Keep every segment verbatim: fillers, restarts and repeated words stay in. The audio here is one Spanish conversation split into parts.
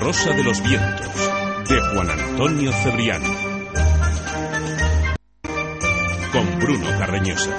Rosa de los Vientos, de Juan Antonio Cebrián. Con Bruno Cardeñosa.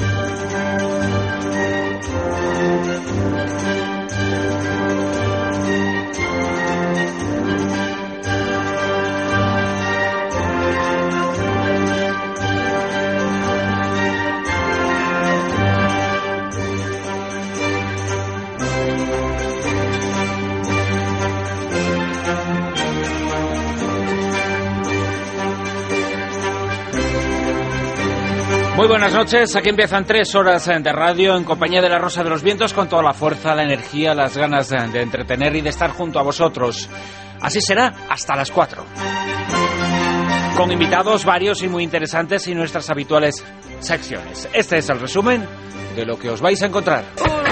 Muy buenas noches, aquí empiezan tres horas de radio en compañía de La Rosa de los Vientos, con toda la fuerza, la energía, las ganas de, de entretener y de estar junto a vosotros. Así será hasta las cuatro. Con invitados varios y muy interesantes y nuestras habituales secciones. Este es el resumen de lo que os vais a encontrar.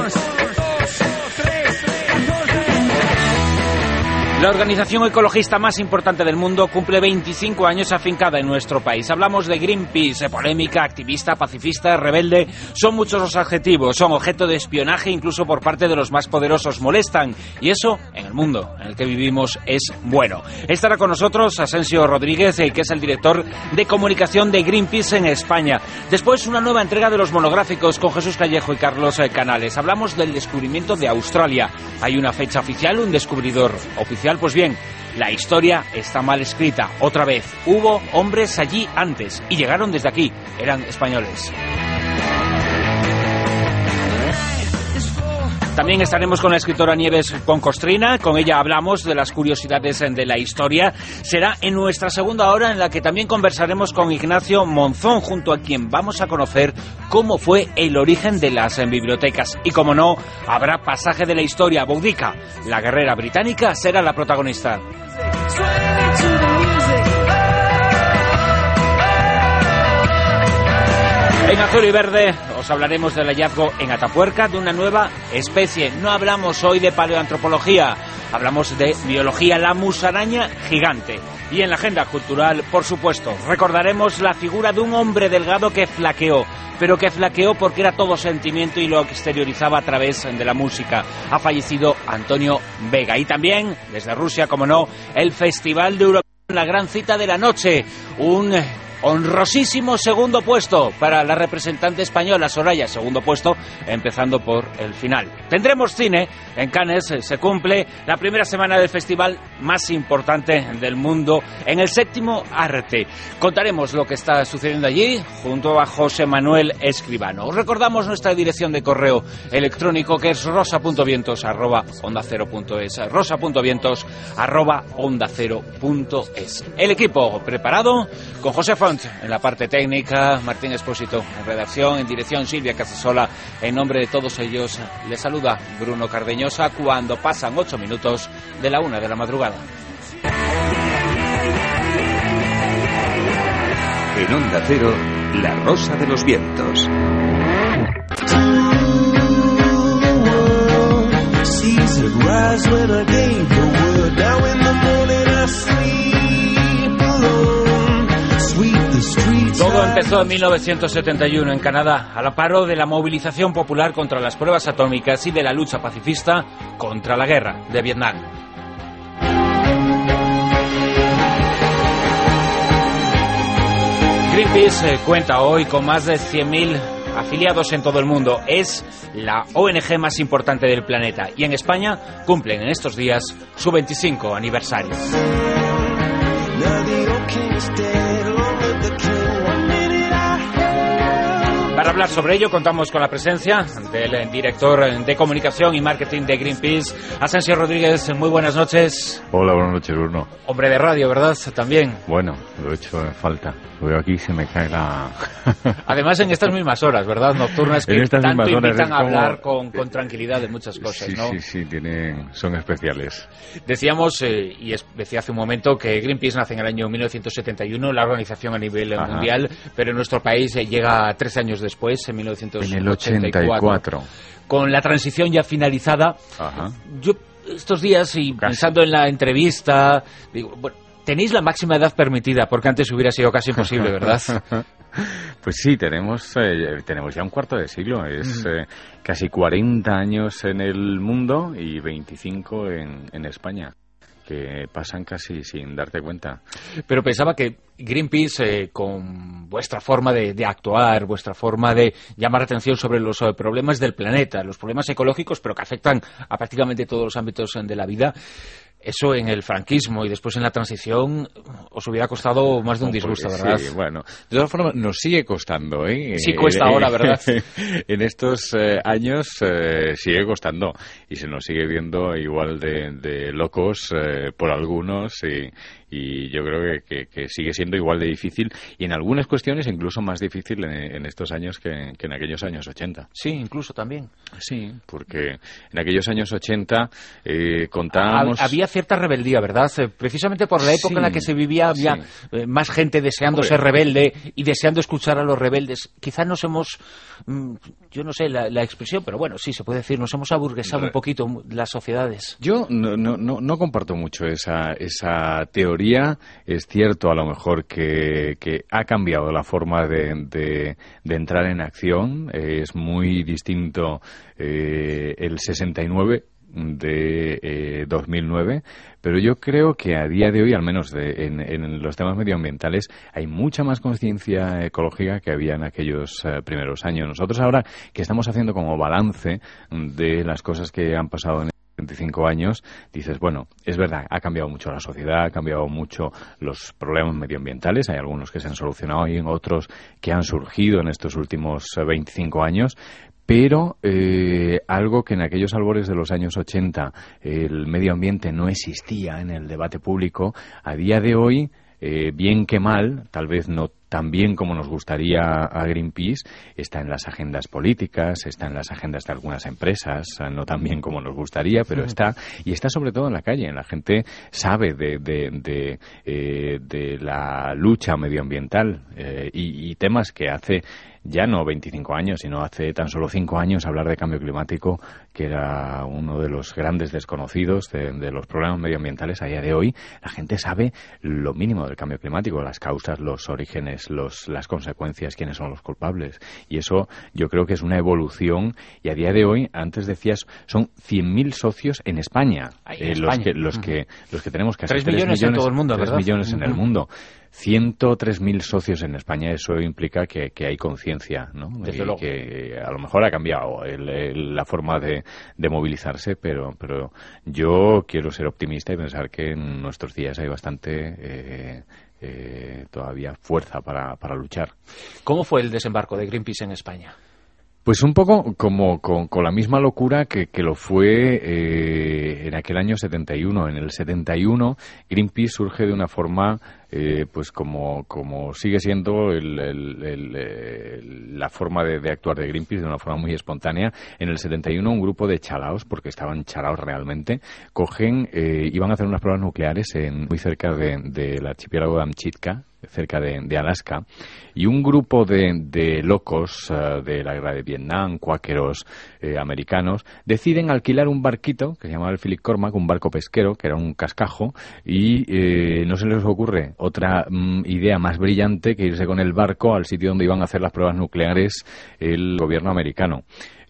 La organización ecologista más importante del mundo cumple veinticinco años afincada en nuestro país. Hablamos de Greenpeace, polémica, activista, pacifista, rebelde. Son muchos los adjetivos, son objeto de espionaje incluso por parte de los más poderosos. Molestan, y eso en el mundo en el que vivimos es bueno. Estará con nosotros Asensio Rodríguez, que es el director de comunicación de Greenpeace en España. Después, una nueva entrega de los monográficos con Jesús Callejo y Carlos Canales. Hablamos del descubrimiento de Australia. Hay una fecha oficial, un descubridor oficial. Pues bien, la historia está mal escrita. Otra vez, hubo hombres allí antes y llegaron desde aquí. Eran españoles. También estaremos con la escritora Nieves Poncostrina. Con ella hablamos de las curiosidades de la historia. Será en nuestra segunda hora en la que también conversaremos con Ignacio Monzón, junto a quien vamos a conocer cómo fue el origen de las bibliotecas. Y como no, habrá pasaje de la historia. Boudica, la guerrera británica, será la protagonista. En Azul y Verde os hablaremos del hallazgo en Atapuerca de una nueva especie. No hablamos hoy de paleoantropología, hablamos de biología, la musaraña gigante. Y en la agenda cultural, por supuesto, recordaremos la figura de un hombre delgado que flaqueó, pero que flaqueó porque era todo sentimiento y lo exteriorizaba a través de la música. Ha fallecido Antonio Vega. Y también, desde Rusia, como no, el Festival de Eurovisión, la gran cita de la noche. Un honrosísimo segundo puesto para la representante española Soraya, segundo puesto, empezando por el final. Tendremos cine en Cannes, se cumple la primera semana del festival más importante del mundo en el séptimo arte. Contaremos lo que está sucediendo allí junto a José Manuel Escribano. Os recordamos nuestra dirección de correo electrónico, que es rosa punto vientos arroba onda cero punto es, rosa punto vientos arroba onda cero punto es. El equipo preparado con José Font en la parte técnica, Martín Expósito en redacción, en dirección Silvia Casasola. En nombre de todos ellos les saluda Bruno Cardeñosa cuando pasan ocho minutos de la una de la madrugada. En Onda Cero, La Rosa de los Vientos. Todo empezó en mil novecientos setenta y uno en Canadá, al amparo de la movilización popular contra las pruebas atómicas y de la lucha pacifista contra la guerra de Vietnam. Greenpeace eh, cuenta hoy con más de cien mil afiliados en todo el mundo. Es la O N G más importante del planeta y en España cumplen en estos días su veinticinco aniversario. Para hablar sobre ello contamos con la presencia del director de comunicación y marketing de Greenpeace, Asensio Rodríguez. Muy buenas noches. Hola, buenas noches, Bruno. Hombre de radio, ¿verdad? También. Bueno, lo he hecho en falta. Lo veo aquí, se me cae la... Además en estas mismas horas, ¿verdad? Nocturnas, que tanto invitan como... a hablar con, con tranquilidad de muchas cosas, sí, ¿no? Sí, sí, tienen... son especiales. Decíamos, eh, y es, decía hace un momento, que Greenpeace nace en el año mil novecientos setenta y uno, la organización a nivel Ajá. mundial, pero en nuestro país eh, llega trece años después, en mil novecientos ochenta y cuatro. En el ochenta y cuatro. Con la transición ya finalizada. Ajá. Yo estos días, y Casi. pensando en la entrevista, digo, bueno, tenéis la máxima edad permitida, porque antes hubiera sido casi imposible, ¿verdad? Pues sí, tenemos eh, tenemos ya un cuarto de siglo, es eh, casi cuarenta años en el mundo y veinticinco en, en España. que pasan casi sin darte cuenta. Pero pensaba que Greenpeace, eh, con vuestra forma de, de actuar, vuestra forma de llamar atención sobre los eh, problemas del planeta, los problemas ecológicos, pero que afectan a prácticamente todos los ámbitos de la vida, eso en el franquismo y después en la transición os hubiera costado más de un disgusto, ¿verdad? Sí, bueno, de todas formas nos sigue costando, ¿eh? Sí cuesta ahora, ¿verdad? En estos eh, años eh, sigue costando y se nos sigue viendo igual de, de locos eh, por algunos y, y yo creo que, que, que sigue siendo igual de difícil y en algunas cuestiones incluso más difícil en, en estos años que, que en aquellos años ochenta. Sí, incluso también. Sí, porque en aquellos años ochenta eh, contábamos... Había cierta rebeldía, ¿verdad? Precisamente por la época sí, en la que se vivía había sí. eh, más gente deseando Hombre. ser rebelde y deseando escuchar a los rebeldes. Quizás nos hemos, mmm, yo no sé la, la expresión, pero bueno, sí se puede decir, nos hemos aburguesado Re... un poquito las sociedades. Yo no, no, no, no comparto mucho esa, esa teoría. Es cierto a lo mejor que, que ha cambiado la forma de, de, de entrar en acción. Eh, es muy distinto eh, el sesenta y nueve de eh, dos mil nueve, pero yo creo que a día de hoy, al menos de, en, en los temas medioambientales, hay mucha más conciencia ecológica que había en aquellos eh, primeros años. Nosotros ahora que estamos haciendo como balance de las cosas que han pasado en veinticinco años, dices, bueno, es verdad, ha cambiado mucho la sociedad, ha cambiado mucho los problemas medioambientales, hay algunos que se han solucionado y otros que han surgido en estos últimos veinticinco años, pero eh, algo que en aquellos albores de los años ochenta el medio ambiente no existía en el debate público, a día de hoy, eh, bien que mal, tal vez no tan bien como nos gustaría a Greenpeace, está en las agendas políticas, está en las agendas de algunas empresas, no tan bien como nos gustaría, pero está, y está sobre todo en la calle. La gente sabe de, de, de, eh, de la lucha medioambiental eh, y, y temas que hace ya no veinticinco años, sino hace tan solo cinco años hablar de cambio climático, que era uno de los grandes desconocidos de, de los problemas medioambientales. A día de hoy la gente sabe lo mínimo del cambio climático, las causas, los orígenes, los, las consecuencias, quiénes son los culpables. Y eso yo creo que es una evolución. Y a día de hoy, antes decías, son cien mil socios en España. Ay, en eh, España. Los, que, los, que, los que tenemos casi tres millones, millones en todo el mundo, tres ¿verdad? millones en el mundo. ciento tres mil socios en España, eso implica que, que hay conciencia, ¿no? Desde y luego. Que a lo mejor ha cambiado el, el, la forma de, de movilizarse, pero, pero yo quiero ser optimista y pensar que en nuestros días hay bastante eh, eh, todavía fuerza para, para luchar. ¿Cómo fue el desembarco de Greenpeace en España? Pues un poco como con, con la misma locura que, que lo fue eh, en aquel año setenta y uno. En el setenta y uno Greenpeace surge de una forma eh, pues como, como sigue siendo el, el, el, el, la forma de, de actuar de Greenpeace, de una forma muy espontánea. En el setenta y uno un grupo de chalaos, porque estaban chalaos realmente, cogen, eh, iban a hacer unas pruebas nucleares en, muy cerca de, del archipiélago de Amchitka, cerca de, de Alaska, y un grupo de, de locos uh, de la guerra de Vietnam, cuáqueros eh, americanos, deciden alquilar un barquito que se llamaba el Philip Cormack, un barco pesquero, que era un cascajo, y eh, no se les ocurre otra mm, idea más brillante que irse con el barco al sitio donde iban a hacer las pruebas nucleares el gobierno americano.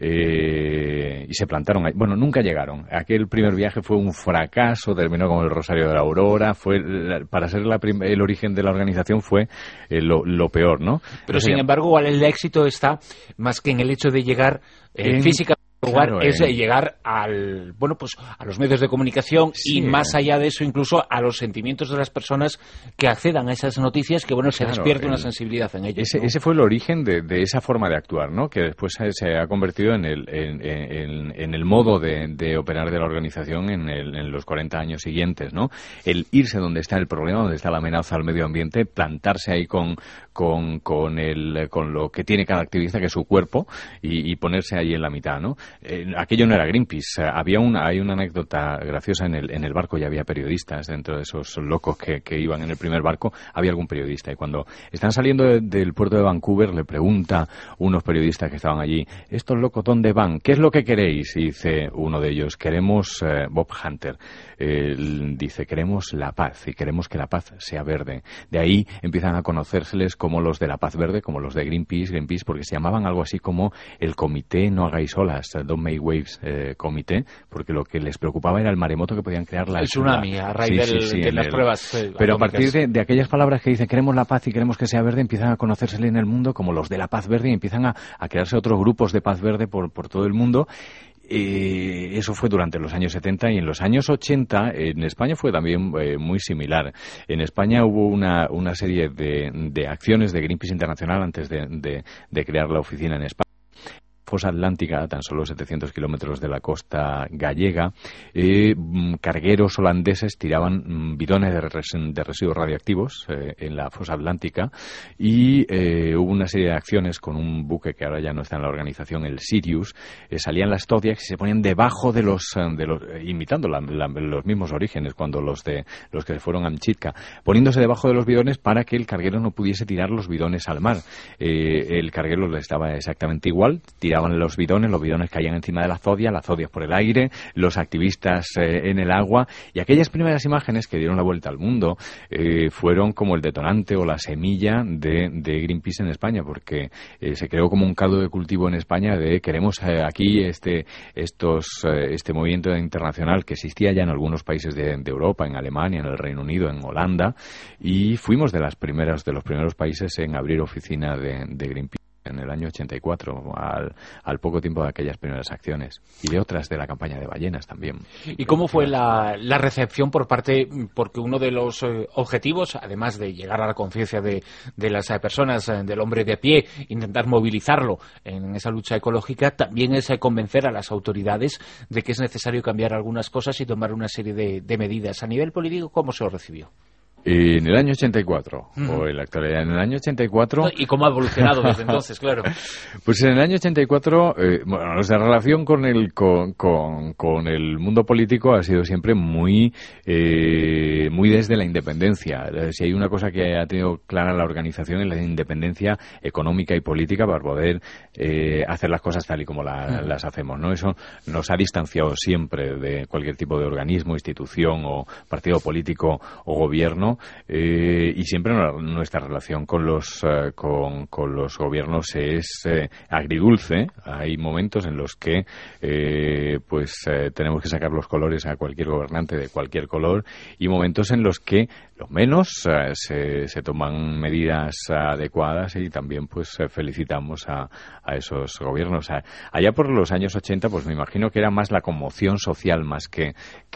Eh, y se plantaron ahí. Bueno, nunca llegaron. Aquel primer viaje fue un fracaso, terminó con el Rosario de la Aurora, fue para ser la prim- el origen de la organización fue eh, lo, lo peor, ¿no? Pero sin embargo, el éxito está más que en el hecho de llegar eh, en... física lugar claro, es eh. llegar al bueno pues a los medios de comunicación sí, y más allá de eso incluso a los sentimientos de las personas que accedan a esas noticias, que bueno se claro, despierte el, una sensibilidad en ellos. Ese, ¿no? ese fue el origen de, de esa forma de actuar, ¿no? Que después se, se ha convertido en el en, en, en el modo de, de operar de la organización en, el, en los cuarenta años siguientes, ¿no? El irse donde está el problema, donde está la amenaza al medio ambiente, plantarse ahí con con con el con lo que tiene cada activista, que es su cuerpo, y, y ponerse ahí en la mitad, ¿no? Eh, aquello no era Greenpeace. Había una, hay una anécdota graciosa en el, en el barco, ya había periodistas dentro de esos locos que, que iban en el primer barco, había algún periodista, y cuando están saliendo de, del puerto de Vancouver le pregunta unos periodistas que estaban allí, estos locos ¿dónde van? ¿Qué es lo que queréis? Y dice uno de ellos, queremos, eh, Bob Hunter, eh, dice, queremos la paz y queremos que la paz sea verde. De ahí empiezan a conocérseles como los de la Paz Verde, como los de Greenpeace, Greenpeace, porque se llamaban algo así como el Comité No Hagáis Olas, Don't Make Waves eh, Comité, porque lo que les preocupaba era el maremoto que podían crear la... El tsunami, a raíz sí, del, sí, sí, de las el, pruebas eh, Pero atómicas. A partir de, de aquellas palabras que dicen queremos la paz y queremos que sea verde, empiezan a conocérsele en el mundo como los de la Paz Verde y empiezan a, a crearse otros grupos de Paz Verde por, por todo el mundo. Eh, eso fue durante los años setenta y en los años ochenta en España fue también eh, muy similar. En España hubo una, una serie de, de acciones de Greenpeace Internacional antes de, de, de crear la oficina en España. Fosa Atlántica, tan solo setecientos kilómetros de la costa gallega, eh, cargueros holandeses tiraban bidones de, res, de residuos radiactivos eh, en la fosa Atlántica y eh, hubo una serie de acciones con un buque que ahora ya no está en la organización, el Sirius, eh, salían las Zodiacs y se ponían debajo de los, de los eh, imitando la, la, los mismos orígenes cuando los de los que fueron a Amchitka, poniéndose debajo de los bidones para que el carguero no pudiese tirar los bidones al mar. Eh, el carguero le estaba exactamente igual, tiraba los bidones, los bidones caían encima de las zodias, las zodias por el aire, los activistas eh, en el agua, y aquellas primeras imágenes que dieron la vuelta al mundo eh, fueron como el detonante o la semilla de, de Greenpeace en España, porque eh, se creó como un caldo de cultivo en España de queremos eh, aquí este estos eh, este movimiento internacional que existía ya en algunos países de, de Europa, en Alemania, en el Reino Unido, en Holanda, y fuimos de las primeras de los primeros países en abrir oficina de, de Greenpeace en el año ochenta y cuatro, al, al poco tiempo de aquellas primeras acciones, y de otras de la campaña de ballenas también. ¿Y cómo fue la, la recepción por parte, porque uno de los eh, objetivos, además de llegar a la conciencia de, de las eh, personas, eh, del hombre de a pie, intentar movilizarlo en esa lucha ecológica, también es eh, convencer a las autoridades de que es necesario cambiar algunas cosas y tomar una serie de, de medidas? A nivel político, ¿cómo se lo recibió? En el año ochenta y cuatro, uh-huh. o en la actualidad, en el año ochenta y cuatro... ¿Y cómo ha evolucionado desde entonces, claro? Pues en el año ochenta y cuatro, eh, bueno, nuestra relación con el con, con, con el mundo político ha sido siempre muy eh, muy desde la independencia. Si hay una cosa que ha tenido clara la organización es la independencia económica y política para poder eh, hacer las cosas tal y como la, uh-huh. las hacemos, ¿no? Eso nos ha distanciado siempre de cualquier tipo de organismo, institución o partido político o gobierno. Eh, y siempre nuestra relación con los uh, con, con los gobiernos es eh, agridulce. Hay momentos en los que eh, pues eh, tenemos que sacar los colores a cualquier gobernante de cualquier color, y momentos en los que lo menos uh, se, se toman medidas adecuadas, y también pues felicitamos a, a esos gobiernos. Allá por los años ochenta, pues me imagino que era más la conmoción social más que,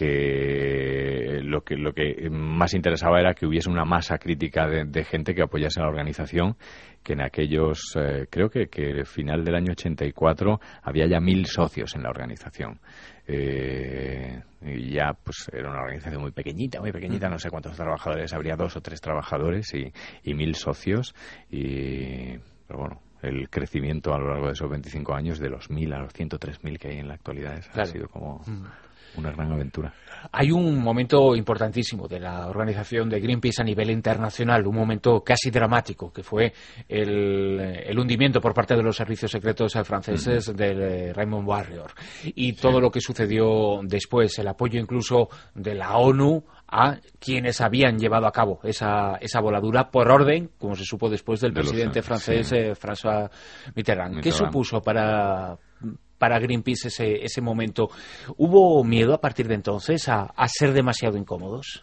que lo que lo que más interesaba era que hubiese una masa crítica de, de gente que apoyase a la organización, que en aquellos, eh, creo que, que el final del año ochenta y cuatro había ya mil socios en la organización. Eh, y ya pues era una organización muy pequeñita, muy pequeñita, no sé cuántos trabajadores, habría dos o tres trabajadores y, y mil socios, y pero bueno, el crecimiento a lo largo de esos veinticinco años de los mil a los ciento tres mil que hay en la actualidad ha claro. sido como una gran aventura. Hay un momento importantísimo de la organización de Greenpeace a nivel internacional, un momento casi dramático, que fue el, el hundimiento por parte de los servicios secretos franceses mm. del Rainbow Warrior, y todo sí. lo que sucedió después, el apoyo incluso de la ONU a quienes habían llevado a cabo esa, esa voladura por orden, como se supo después del de presidente los, francés sí. eh, François Mitterrand. Mitterrand. ¿Qué supuso para... para Greenpeace ese, ese momento? ¿Hubo miedo a partir de entonces a, a ser demasiado incómodos?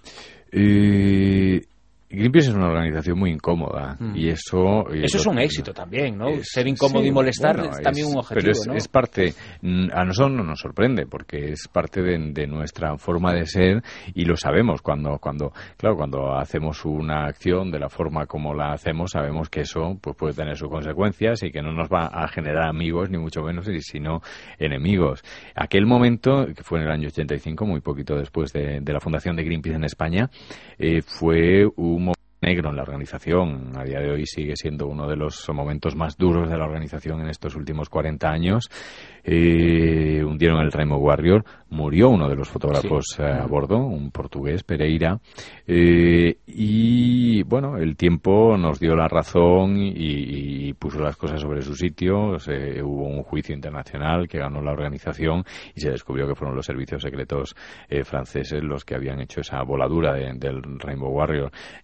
Eh, Greenpeace es una organización muy incómoda mm. y eso... Eso es un éxito también, ¿no? Es, ser incómodo sí, y molestar bueno, es también es, un objetivo, pero es, ¿no? es parte... A nosotros no nos sorprende porque es parte de, de nuestra forma de ser, y lo sabemos cuando, cuando, claro, cuando hacemos una acción de la forma como la hacemos, sabemos que eso pues puede tener sus consecuencias y que no nos va a generar amigos, ni mucho menos, sino enemigos. Aquel momento, que fue en el año ochenta y cinco, muy poquito después de, de la fundación de Greenpeace en España, eh, fue un negro en la organización. A día de hoy sigue siendo uno de los momentos más duros de la organización en estos últimos cuarenta años. Eh, hundieron el Rainbow Warrior, murió uno de los fotógrafos sí. eh, a bordo, un portugués, Pereira, eh, y bueno, el tiempo nos dio la razón y, y puso las cosas sobre su sitio. Se, hubo un juicio internacional que ganó la organización y se descubrió que fueron los servicios secretos eh, franceses los que habían hecho esa voladura de, del Rainbow Warrior. Yo creo que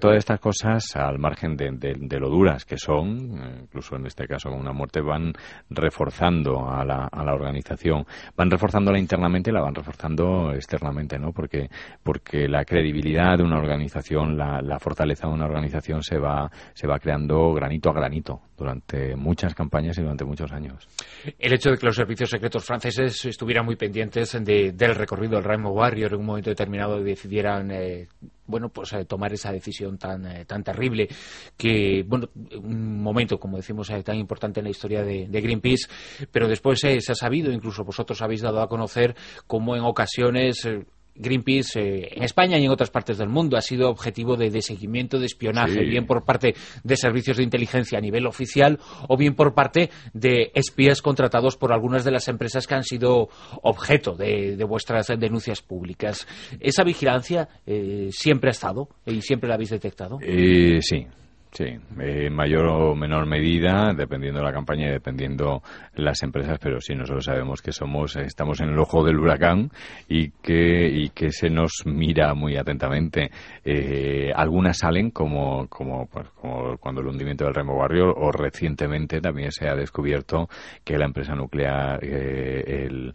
todas estas cosas, al margen de, de, de lo duras que son, incluso en este caso con una muerte, van reforzando a la, a la organización, van reforzándola internamente y la van reforzando externamente, ¿no? Porque, porque la credibilidad de una organización, la, la fortaleza de una organización se va, se va creando granito a granito durante muchas campañas y durante muchos años. El hecho de que los servicios secretos franceses estuvieran muy pendientes de, del recorrido del Rainbow Warrior en un momento determinado y decidieran eh, bueno, pues eh, tomar esa decisión tan eh, tan terrible, que, bueno, un momento, como decimos, eh, tan importante en la historia de, de Greenpeace, pero después eh, se ha sabido, incluso vosotros habéis dado a conocer, cómo en ocasiones eh, Greenpeace eh, en España y en otras partes del mundo ha sido objetivo de, de seguimiento, de espionaje, sí. bien por parte de servicios de inteligencia a nivel oficial o bien por parte de espías contratados por algunas de las empresas que han sido objeto de, de vuestras denuncias públicas. ¿Esa vigilancia eh, siempre ha estado y siempre la habéis detectado? Eh, sí. Sí, en mayor o menor medida, dependiendo de la campaña y dependiendo las empresas, pero sí, nosotros sabemos que somos, estamos en el ojo del huracán y que, y que se nos mira muy atentamente. Eh, algunas salen como, como, pues, como cuando el hundimiento del Rainbow Warrior, o recientemente también se ha descubierto que la empresa nuclear, eh, el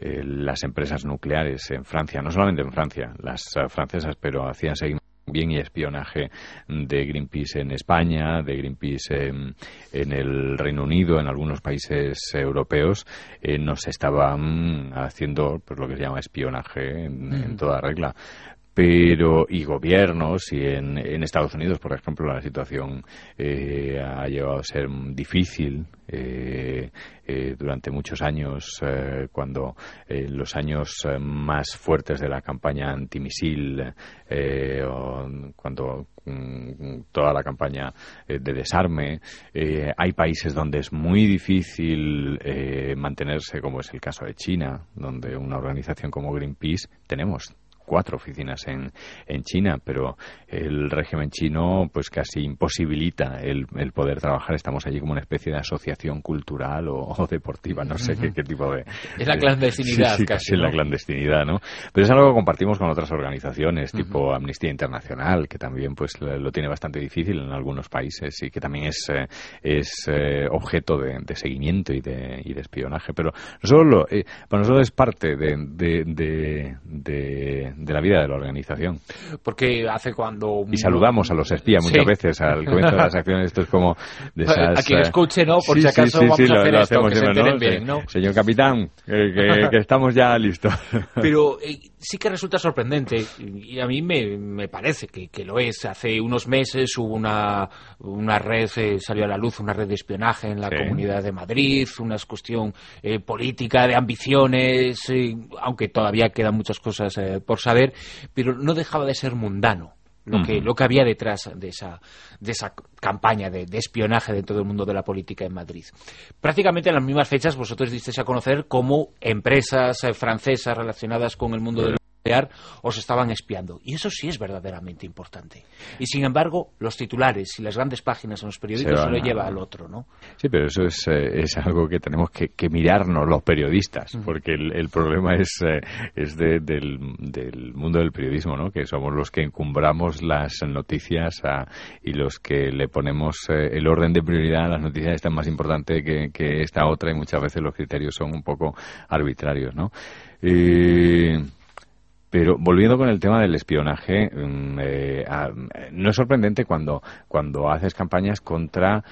las empresas nucleares en Francia, no solamente en Francia, las uh, francesas, pero hacían seguimiento bien y espionaje de Greenpeace en España, de Greenpeace en, en el Reino Unido, en algunos países europeos, eh, nos estaban haciendo pues lo que se llama espionaje en, mm. en toda regla. Pero, y gobiernos, y en, en Estados Unidos, por ejemplo, la situación eh, ha llegado a ser difícil eh, eh, durante muchos años, eh, cuando en eh, los años eh, más fuertes de la campaña antimisil, eh, o cuando mm, toda la campaña eh, de desarme, eh, hay países donde es muy difícil eh, mantenerse, como es el caso de China, donde una organización como Greenpeace tenemos cuatro oficinas en, en China, pero el régimen chino pues casi imposibilita el, el poder trabajar. Estamos allí como una especie de asociación cultural o, o deportiva, no sé uh-huh. qué, qué tipo de... Es la clandestinidad, sí, sí, casi, casi ¿no? la clandestinidad, ¿no? Pero es algo que compartimos con otras organizaciones, uh-huh. tipo Amnistía Internacional, que también pues lo tiene bastante difícil en algunos países y que también es, eh, es eh, objeto de, de seguimiento y de, y de espionaje. Pero nosotros lo, eh, para nosotros es parte de... de, de, de de la vida de la organización. Porque hace cuando... Y saludamos a los espías muchas sí. veces al comienzo de las acciones. Esto es como de esas... A quien escuche, ¿no? Por sí, si acaso sí, sí, vamos sí, a hacer lo, lo esto, que se enteren ¿no? bien, ¿no? Señor capitán, que, que, que estamos ya listos. Pero eh, sí que resulta sorprendente, y a mí me, me parece que, que lo es. Hace unos meses hubo una, una red, eh, salió a la luz una red de espionaje en la sí. Comunidad de Madrid, una cuestión eh, política, de ambiciones, eh, aunque todavía quedan muchas cosas eh, por saber, pero no dejaba de ser mundano lo uh-huh. que lo que había detrás de esa de esa campaña de, de espionaje dentro del mundo de la política en Madrid. Prácticamente en las mismas fechas vosotros disteis a conocer cómo empresas eh, francesas relacionadas con el mundo del nuclear os estaban espiando, y eso sí es verdaderamente importante. Y sin embargo, los titulares y las grandes páginas en los periódicos se, se lo lleva al otro, ¿no? Sí, pero eso es, eh, es algo que tenemos que, que mirarnos los periodistas, uh-huh. porque el, el problema es, eh, es de, del, del mundo del periodismo, ¿no? Que somos los que encumbramos las noticias a, y los que le ponemos eh, el orden de prioridad a las noticias. Esta es más importante que, que esta otra, y muchas veces los criterios son un poco arbitrarios, ¿no? Eh... Pero volviendo con el tema del espionaje, eh, a, no es sorprendente cuando, cuando haces campañas contra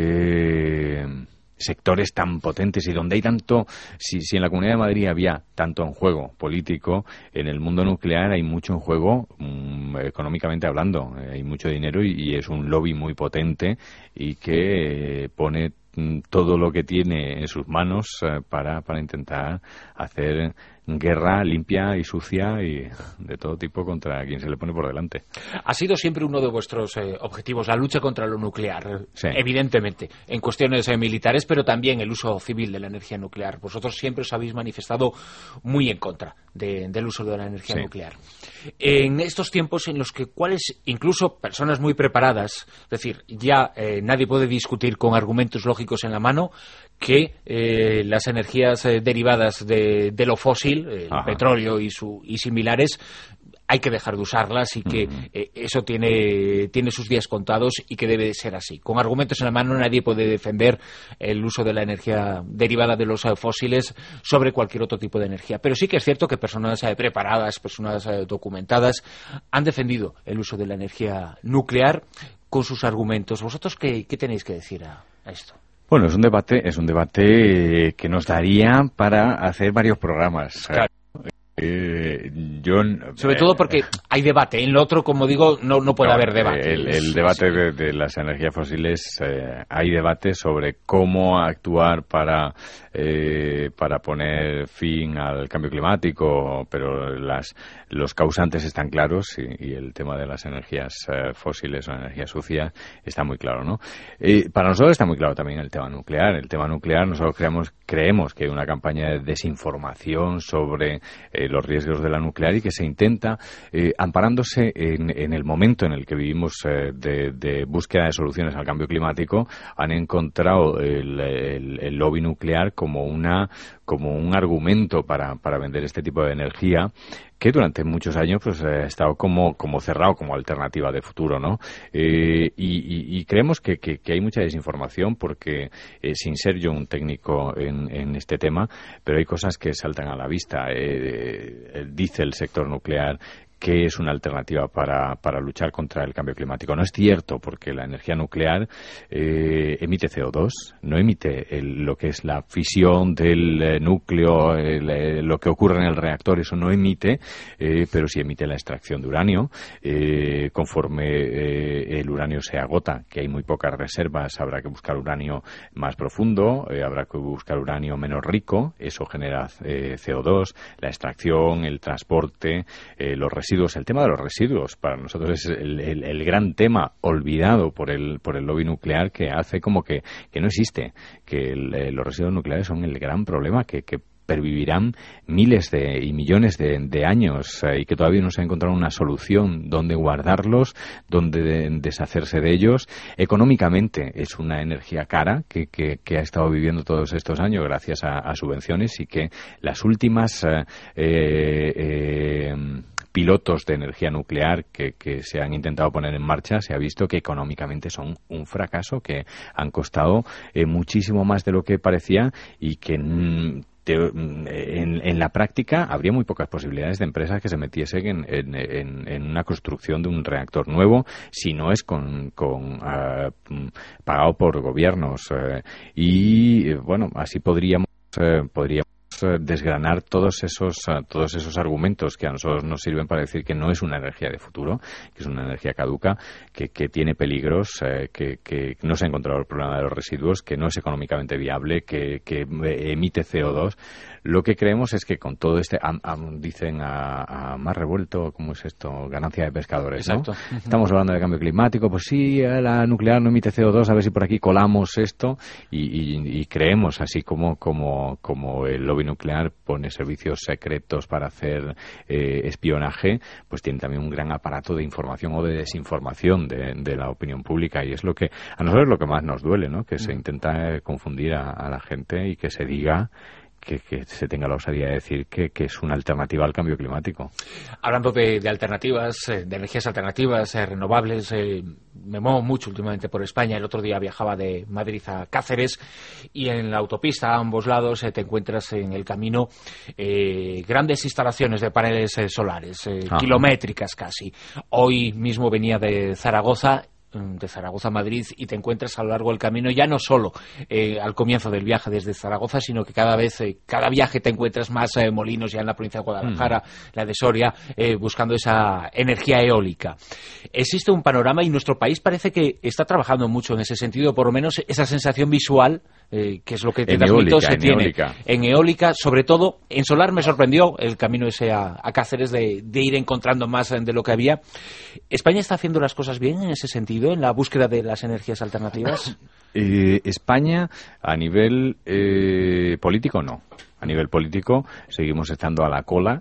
eh, sectores tan potentes y donde hay tanto... Si, si en la Comunidad de Madrid había tanto en juego político, en el mundo nuclear hay mucho en juego um, económicamente hablando. Hay mucho dinero y, y es un lobby muy potente y que eh, pone todo lo que tiene en sus manos eh, para, para intentar hacer guerra limpia y sucia y de todo tipo contra quien se le pone por delante. Ha sido siempre uno de vuestros eh, objetivos la lucha contra lo nuclear, sí. evidentemente, en cuestiones eh, militares, pero también el uso civil de la energía nuclear. Vosotros siempre os habéis manifestado muy en contra de, del uso de la energía sí. nuclear. En estos tiempos en los que cuáles, incluso personas muy preparadas, es decir, ya eh, nadie puede discutir con argumentos lógicos en la mano que eh, las energías eh, derivadas de, de lo fósil, el Ajá. petróleo y, su, y similares, hay que dejar de usarlas y que uh-huh. eh, eso tiene, tiene sus días contados y que debe de ser así. Con argumentos en la mano nadie puede defender el uso de la energía derivada de los eh, fósiles sobre cualquier otro tipo de energía. Pero sí que es cierto que personas eh, preparadas, personas eh, documentadas han defendido el uso de la energía nuclear con sus argumentos. ¿Vosotros qué, qué tenéis que decir a, a esto? Bueno, es un debate, es un debate que nos daría para hacer varios programas. Claro. Eh, yo, Sobre todo porque hay debate. En lo otro, como digo, no, no puede no, haber debate. El, el debate de, de las energías fósiles, eh, hay debate sobre cómo actuar para, eh, para poner fin al cambio climático, pero las, los causantes están claros y, y el tema de las energías eh, fósiles o energías sucias está muy claro, ¿no? Eh, para nosotros está muy claro también el tema nuclear. El tema nuclear, nosotros creemos, creemos que hay una campaña de desinformación sobre eh, los riesgos de la nuclear y que se intenta, eh, amparándose en, en el momento en el que vivimos eh, de, de búsqueda de soluciones al cambio climático, han encontrado el, el, el lobby nuclear como una como un argumento para, para vender este tipo de energía que durante muchos años pues ha estado como, como cerrado como alternativa de futuro, ¿no? Eh, y, y, y creemos que, que, que hay mucha desinformación porque, eh, sin ser yo un técnico en, en este tema, pero hay cosas que saltan a la vista. Eh, dice el sector nuclear que es una alternativa para, para luchar contra el cambio climático. No es cierto, porque la energía nuclear eh, emite C O dos, no emite el, lo que es la fisión del eh, núcleo, el, eh, lo que ocurre en el reactor, eso no emite, eh, pero sí emite la extracción de uranio. Eh, conforme eh, el uranio se agota, que hay muy pocas reservas, habrá que buscar uranio más profundo, eh, habrá que buscar uranio menos rico, eso genera eh, C O dos, la extracción, el transporte, eh, los residuos. El tema de los residuos para nosotros es el, el, el gran tema olvidado por el por el lobby nuclear, que hace como que, que no existe, que el, eh, los residuos nucleares son el gran problema que, que pervivirán miles de y millones de, de años eh, y que todavía no se ha encontrado una solución donde guardarlos, donde de, deshacerse de ellos. Económicamente es una energía cara que, que, que ha estado viviendo todos estos años gracias a, a subvenciones, y que las últimas eh, eh, pilotos de energía nuclear que, que se han intentado poner en marcha, se ha visto que económicamente son un fracaso, que han costado eh, muchísimo más de lo que parecía y que mm, En, en la práctica habría muy pocas posibilidades de empresas que se metiesen en, en, en, en una construcción de un reactor nuevo si no es con, con uh, pagado por gobiernos, uh, y bueno, así podríamos uh, podríamos desgranar todos esos uh, todos esos argumentos que a nosotros nos sirven para decir que no es una energía de futuro, que es una energía caduca, que, que tiene peligros, uh, que, que no se ha encontrado el problema de los residuos, que no es económicamente viable, que, que emite C O dos. Lo que creemos es que con todo este, am, am, dicen a, a más revuelto, ¿cómo es esto? Ganancia de pescadores, ¿no? Exacto. Estamos hablando de cambio climático, pues sí, la nuclear no emite C O dos, a ver si por aquí colamos esto, y, y, y creemos, así como, como, como el lobby nuclear pone servicios secretos para hacer eh, espionaje, pues tiene también un gran aparato de información o de desinformación de, de la opinión pública, y es lo que a nosotros es lo que más nos duele, ¿no? Que se intenta confundir a, a la gente y que se diga Que, que se tenga la osadía de decir que, que es una alternativa al cambio climático. Hablando de, de alternativas, de energías alternativas, eh, renovables, eh, me muevo mucho últimamente por España. El otro día viajaba de Madrid a Cáceres y en la autopista a ambos lados eh, te encuentras en el camino eh, grandes instalaciones de paneles eh, solares, eh, kilométricas casi. Hoy mismo venía de Zaragoza de Zaragoza a Madrid y te encuentras a lo largo del camino, ya no solo eh, al comienzo del viaje desde Zaragoza, sino que cada vez, eh, cada viaje te encuentras más eh, molinos ya en la provincia de Guadalajara, mm. la de Soria, eh, buscando esa energía eólica. Existe un panorama y nuestro país parece que está trabajando mucho en ese sentido, por lo menos esa sensación visual, eh, que es lo que te transmito, se tiene eólica. En eólica, sobre todo en solar me sorprendió el camino ese a, a Cáceres de, de ir encontrando más de lo que había. ¿España está haciendo las cosas bien en ese sentido, en la búsqueda de las energías alternativas? Eh, España, a nivel eh, político, no. A nivel político seguimos estando a la cola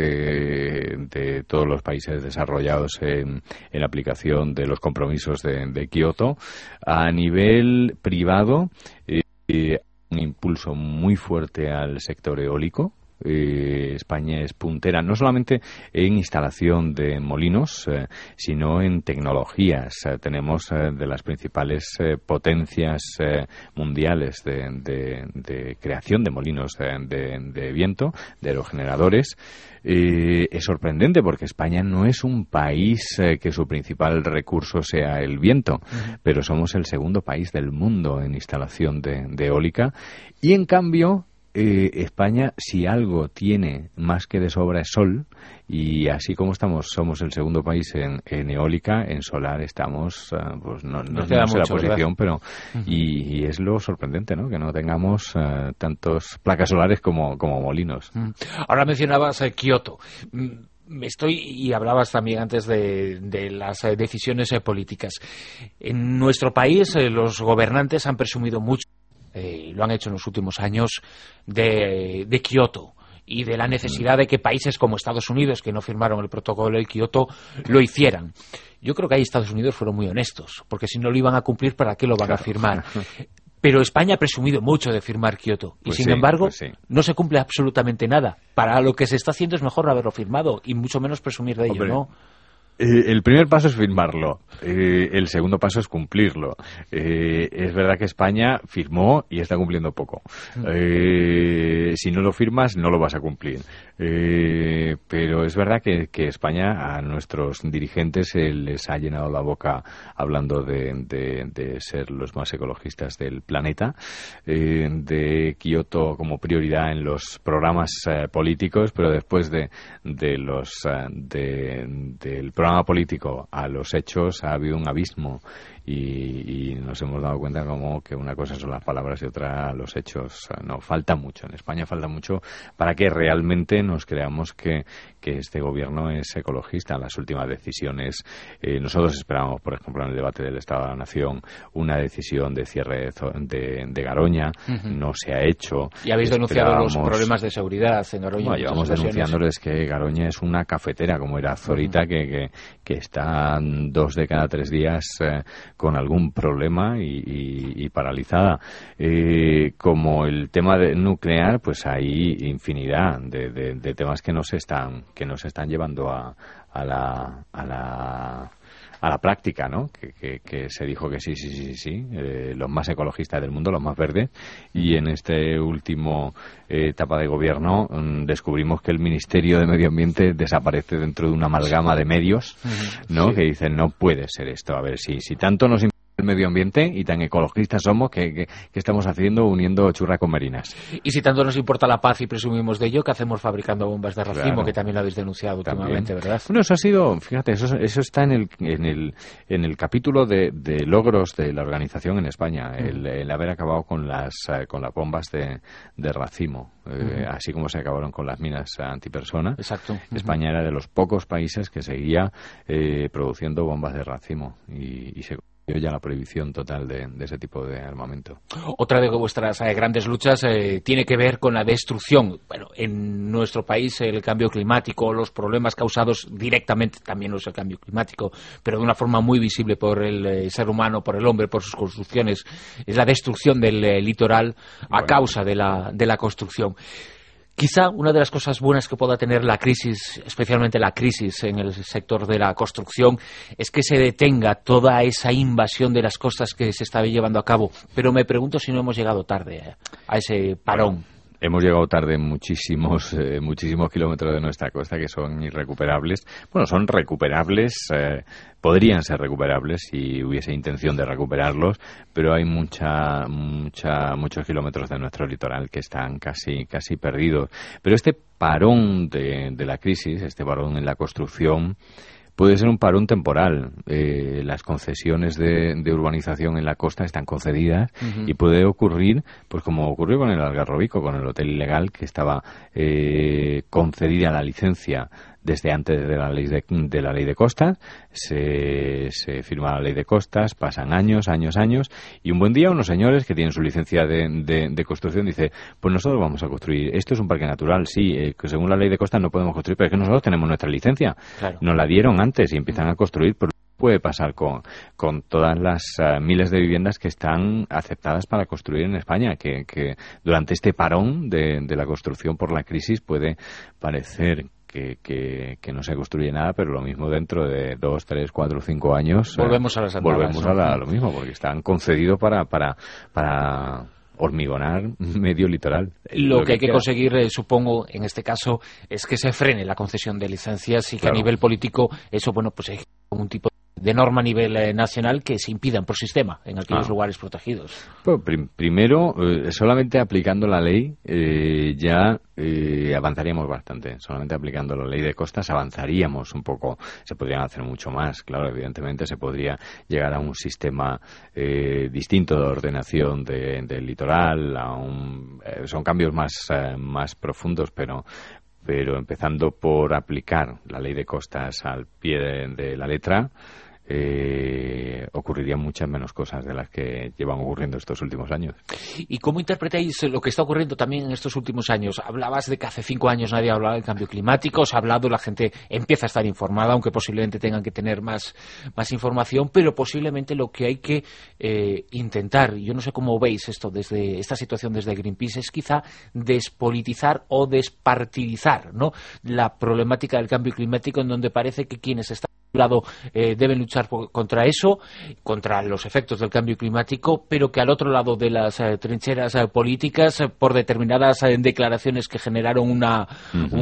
de, de todos los países desarrollados en, en la aplicación de los compromisos de, de Kioto. A nivel privado, eh, un impulso muy fuerte al sector eólico. Eh, España es puntera no solamente en instalación de molinos, eh, sino en tecnologías. Eh, tenemos eh, de las principales eh, potencias eh, mundiales de, de, de creación de molinos de, de, de viento, de aerogeneradores. Eh, es sorprendente porque España no es un país eh, que su principal recurso sea el viento, uh-huh. pero somos el segundo país del mundo en instalación de, de eólica, y en cambio eh, España, si algo tiene más que de sobra, es sol, y así como estamos, somos el segundo país en, en eólica, en solar estamos, uh, pues no, no, no sé mucho, la posición, ¿verdad? Pero uh-huh. y, y es lo sorprendente, ¿no? Que no tengamos uh, tantos placas solares como, como molinos. Uh-huh. Ahora mencionabas eh, Kioto. Me estoy, y hablabas también antes de, de las eh, decisiones eh, políticas. En nuestro país eh, los gobernantes han presumido mucho, eh, lo han hecho en los últimos años, de, de Kioto y de la necesidad de que países como Estados Unidos, que no firmaron el protocolo de Kioto, lo hicieran. Yo creo que ahí Estados Unidos fueron muy honestos, porque si no lo iban a cumplir, ¿para qué lo van a firmar? Pero España ha presumido mucho de firmar Kioto y, pues sin sí, embargo, pues sí. no se cumple absolutamente nada. Para lo que se está haciendo es mejor haberlo firmado y mucho menos presumir de ello, Hombre. ¿no? Eh, el primer paso es firmarlo, eh, el segundo paso es cumplirlo. Eh, es verdad que España firmó y está cumpliendo poco. Eh, si no lo firmas, no lo vas a cumplir. Eh, pero es verdad que, que España, a nuestros dirigentes, eh, les ha llenado la boca hablando de, de, de ser los más ecologistas del planeta, eh, de Kioto como prioridad en los programas eh, políticos, pero después de, de los eh, de, del programa político a los hechos ha habido un abismo y, y nos hemos dado cuenta como que una cosa son las palabras y otra los hechos. No, falta mucho, en España falta mucho para que realmente nos creamos que, que este gobierno es ecologista. Las últimas decisiones, eh, nosotros esperábamos, por ejemplo, en el debate del Estado de la Nación, una decisión de cierre de, de, de Garoña, uh-huh. no se ha hecho. Y habéis denunciado los problemas de seguridad en Garoña. No, llevamos denunciándoles que Garoña es una cafetera, como era Zorita, uh-huh. que, que, que está dos de cada tres días eh, con algún problema y, y, y paralizada. Eh, como el tema de nuclear, pues hay infinidad de, de, de temas que no se están que no se están llevando a, a la a la a la práctica, ¿no? Que, que, que se dijo que sí, sí, sí, sí, eh, los más ecologistas del mundo, los más verdes, y en este último eh, etapa de gobierno mmm, descubrimos que el Ministerio de Medio Ambiente desaparece dentro de una amalgama de medios, ¿no? Sí. Que dicen, no puede ser esto, a ver, si, si tanto nos importa el medio ambiente y tan ecologistas somos que, que, que estamos haciendo uniendo churra con merinas. Y si tanto nos importa la paz y presumimos de ello, ¿qué hacemos fabricando bombas de racimo? Claro. Que también lo habéis denunciado también. Últimamente, ¿verdad? Bueno, eso ha sido, fíjate, eso, eso está en el, en el, en el capítulo de, de logros de la organización en España, mm. el, el haber acabado con las, con las bombas de, de racimo, mm. eh, así como se acabaron con las minas antipersona. Exacto. España mm. era de los pocos países que seguía eh, produciendo bombas de racimo y, y se ya la prohibición total de, de ese tipo de armamento. Otra de vuestras eh, grandes luchas eh, tiene que ver con la destrucción. Bueno, en nuestro país el cambio climático, los problemas causados directamente, también no es el cambio climático, pero de una forma muy visible por el eh, ser humano, por el hombre, por sus construcciones, es la destrucción del eh, litoral a bueno. causa de la, de la construcción. Quizá una de las cosas buenas que pueda tener la crisis, especialmente la crisis en el sector de la construcción, es que se detenga toda esa invasión de las costas que se está llevando a cabo. Pero me pregunto si no hemos llegado tarde a ese parón. Bueno, hemos llegado tarde en muchísimos, eh, muchísimos kilómetros de nuestra costa que son irrecuperables. Bueno, son recuperables, eh, podrían ser recuperables si hubiese intención de recuperarlos, pero hay mucha, mucha, muchos kilómetros de nuestro litoral que están casi, casi perdidos. Pero este parón de, de la crisis, este parón en la construcción, puede ser un parón temporal. Eh, las concesiones de, de urbanización en la costa están concedidas uh-huh. y puede ocurrir, pues como ocurrió con el Algarrobico, con el hotel ilegal, que estaba eh, concedida la licencia desde antes de la ley de, de la ley de costas, se, se firma la ley de costas, pasan años, años, años, y un buen día unos señores que tienen su licencia de, de, de construcción dicen, pues nosotros vamos a construir, esto es un parque natural, sí, eh, que según la ley de costas no podemos construir, pero es que nosotros tenemos nuestra licencia, claro. nos la dieron antes y empiezan a construir, por puede pasar con, con todas las uh, miles de viviendas que están aceptadas para construir en España, que, que durante este parón de, de la construcción por la crisis puede parecer Que, que, que no se construye nada, pero lo mismo dentro de dos, tres, cuatro, cinco años volvemos eh, a las andadas, volvemos ¿no? a, la, a lo mismo, porque están concedidos para para para hormigonar medio litoral. Lo, lo que hay que quiera. conseguir, eh, supongo, en este caso, es que se frene la concesión de licencias y que Claro. a nivel político eso, bueno, pues hay un tipo de norma a nivel eh, nacional que se impidan por sistema en aquellos Ah. lugares protegidos. Pues, prim- primero, eh, solamente aplicando la ley eh, ya eh, avanzaríamos bastante. Solamente aplicando la ley de costas avanzaríamos un poco. Se podrían hacer mucho más, claro, evidentemente se podría llegar a un sistema eh, distinto de ordenación de- del litoral, a un, eh, son cambios más, eh, más profundos, pero pero empezando por aplicar la ley de costas al pie de, de la letra, eh, ocurrirían muchas menos cosas de las que llevan ocurriendo estos últimos años. ¿Y cómo interpretáis lo que está ocurriendo también en estos últimos años? Hablabas de que hace cinco años nadie hablaba del cambio climático, se ha hablado, la gente empieza a estar informada, aunque posiblemente tengan que tener más, más información, pero posiblemente lo que hay que eh, intentar, yo no sé cómo veis esto desde esta situación desde Greenpeace, es quizá despolitizar o despartidizar, ¿no?, la problemática del cambio climático, en donde parece que quienes están a un lado eh, deben luchar por, contra eso, contra los efectos del cambio climático, pero que al otro lado de las eh, trincheras eh, políticas, eh, por determinadas eh, declaraciones que generaron una, Uh-huh.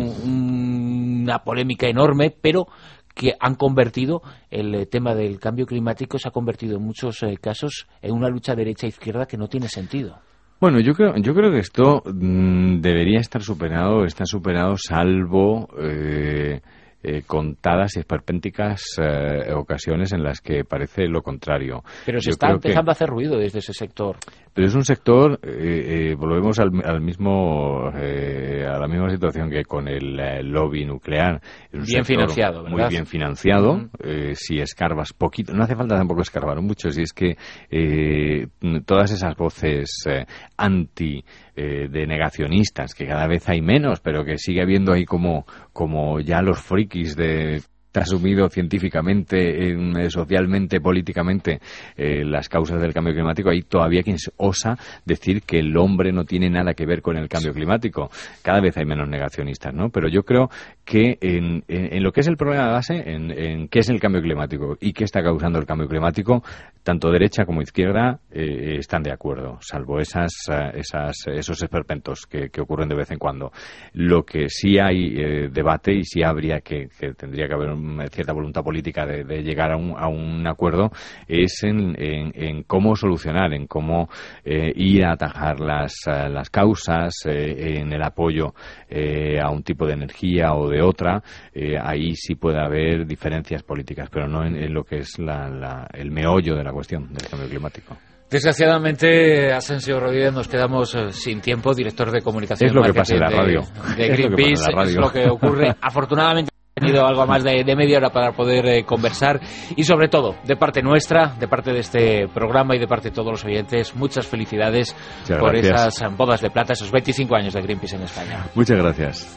un- una polémica enorme, pero que han convertido el eh, tema del cambio climático, se ha convertido en muchos eh, casos en una lucha derecha-izquierda que no tiene sentido. Bueno, yo creo, yo creo que esto mm, debería estar superado, está superado salvo eh, eh, contadas y esperpénticas eh, ocasiones en las que parece lo contrario. Pero se Yo está creo empezando que, a hacer ruido desde ese sector. pero es un sector, eh, eh, volvemos al, al mismo, eh, a la misma situación que con el eh, lobby nuclear. Es un Bien sector financiado, ¿verdad? Muy bien financiado. Mm. Eh, si escarbas poquito, no hace falta tampoco escarbar mucho, si es que eh, todas esas voces eh, anti eh, de negacionistas, que cada vez hay menos, pero que sigue habiendo ahí como, como ya los frikis de asumido científicamente, eh, socialmente, políticamente eh, las causas del cambio climático, hay todavía quien osa decir que el hombre no tiene nada que ver con el cambio climático. Cada vez hay menos negacionistas, ¿no? Pero yo creo que en, en, en lo que es el problema de base, en, en qué es el cambio climático y qué está causando el cambio climático, tanto derecha como izquierda eh, están de acuerdo, salvo esas, esas esos esperpentos que, que ocurren de vez en cuando. Lo que sí hay eh, debate y sí habría que, que tendría que haber una cierta voluntad política de, de llegar a un, a un acuerdo es en, en, en cómo solucionar, en cómo eh, ir a atajar las, las causas, eh, en el apoyo eh, a un tipo de energía o de otra. Eh, ahí sí puede haber diferencias políticas, pero no en, en lo que es la, la, el meollo de la cuestión del cambio climático. Desgraciadamente, Asensio Rodríguez, nos quedamos eh, sin tiempo, director de comunicación. Es lo que pasa en la radio. De, de Greenpeace, es lo que pasa en la radio. es lo que ocurre. Afortunadamente, hemos tenido algo más de, de media hora para poder eh, conversar y, sobre todo, de parte nuestra, de parte de este programa y de parte de todos los oyentes, muchas felicidades Muchas por gracias. esas bodas de plata, esos veinticinco años de Greenpeace en España. Muchas gracias.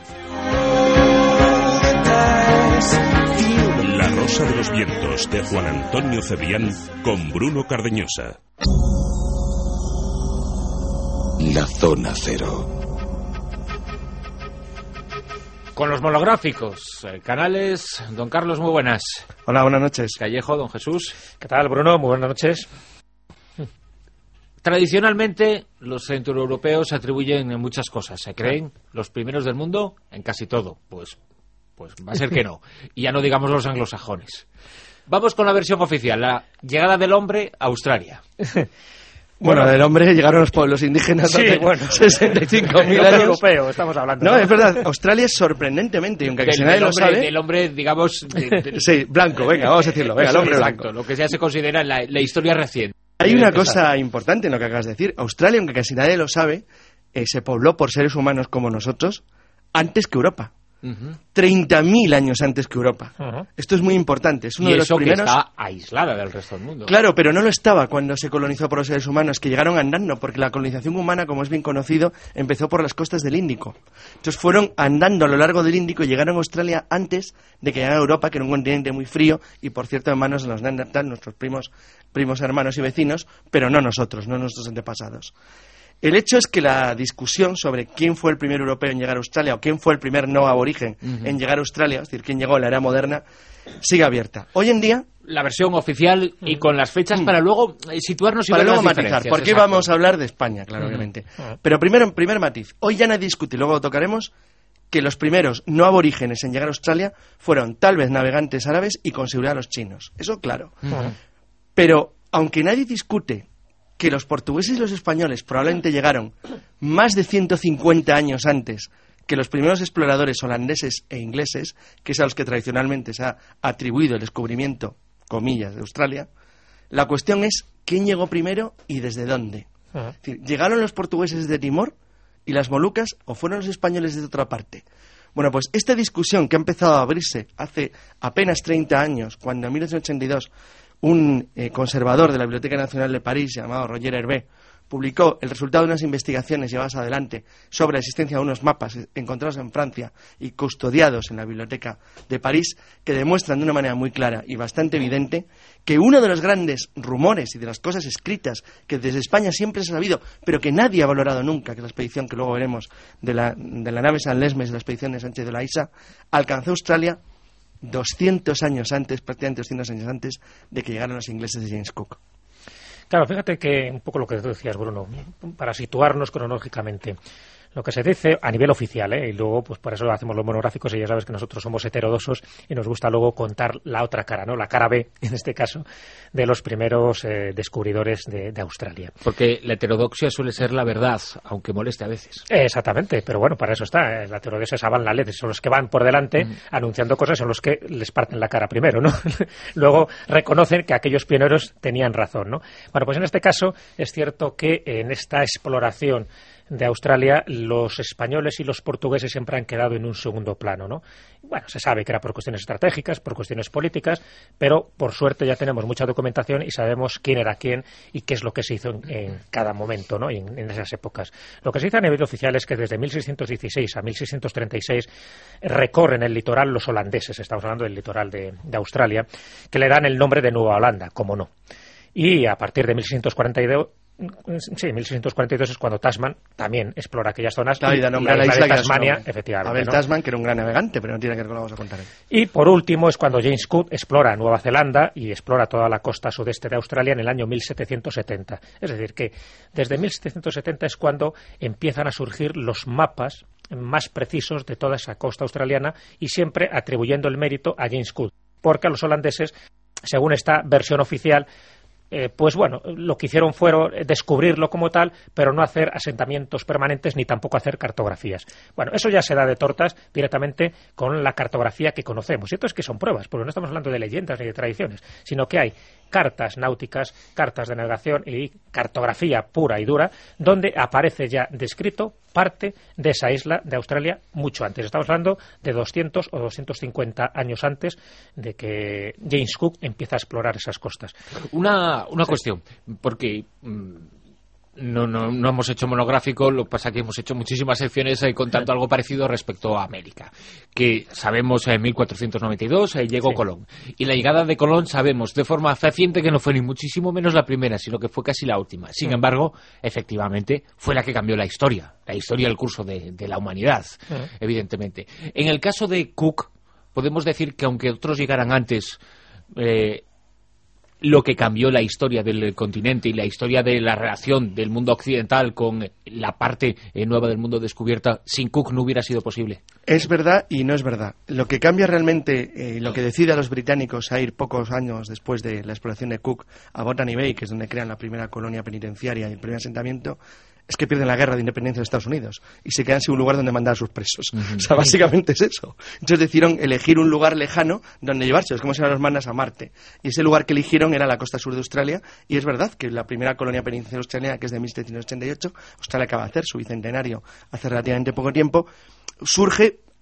La Rosa de los Vientos, de Juan Antonio Cebrián, con Bruno Cardeñosa. La Zona Cero. Con los monográficos, eh, canales, don Carlos, muy buenas. Hola, buenas noches. Callejo, don Jesús. ¿Qué tal, Bruno? Muy buenas noches. Tradicionalmente, los centroeuropeos se atribuyen en muchas cosas. Se creen los primeros del mundo en casi todo. Pues, pues va a ser que no. Y ya no digamos los anglosajones. Vamos con la versión oficial. La llegada del hombre a Australia. Bueno, Bueno, del hombre llegaron los pueblos indígenas sí, hace bueno. sesenta y cinco mil el hombre años. europeo, estamos hablando. No, es verdad, Australia es sorprendentemente, y aunque casi Del, nadie del lo hombre, sabe... del hombre, digamos... de- de- Sí, blanco, venga, vamos a decirlo, venga, el hombre Exacto, blanco. lo que ya se considera la, la historia reciente. Hay una Empezar. cosa importante en lo que acabas de decir. Australia, aunque casi nadie lo sabe, eh, se pobló por seres humanos como nosotros antes que Europa. Uh-huh. treinta mil años antes que Europa. Uh-huh. Esto es muy importante. Es uno y de los eso primeros... que está aislada del resto del mundo. Claro, pero no lo estaba cuando se colonizó por los seres humanos, que llegaron andando, porque la colonización humana, como es bien conocido, empezó por las costas del Índico. Entonces fueron andando a lo largo del Índico y llegaron a Australia antes de que llegara a Europa, que era un continente muy frío, y por cierto en manos de los Neandertal, nuestros primos, primos hermanos y vecinos, pero no nosotros, no nuestros antepasados. El hecho es que la discusión sobre quién fue el primer europeo en llegar a Australia o quién fue el primer no aborigen uh-huh. en llegar a Australia, es decir, quién llegó en la era moderna, sigue abierta. Hoy en día... La versión oficial y con las fechas uh-huh. para luego situarnos y para ver luego las matizar, porque exacto. vamos a hablar de España, claro, uh-huh. obviamente. Uh-huh. Pero primero, en primer matiz, hoy ya nadie discute, y luego lo tocaremos, que los primeros no aborígenes en llegar a Australia fueron tal vez navegantes árabes y con seguridad los chinos. Eso claro. Uh-huh. Pero, aunque nadie discute que los portugueses y los españoles probablemente llegaron más de ciento cincuenta años antes que los primeros exploradores holandeses e ingleses, que es a los que tradicionalmente se ha atribuido el descubrimiento, comillas, de Australia, la cuestión es quién llegó primero y desde dónde. Uh-huh. Es decir, ¿llegaron los portugueses desde Timor y las Molucas o fueron los españoles desde otra parte? Bueno, pues esta discusión que ha empezado a abrirse hace apenas treinta años, cuando en mil novecientos ochenta y dos un eh, conservador de la Biblioteca Nacional de París llamado Roger Hervé publicó el resultado de unas investigaciones llevadas adelante sobre la existencia de unos mapas encontrados en Francia y custodiados en la Biblioteca de París, que demuestran de una manera muy clara y bastante evidente que uno de los grandes rumores y de las cosas escritas que desde España siempre se ha sabido, pero que nadie ha valorado nunca, que la expedición que luego veremos de la, de la nave San Lesmes, la expedición de Sánchez de la Isa, alcanzó Australia doscientos años antes, prácticamente doscientos años antes de que llegaran los ingleses de James Cook. Claro, fíjate que un poco lo que tú decías, Bruno, para situarnos cronológicamente. Lo que se dice a nivel oficial, ¿eh? Y luego, pues por eso hacemos los monográficos y ya sabes que nosotros somos heterodosos y nos gusta luego contar la otra cara, ¿no? La cara B, en este caso, de los primeros eh, descubridores de, de Australia. Porque la heterodoxia suele ser la verdad, aunque moleste a veces. Eh, exactamente, pero bueno, para eso está. ¿eh? La heterodoxia es avan la ley, son los que van por delante uh-huh. anunciando cosas, son los que les parten la cara primero, ¿no? Luego reconocen que aquellos pioneros tenían razón, ¿no? Bueno, pues en este caso es cierto que en esta exploración de Australia, los españoles y los portugueses siempre han quedado en un segundo plano, ¿no? Bueno, se sabe que era por cuestiones estratégicas, por cuestiones políticas, pero por suerte ya tenemos mucha documentación y sabemos quién era quién y qué es lo que se hizo en, en cada momento, ¿no? Y en, en esas épocas. Lo que se dice a nivel oficial es que desde mil seiscientos dieciséis a mil seiscientos treinta y seis recorren el litoral los holandeses, estamos hablando del litoral de, de Australia, que le dan el nombre de Nueva Holanda, como no. Y a partir de mil seiscientos cuarenta y dos Sí, mil seiscientos cuarenta y dos es cuando Tasman también explora aquellas zonas. Claro, y da nombre a la isla de Tasmania, efectivamente. Abel ¿no? Tasman, que era un gran navegante, pero no tiene que ver con lo que vamos a contar hoy. Y por último es cuando James Cook explora Nueva Zelanda y explora toda la costa sudeste de Australia en el año mil setecientos setenta. Es decir, que desde mil setecientos setenta es cuando empiezan a surgir los mapas más precisos de toda esa costa australiana y siempre atribuyendo el mérito a James Cook, porque a los holandeses, según esta versión oficial, Eh, pues bueno, lo que hicieron fue descubrirlo como tal, pero no hacer asentamientos permanentes ni tampoco hacer cartografías. Bueno, eso ya se da de tortas directamente con la cartografía que conocemos. Y esto es que son pruebas, porque no estamos hablando de leyendas ni de tradiciones, sino que hay cartas náuticas, cartas de navegación y cartografía pura y dura, donde aparece ya descrito parte de esa isla de Australia mucho antes. Estamos hablando de doscientos o doscientos cincuenta años antes de que James Cook empieza a explorar esas costas. Una, una sí. cuestión, porque mmm, no, no, no hemos hecho monográfico, lo que pasa es que hemos hecho muchísimas secciones eh, contando algo parecido respecto a América, que sabemos en mil cuatrocientos noventa y dos eh, llegó sí. Colón, y la llegada de Colón sabemos de forma fehaciente que no fue ni muchísimo menos la primera, sino que fue casi la última. Sin sí. embargo, efectivamente, fue la que cambió la historia, la historia del curso de, de la humanidad, sí. evidentemente. En el caso de Cook, podemos decir que aunque otros llegaran antes, eh, lo que cambió la historia del continente y la historia de la relación del mundo occidental con la parte eh, nueva del mundo descubierta, sin Cook no hubiera sido posible. Es verdad y no es verdad. Lo que cambia realmente, eh, lo que decide a los británicos a ir pocos años después de la exploración de Cook a Botany Bay, que es donde crean la primera colonia penitenciaria y el primer asentamiento, es que pierden la guerra de independencia de Estados Unidos y se quedan sin un lugar donde mandar a sus presos. Uh-huh. O sea, básicamente es eso. Entonces decidieron elegir un lugar lejano donde llevarse. Es como si ahora los mandas a Marte. Y ese lugar que eligieron era la costa sur de Australia. Y es verdad que la primera colonia penitenciaria australiana, que es de mil setecientos ochenta y ocho, Australia acaba de hacer su bicentenario hace relativamente poco tiempo, surge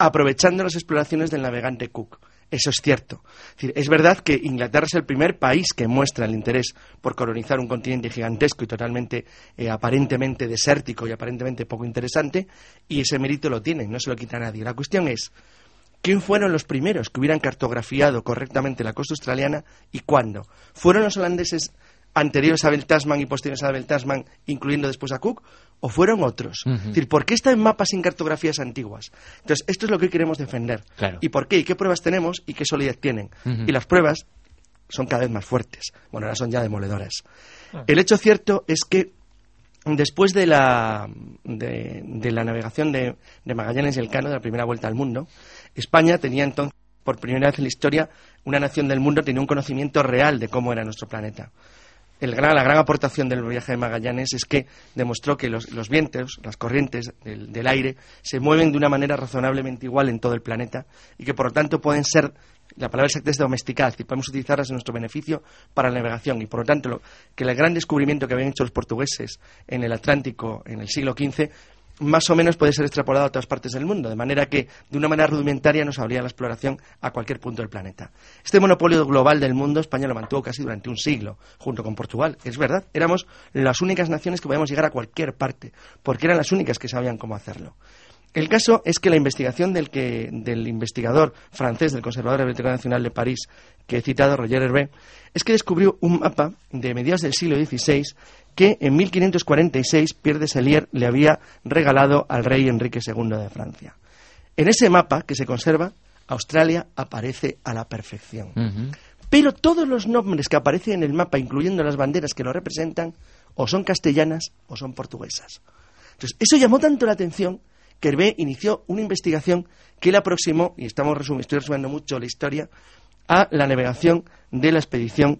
aprovechando las exploraciones del navegante Cook. Eso es cierto. Es decir, es verdad que Inglaterra es el primer país que muestra el interés por colonizar un continente gigantesco y totalmente, eh, aparentemente desértico y aparentemente poco interesante, y ese mérito lo tienen, no se lo quita a nadie. La cuestión es, ¿quién fueron los primeros que hubieran cartografiado correctamente la costa australiana y cuándo? ¿Fueron los holandeses anteriores a Abel Tasman y posteriores a Abel Tasman, incluyendo después a Cook, o fueron otros? Uh-huh. Es decir, ¿por qué está en mapas sin cartografías antiguas? Entonces, esto es lo que queremos defender. Claro. ¿Y por qué? ¿Y qué pruebas tenemos? ¿Y qué solidez tienen? Uh-huh. Y las pruebas son cada vez más fuertes. Bueno, ahora son ya demoledoras. Uh-huh. El hecho cierto es que después de la, de, de la navegación de, de Magallanes y Elcano, de la primera vuelta al mundo, España tenía entonces, por primera vez en la historia, una nación del mundo tenía un conocimiento real de cómo era nuestro planeta. El gran, la gran aportación del viaje de Magallanes es que demostró que los, los vientos, las corrientes del, del aire, se mueven de una manera razonablemente igual en todo el planeta y que, por lo tanto, pueden ser, la palabra exacta es domesticadas, y podemos utilizarlas en nuestro beneficio para la navegación. Y, por lo tanto, lo, que el gran descubrimiento que habían hecho los portugueses en el Atlántico en el siglo quince más o menos puede ser extrapolado a todas partes del mundo, de manera que de una manera rudimentaria nos abría la exploración a cualquier punto del planeta. Este monopolio global del mundo España lo mantuvo casi durante un siglo, junto con Portugal. Es verdad, éramos las únicas naciones que podíamos llegar a cualquier parte, porque eran las únicas que sabían cómo hacerlo. El caso es que la investigación del, que, del investigador francés del Conservador de la Biblioteca Nacional de París, que he citado, Roger Hervé, es que descubrió un mapa de mediados del siglo dieciséis que en mil quinientos cuarenta y seis Pierre de Sellier le había regalado al rey Enrique segundo de Francia. En ese mapa, que se conserva, Australia aparece a la perfección. Uh-huh. Pero todos los nombres que aparecen en el mapa, incluyendo las banderas que lo representan, o son castellanas o son portuguesas. Entonces, eso llamó tanto la atención que Hervé inició una investigación que le aproximó, y estamos resum- estoy resumiendo mucho la historia, a la navegación de la expedición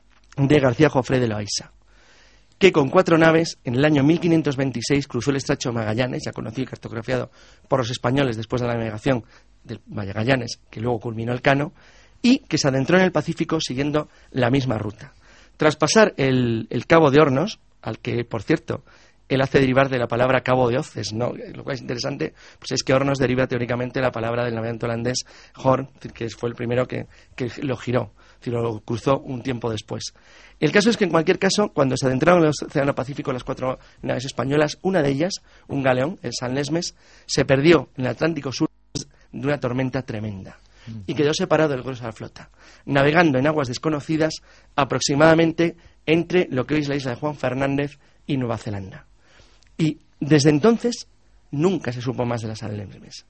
de García Jofré de Loaysa, que con cuatro naves, en el año mil quinientos veintiséis, cruzó el estrecho de Magallanes, ya conocido y cartografiado por los españoles después de la navegación del Magallanes, que luego culminó el Cano, y que se adentró en el Pacífico siguiendo la misma ruta. Tras pasar el, el Cabo de Hornos, al que, por cierto, él hace derivar de la palabra Cabo de Hoces, ¿no? Lo cual es interesante, pues es que Hornos deriva teóricamente de la palabra del navegante holandés Horn, que fue el primero que, que lo giró, que lo cruzó un tiempo después. El caso es que, en cualquier caso, cuando se adentraron en el Océano Pacífico las cuatro naves españolas, una de ellas, un galeón, el San Lesmes, se perdió en el Atlántico Sur de una tormenta tremenda y quedó separado del grueso de la flota, navegando en aguas desconocidas aproximadamente entre lo que hoy es la isla de Juan Fernández y Nueva Zelanda. Y desde entonces nunca se supo más de la San Lesmes.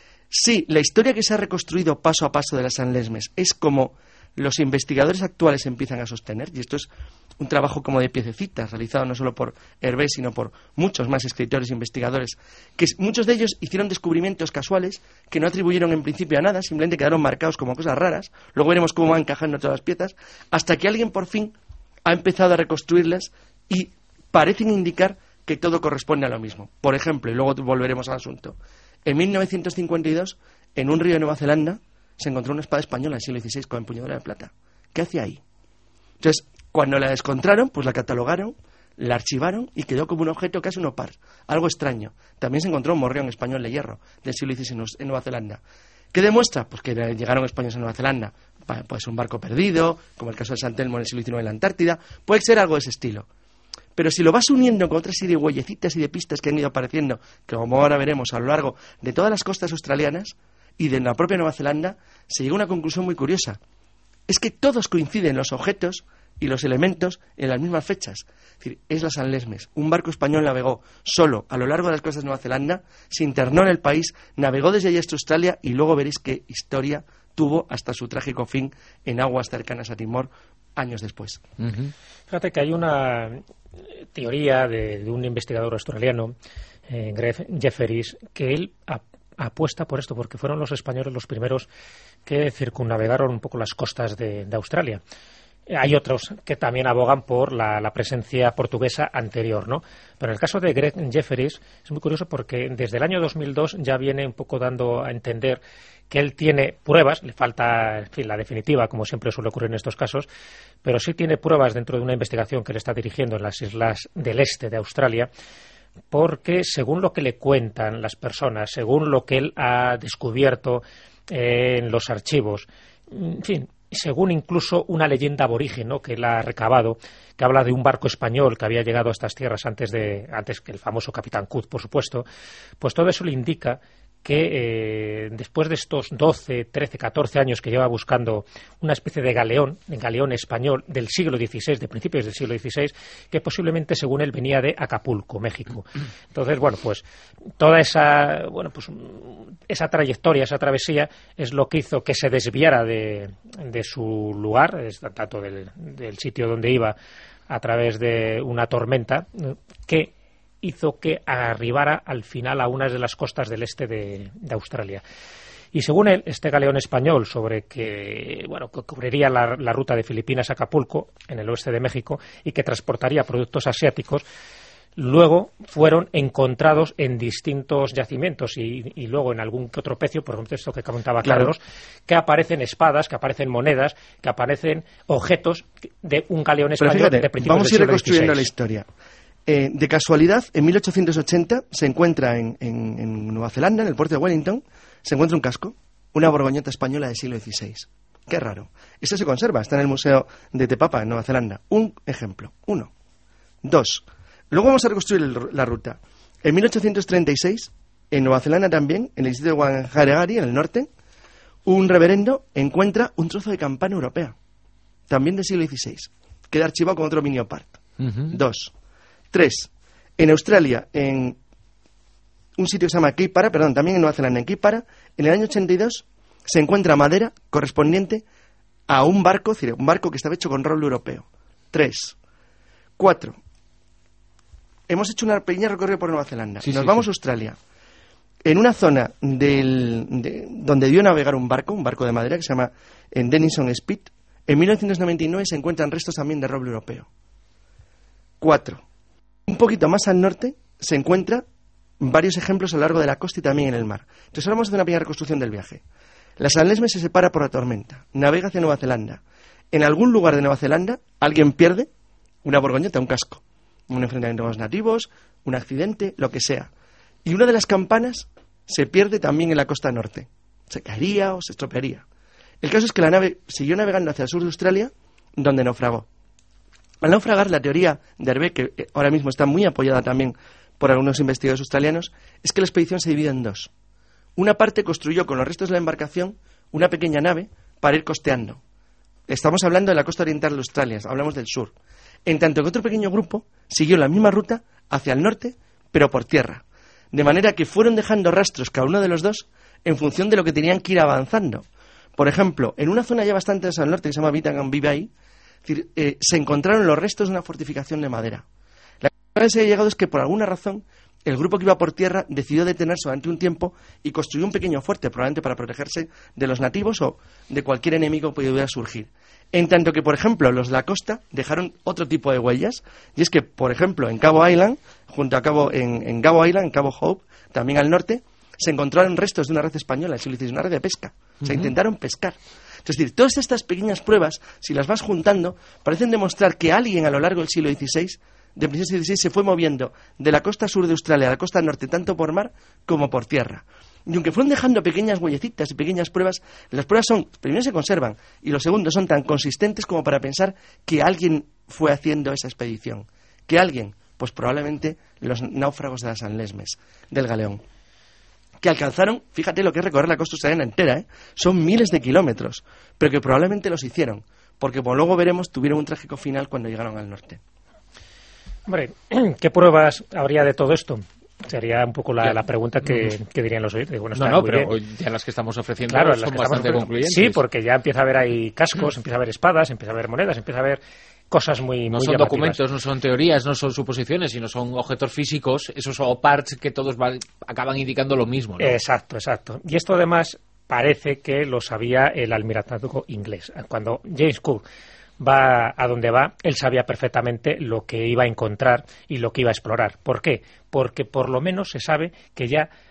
Sí, la historia que se ha reconstruido paso a paso de la San Lesmes es como los investigadores actuales empiezan a sostener, y esto es un trabajo como de piececitas, realizado no solo por Hervé, sino por muchos más escritores e investigadores, que muchos de ellos hicieron descubrimientos casuales que no atribuyeron en principio a nada, simplemente quedaron marcados como cosas raras, luego veremos cómo van encajando todas las piezas, hasta que alguien por fin ha empezado a reconstruirlas y parecen indicar que todo corresponde a lo mismo. Por ejemplo, y luego volveremos al asunto, en mil novecientos cincuenta y dos, en un río de Nueva Zelanda, se encontró una espada española del siglo dieciséis con empuñadura de plata. ¿Qué hacía ahí? Entonces, cuando la encontraron, pues la catalogaron, la archivaron y quedó como un objeto casi un opar. Algo extraño. También se encontró un morrión español de hierro del siglo dieciséis en Nueva Zelanda. ¿Qué demuestra? Pues que llegaron españoles a Nueva Zelanda. Puede ser un barco perdido, como el caso de San Telmo en el siglo diecinueve en la Antártida. Puede ser algo de ese estilo. Pero si lo vas uniendo con otra serie de huellecitas y de pistas que han ido apareciendo, que como ahora veremos a lo largo de todas las costas australianas y de la propia Nueva Zelanda, se llega a una conclusión muy curiosa. Es que todos coinciden los objetos y los elementos en las mismas fechas. Es decir, es la San Lesmes. Un barco español navegó solo a lo largo de las costas de Nueva Zelanda, se internó en el país, navegó desde allí hasta Australia y luego veréis qué historia tuvo hasta su trágico fin en aguas cercanas a Timor años después. Uh-huh. Fíjate que hay una teoría de, de un investigador australiano, eh, Greg Jefferies, que él ap- apuesta por esto, porque fueron los españoles los primeros que circunnavegaron un poco las costas de, de Australia. Hay otros que también abogan por la, la presencia portuguesa anterior, ¿no? Pero en el caso de Greg Jefferies es muy curioso porque desde el año dos mil dos ya viene un poco dando a entender que él tiene pruebas, le falta, en fin, la definitiva, como siempre suele ocurrir en estos casos, pero sí tiene pruebas dentro de una investigación que él está dirigiendo en las islas del este de Australia porque según lo que le cuentan las personas, según lo que él ha descubierto eh, en los archivos, en fin, según incluso una leyenda aborigen, ¿no?, que él ha recabado, que habla de un barco español que había llegado a estas tierras antes de antes que el famoso Capitán Cook, por supuesto, pues todo eso le indica que eh, después de estos doce, trece, catorce años que lleva buscando una especie de galeón, de galeón español del siglo dieciséis, de principios del siglo dieciséis, que posiblemente, según él, venía de Acapulco, México. Entonces, bueno, pues toda esa, bueno, pues esa trayectoria, esa travesía, es lo que hizo que se desviara de, de su lugar, tanto del, del sitio donde iba, a través de una tormenta, que hizo que arribara al final a unas de las costas del este de, de Australia. Y según él, este galeón español, sobre que, bueno, que cubriría la, la ruta de Filipinas a Acapulco, en el oeste de México, y que transportaría productos asiáticos, luego fueron encontrados en distintos yacimientos y, y luego en algún que otro pecio, por ejemplo, esto que comentaba claro. Carlos, que aparecen espadas, que aparecen monedas, que aparecen objetos de un galeón español. Pero fíjate, de principios vamos a del ir siglo reconstruyendo dieciséis. la historia. Eh, de casualidad, en mil ochocientos ochenta se encuentra en, en, en Nueva Zelanda, en el puerto de Wellington, se encuentra un casco, una borgoñota española del siglo dieciséis. Qué raro. Eso se conserva, está en el Museo de Te Papa, en Nueva Zelanda. Un ejemplo. Uno. Dos. Luego vamos a reconstruir el, la ruta. En mil ochocientos treinta y seis, en Nueva Zelanda también, en el distrito de Whangarei, en el norte, un reverendo encuentra un trozo de campana europea, también del siglo dieciséis. Queda archivado con otro miniopart. Uh-huh. Dos. Tres, en Australia, en un sitio que se llama Cape Para, perdón, también en Nueva Zelanda, en Cape Para, en el año ochenta y dos se encuentra madera correspondiente a un barco, es decir, un barco que estaba hecho con roble europeo. Tres. Cuatro. Hemos hecho una pequeña recorrido por Nueva Zelanda. Sí, Nos sí, vamos sí. a Australia. En una zona del, de, donde vio navegar un barco, un barco de madera que se llama en Denison Spit, en mil novecientos noventa y nueve se encuentran restos también de roble europeo. Cuatro. Un poquito más al norte se encuentran varios ejemplos a lo largo de la costa y también en el mar. Entonces ahora vamos a hacer una pequeña reconstrucción del viaje. La San Lesmes se separa por la tormenta, navega hacia Nueva Zelanda. En algún lugar de Nueva Zelanda alguien pierde una borgoñota, un casco, un enfrentamiento con los nativos, un accidente, lo que sea. Y una de las campanas se pierde también en la costa norte. Se caería o se estropearía. El caso es que la nave siguió navegando hacia el sur de Australia, donde naufragó. Al naufragar, la teoría de Hervé, que ahora mismo está muy apoyada también por algunos investigadores australianos, es que la expedición se divide en dos. Una parte construyó con los restos de la embarcación una pequeña nave para ir costeando. Estamos hablando de la costa oriental de Australia, hablamos del sur. En tanto que otro pequeño grupo siguió la misma ruta hacia el norte, pero por tierra. De manera que fueron dejando rastros cada uno de los dos en función de lo que tenían que ir avanzando. Por ejemplo, en una zona ya bastante al norte que se llama Bitangan Bay, es decir, eh, se encontraron los restos de una fortificación de madera. La conclusión que se ha llegado es que por alguna razón el grupo que iba por tierra decidió detenerse durante un tiempo y construyó un pequeño fuerte, probablemente para protegerse de los nativos o de cualquier enemigo que pudiera surgir. En tanto que, por ejemplo, los de la costa dejaron otro tipo de huellas, y es que, por ejemplo, en Cabo Island, junto a Cabo, en, en Cabo Island, en Cabo Hope, también al norte, se encontraron restos de una red española, el siglo dieciséis, una red de pesca. Uh-huh. Se intentaron pescar. Es decir, todas estas pequeñas pruebas, si las vas juntando, parecen demostrar que alguien a lo largo del siglo dieciséis, de principios del dieciséis, se fue moviendo de la costa sur de Australia a la costa norte, tanto por mar como por tierra. Y aunque fueron dejando pequeñas huellecitas y pequeñas pruebas, las pruebas son, primero se conservan, y los segundos son tan consistentes como para pensar que alguien fue haciendo esa expedición. ¿Que alguien? Pues probablemente los náufragos de la San Lesmes, del galeón. Que alcanzaron, fíjate lo que es recorrer la costa australiana entera, ¿eh? Son miles de kilómetros, pero que probablemente los hicieron, porque como luego veremos, tuvieron un trágico final cuando llegaron al norte. Hombre, ¿qué pruebas habría de todo esto? Sería un poco la, la pregunta que, que dirían los oyentes. Bueno, no, no, pero bien. Ya las que estamos ofreciendo claro, son bastante concluyentes. Sí, porque ya empieza a haber ahí cascos, empieza a haber espadas, empieza a haber monedas, empieza a haber cosas muy, no muy son llamativas. Documentos, no son teorías, no son suposiciones, sino son objetos físicos, esos o parts que todos van, acaban indicando lo mismo, ¿no? Exacto, exacto. Y esto además parece que lo sabía el almirantazgo inglés. Cuando James Cook va a donde va, él sabía perfectamente lo que iba a encontrar y lo que iba a explorar. ¿Por qué? Porque por lo menos se sabe que ya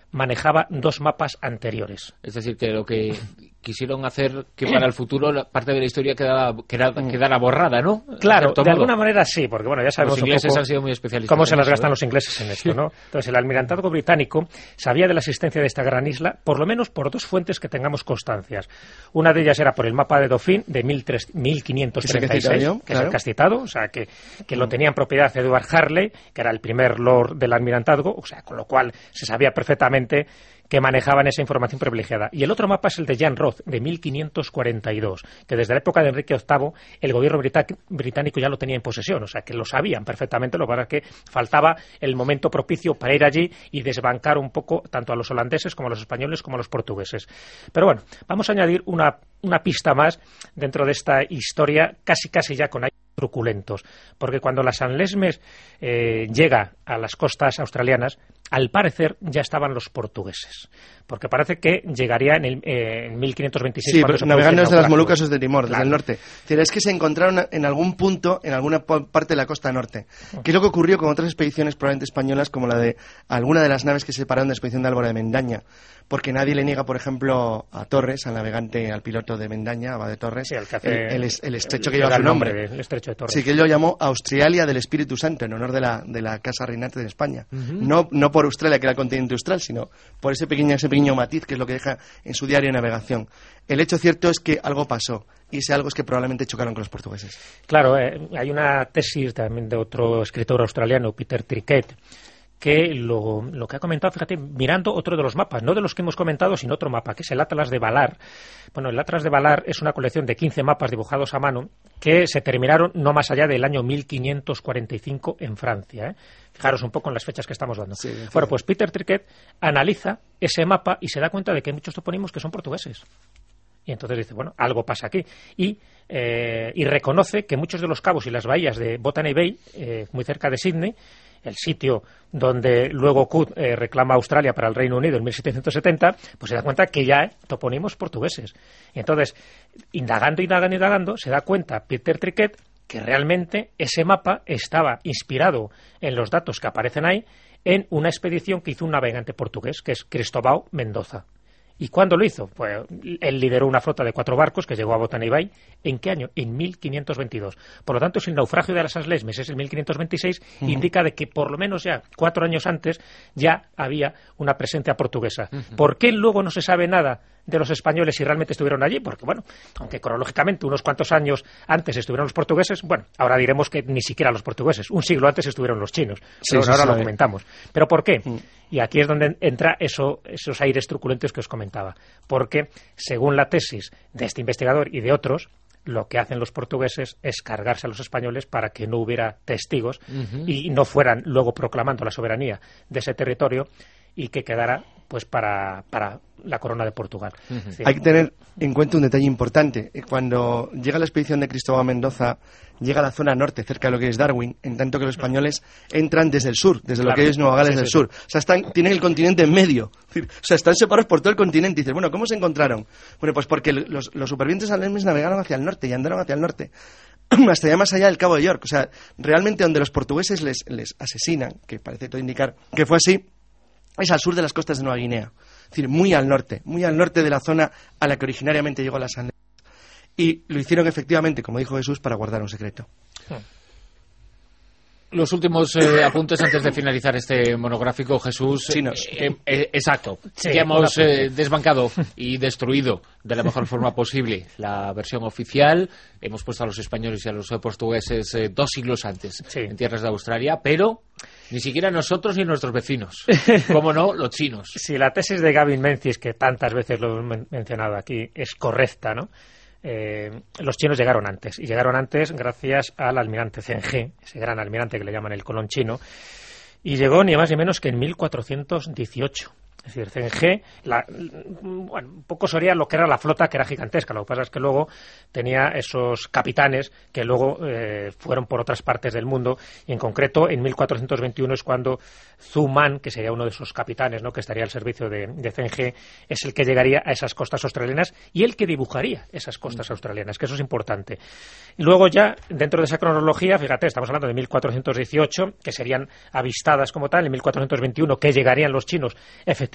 manejaba dos mapas anteriores. Es decir, que lo que quisieron hacer que para el futuro la parte de la historia quedara, quedara, quedara borrada, ¿no? Claro, de alguna manera sí, porque bueno, ya sabemos los ingleses un poco han sido muy especialistas cómo se las eso, gastan ¿eh? los ingleses en esto, ¿no? Entonces, el almirantazgo británico sabía de la existencia de esta gran isla, por lo menos por dos fuentes que tengamos constancias. Una de ellas era por el mapa de Dauphin de mil quinientos treinta y seis, que es el que has citado, o sea, que, que lo tenía en propiedad Edward Harley, que era el primer lord del almirantazgo, o sea, con lo cual se sabía perfectamente que manejaban esa información privilegiada. Y el otro mapa es el de Jan Roth, de mil quinientos cuarenta y dos, que desde la época de Enrique octavo el gobierno británico ya lo tenía en posesión, o sea, que lo sabían perfectamente, lo que pasa es que faltaba el momento propicio para ir allí y desbancar un poco tanto a los holandeses como a los españoles como a los portugueses. Pero bueno, vamos a añadir una, una pista más dentro de esta historia, casi casi ya con truculentos, porque cuando la San Lesmes eh, llega a las costas australianas, al parecer ya estaban los portugueses, porque parece que llegaría en, el, eh, en mil quinientos veintiséis. Sí, pero navegando desde las Molucas o desde Timor, desde claro. el norte. Es decir, es que se encontraron en algún punto, en alguna parte de la costa norte. ¿Qué es lo que ocurrió con otras expediciones probablemente españolas, como la de alguna de las naves que se separaron de la expedición de Álvaro de Mendaña? Porque nadie le niega, por ejemplo, a Torres, al navegante, al piloto de Mendaña, Abad de Torres, sí, el, que hace el, el, el estrecho el, que lleva su nombre. nombre el estrecho de Torres. Sí, que él lo llamó Australia del Espíritu Santo, en honor de la, de la Casa Reinante de España. Uh-huh. No, no por Australia, que era el continente austral, sino por ese pequeño, ese pequeño matiz que es lo que deja en su diario de navegación. El hecho cierto es que algo pasó, y ese algo es que probablemente chocaron con los portugueses. Claro, eh, hay una tesis también de otro escritor australiano, Peter Trickett, que lo, lo que ha comentado, fíjate, mirando otro de los mapas, no de los que hemos comentado, sino otro mapa, que es el Atlas de Valar. Bueno, el Atlas de Valar es una colección de quince mapas dibujados a mano que se terminaron no más allá del año mil quinientos cuarenta y cinco en Francia, ¿eh? Fijaros un poco en las fechas que estamos dando. Sí, bueno, pues Peter Trickett analiza ese mapa y se da cuenta de que hay muchos topónimos que son portugueses. Y entonces dice, bueno, algo pasa aquí. Y, eh, y reconoce que muchos de los cabos y las bahías de Botany Bay, eh, muy cerca de Sydney, el sitio donde luego Cook eh, reclama Australia para el Reino Unido en mil setecientos setenta, pues se da cuenta que ya hay topónimos portugueses. Y entonces, indagando, indagando, indagando, se da cuenta Peter Trickett que realmente ese mapa estaba inspirado en los datos que aparecen ahí en una expedición que hizo un navegante portugués, que es Cristóbal Mendoza. ¿Y cuándo lo hizo? Pues él lideró una flota de cuatro barcos que llegó a Botany Bay. ¿En qué año? En mil quinientos veintidós. Por lo tanto, si el naufragio de las San Lesmes es en mil quinientos veintiséis, uh-huh. indica de que por lo menos ya cuatro años antes ya había una presencia portuguesa. Uh-huh. ¿Por qué luego no se sabe nada de los españoles si realmente estuvieron allí? Porque, bueno, aunque cronológicamente unos cuantos años antes estuvieron los portugueses, bueno, ahora diremos que ni siquiera los portugueses. Un siglo antes estuvieron los chinos. Sí, pero sí, ahora sí, lo sí. comentamos. ¿Pero por qué? Uh-huh. Y aquí es donde entra eso, esos aires truculentos que os comentaba. Porque, según la tesis de este investigador y de otros, lo que hacen los portugueses es cargarse a los españoles para que no hubiera testigos uh-huh. y no fueran luego proclamando la soberanía de ese territorio y que quedara pues para, para la corona de Portugal. Uh-huh. Sí. Hay que tener en cuenta un detalle importante. Cuando llega la expedición de Cristóbal Mendoza, llega a la zona norte, cerca de lo que es Darwin, en tanto que los españoles entran desde el sur, desde claro. lo que es Nueva Gales sí, del sí, sur. Sí. O sea, están, tienen el continente en medio. O sea, están separados por todo el continente. Y dices, bueno, ¿cómo se encontraron? Bueno, pues porque los, los supervivientes alemanes navegaron hacia el norte y andaron hacia el norte. Hasta allá más allá del Cabo de York. O sea, realmente donde los portugueses les, les asesinan, que parece todo indicar que fue así, es al sur de las costas de Nueva Guinea. Es decir, muy al norte, muy al norte de la zona a la que originariamente llegó la San Lesmes. Y lo hicieron efectivamente, como dijo Jesús, para guardar un secreto. Los últimos eh, apuntes antes de finalizar este monográfico, Jesús. Chinos. Eh, eh, exacto. Sí, ya hemos eh, desbancado y destruido de la mejor forma posible la versión oficial. Hemos puesto a los españoles y a los portugueses eh, dos siglos antes sí. en tierras de Australia, pero ni siquiera nosotros ni nuestros vecinos. ¿Cómo no? Los chinos. Si la tesis de Gavin Menzies, que tantas veces lo hemos mencionado aquí, es correcta, ¿no? Eh, los chinos llegaron antes, y llegaron antes gracias al almirante Zheng, ese gran almirante que le llaman el Colón chino, y llegó ni más ni menos que en mil cuatrocientos dieciocho. Es decir, Zheng, la, bueno, un poco sería lo que era la flota, que era gigantesca. Lo que pasa es que luego tenía esos capitanes que luego eh, fueron por otras partes del mundo, y en concreto en mil cuatrocientos veintiuno es cuando Zhu Man, que sería uno de esos capitanes, ¿no?, que estaría al servicio de, de Zheng, es el que llegaría a esas costas australianas y el que dibujaría esas costas australianas, que eso es importante. Luego ya, dentro de esa cronología, fíjate, estamos hablando de mil cuatrocientos dieciocho, que serían avistadas como tal, en mil cuatrocientos veintiuno, que llegarían los chinos efectivamente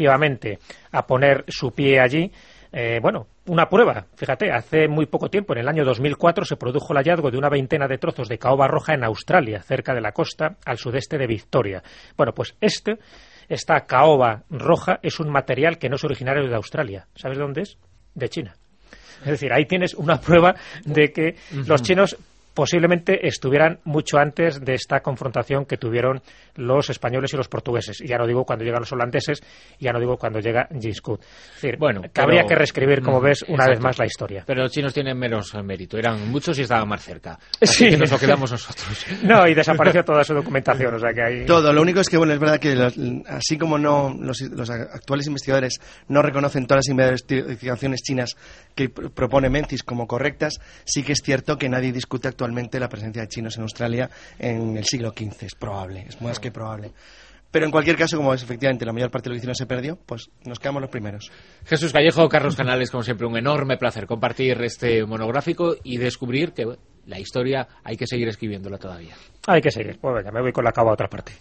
efectivamente a poner su pie allí. Eh, bueno, una prueba, fíjate, hace muy poco tiempo, en el año dos mil cuatro, se produjo el hallazgo de una veintena de trozos de caoba roja en Australia, cerca de la costa, al sudeste de Victoria. Bueno, pues este, esta caoba roja es un material que no es originario de Australia. ¿Sabes de dónde es? De China. Es decir, ahí tienes una prueba de que los chinos posiblemente estuvieran mucho antes de esta confrontación que tuvieron los españoles y los portugueses. Y ya no digo cuando llegan los holandeses, y ya no digo cuando llega James Cook. Es decir, bueno, que pero, habría que reescribir, como ves, una exacto. vez más la historia. Pero los chinos tienen menos mérito. Eran muchos y estaban más cerca. Así sí. que nos lo quedamos nosotros. No, y desapareció toda su documentación. O sea que hay... Todo. Lo único es que, bueno, es verdad que los, así como no los, los actuales investigadores no reconocen todas las investigaciones chinas que propone Menzies como correctas, sí que es cierto que nadie discute actualmente Actualmente la presencia de chinos en Australia en el siglo quince. Es probable, es más que probable. Pero en cualquier caso, como es efectivamente la mayor parte de lo que hicieron se perdió, pues nos quedamos los primeros. Jesús Callejo, Carlos Canales, como siempre, un enorme placer compartir este monográfico y descubrir que bueno, la historia hay que seguir escribiéndola todavía. Hay que seguir. Pues venga, me voy con la cava a otra parte.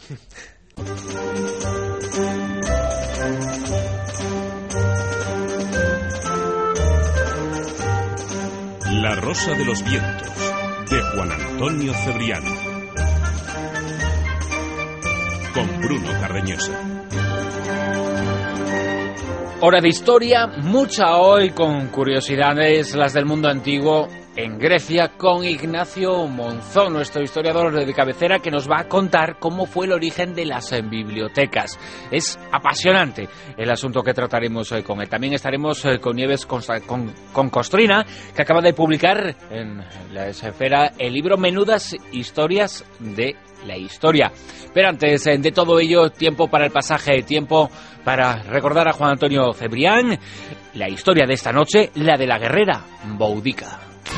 La Rosa de los Vientos, de Juan Antonio Cebrián, con Bruno Cardeñosa. Hora de historia, mucha hoy, con curiosidades, las del mundo antiguo, en Grecia, con Ignacio Monzón, nuestro historiador de cabecera, que nos va a contar cómo fue el origen de las bibliotecas. Es apasionante el asunto que trataremos hoy con él. También estaremos con Nieves con, con, con Costrina, que acaba de publicar en la esfera el libro Menudas Historias de la Historia. Pero antes de todo ello, tiempo para el pasaje, tiempo para recordar a Juan Antonio Cebrián, la historia de esta noche, la de la guerrera Boudica.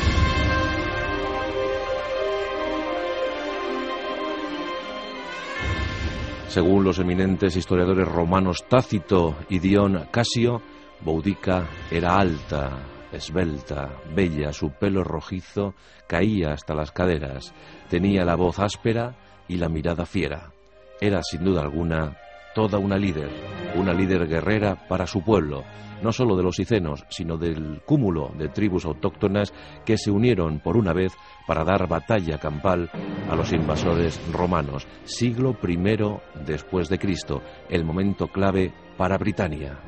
Según los eminentes historiadores romanos Tácito y Dion Casio, Boudica era alta, esbelta, bella, su pelo rojizo caía hasta las caderas, tenía la voz áspera y la mirada fiera. Era, sin duda alguna, toda una líder, una líder guerrera para su pueblo, no solo de los icenos, sino del cúmulo de tribus autóctonas que se unieron por una vez para dar batalla campal a los invasores romanos. Siglo primero después de Cristo, el momento clave para Britania.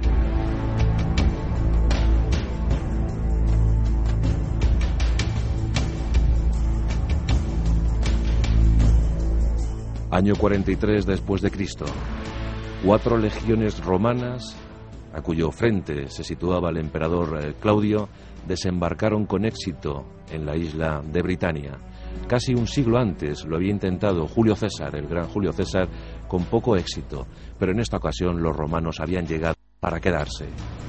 Año cuarenta y tres después de Cristo. Cuatro legiones romanas, a cuyo frente se situaba el emperador Claudio, desembarcaron con éxito en la isla de Britania. Casi un siglo antes lo había intentado Julio César, el gran Julio César, con poco éxito, pero en esta ocasión los romanos habían llegado para quedarse.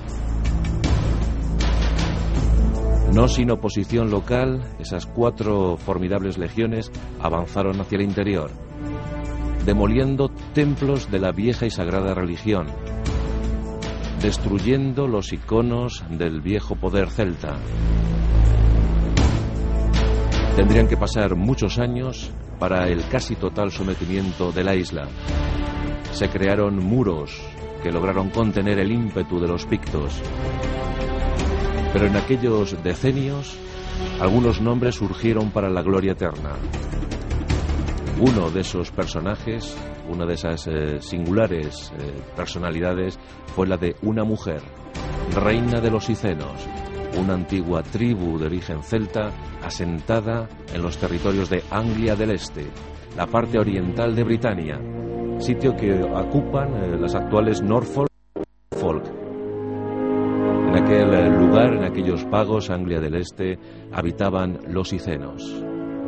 No sin oposición local, esas cuatro formidables legiones avanzaron hacia el interior, demoliendo templos de la vieja y sagrada religión, destruyendo los iconos del viejo poder celta. Tendrían que pasar muchos años para el casi total sometimiento de la isla. Se crearon muros que lograron contener el ímpetu de los pictos. Pero en aquellos decenios, algunos nombres surgieron para la gloria eterna. Uno de esos personajes, una de esas eh, singulares eh, personalidades, fue la de una mujer, reina de los icenos, una antigua tribu de origen celta asentada en los territorios de Anglia del Este, la parte oriental de Britania, sitio que ocupan eh, las actuales Norfolk. En aquel eh, lugar, en aquellos pagos, Anglia del Este, habitaban los icenos.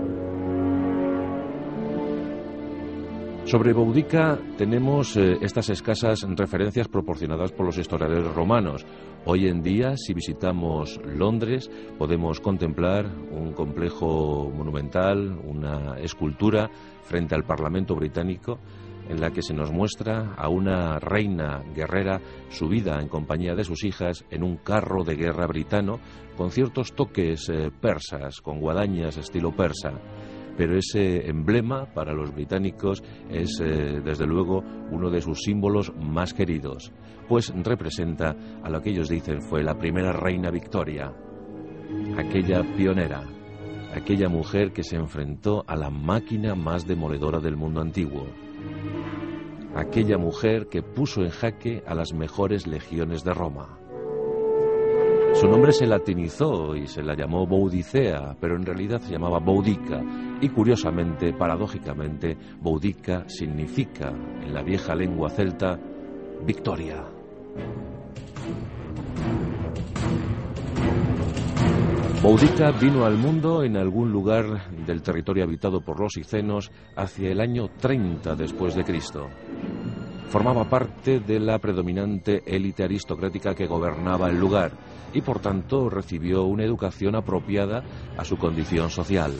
Sobre Boudica tenemos eh, estas escasas referencias proporcionadas por los historiadores romanos. Hoy en día, si visitamos Londres, podemos contemplar un complejo monumental, una escultura frente al Parlamento británico, en la que se nos muestra a una reina guerrera subida en compañía de sus hijas en un carro de guerra britano con ciertos toques eh, persas, con guadañas estilo persa. pero ese emblema para los británicos es, eh, desde luego, uno de sus símbolos más queridos, pues representa a lo que ellos dicen fue la primera reina Victoria, aquella pionera, aquella mujer que se enfrentó a la máquina más demoledora del mundo antiguo, aquella mujer que puso en jaque a las mejores legiones de Roma. Su nombre se latinizó y se la llamó Boudicea, pero en realidad se llamaba Boudica, y curiosamente, paradójicamente, Boudica significa, en la vieja lengua celta, victoria. Boudica vino al mundo en algún lugar del territorio habitado por los icenos hacia el año treinta después de Cristo. Formaba parte de la predominante élite aristocrática que gobernaba el lugar y por tanto recibió una educación apropiada a su condición social.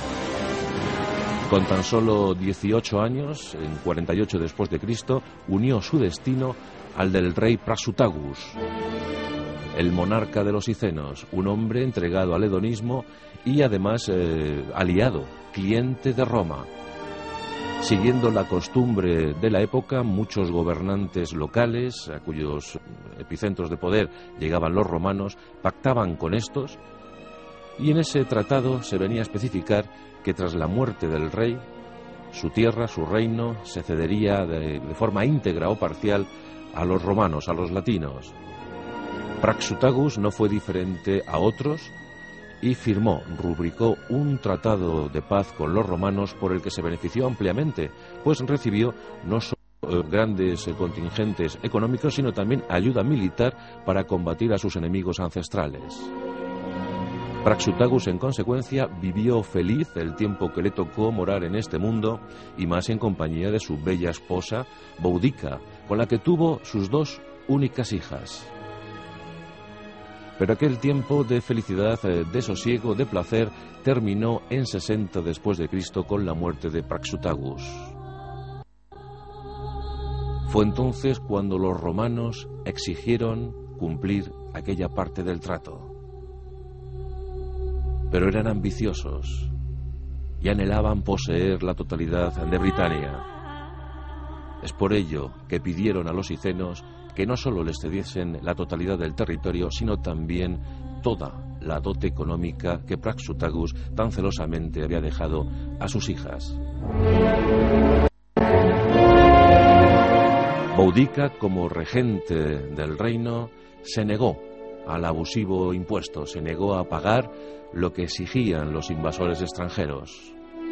Con tan solo dieciocho años, en cuarenta y ocho después de Cristo, unió su destino al del rey Praxutagus, el monarca de los icenos, un hombre entregado al hedonismo y además eh, aliado, cliente de Roma. Siguiendo la costumbre de la época, muchos gobernantes locales, a cuyos epicentros de poder llegaban los romanos, pactaban con estos, y en ese tratado se venía a especificar que tras la muerte del rey, su tierra, su reino, se cedería de, de forma íntegra o parcial a los romanos, a los latinos. Praxutagus no fue diferente a otros y firmó, rubricó un tratado de paz con los romanos por el que se benefició ampliamente, pues recibió no solo eh, grandes eh, contingentes económicos, sino también ayuda militar para combatir a sus enemigos ancestrales. Praxutagus, en consecuencia, vivió feliz el tiempo que le tocó morar en este mundo, y más en compañía de su bella esposa, Boudica, con la que tuvo sus dos únicas hijas. Pero aquel tiempo de felicidad, de sosiego, de placer, terminó en sesenta después de Cristo con la muerte de Praxutagus. Fue entonces cuando los romanos exigieron cumplir aquella parte del trato. Pero eran ambiciosos y anhelaban poseer la totalidad de Britania. Es por ello que pidieron a los icenos que no solo les cediesen la totalidad del territorio, sino también toda la dote económica que Praxutagus tan celosamente había dejado a sus hijas. Boudica, como regente del reino, se negó al abusivo impuesto, se negó a pagar lo que exigían los invasores extranjeros.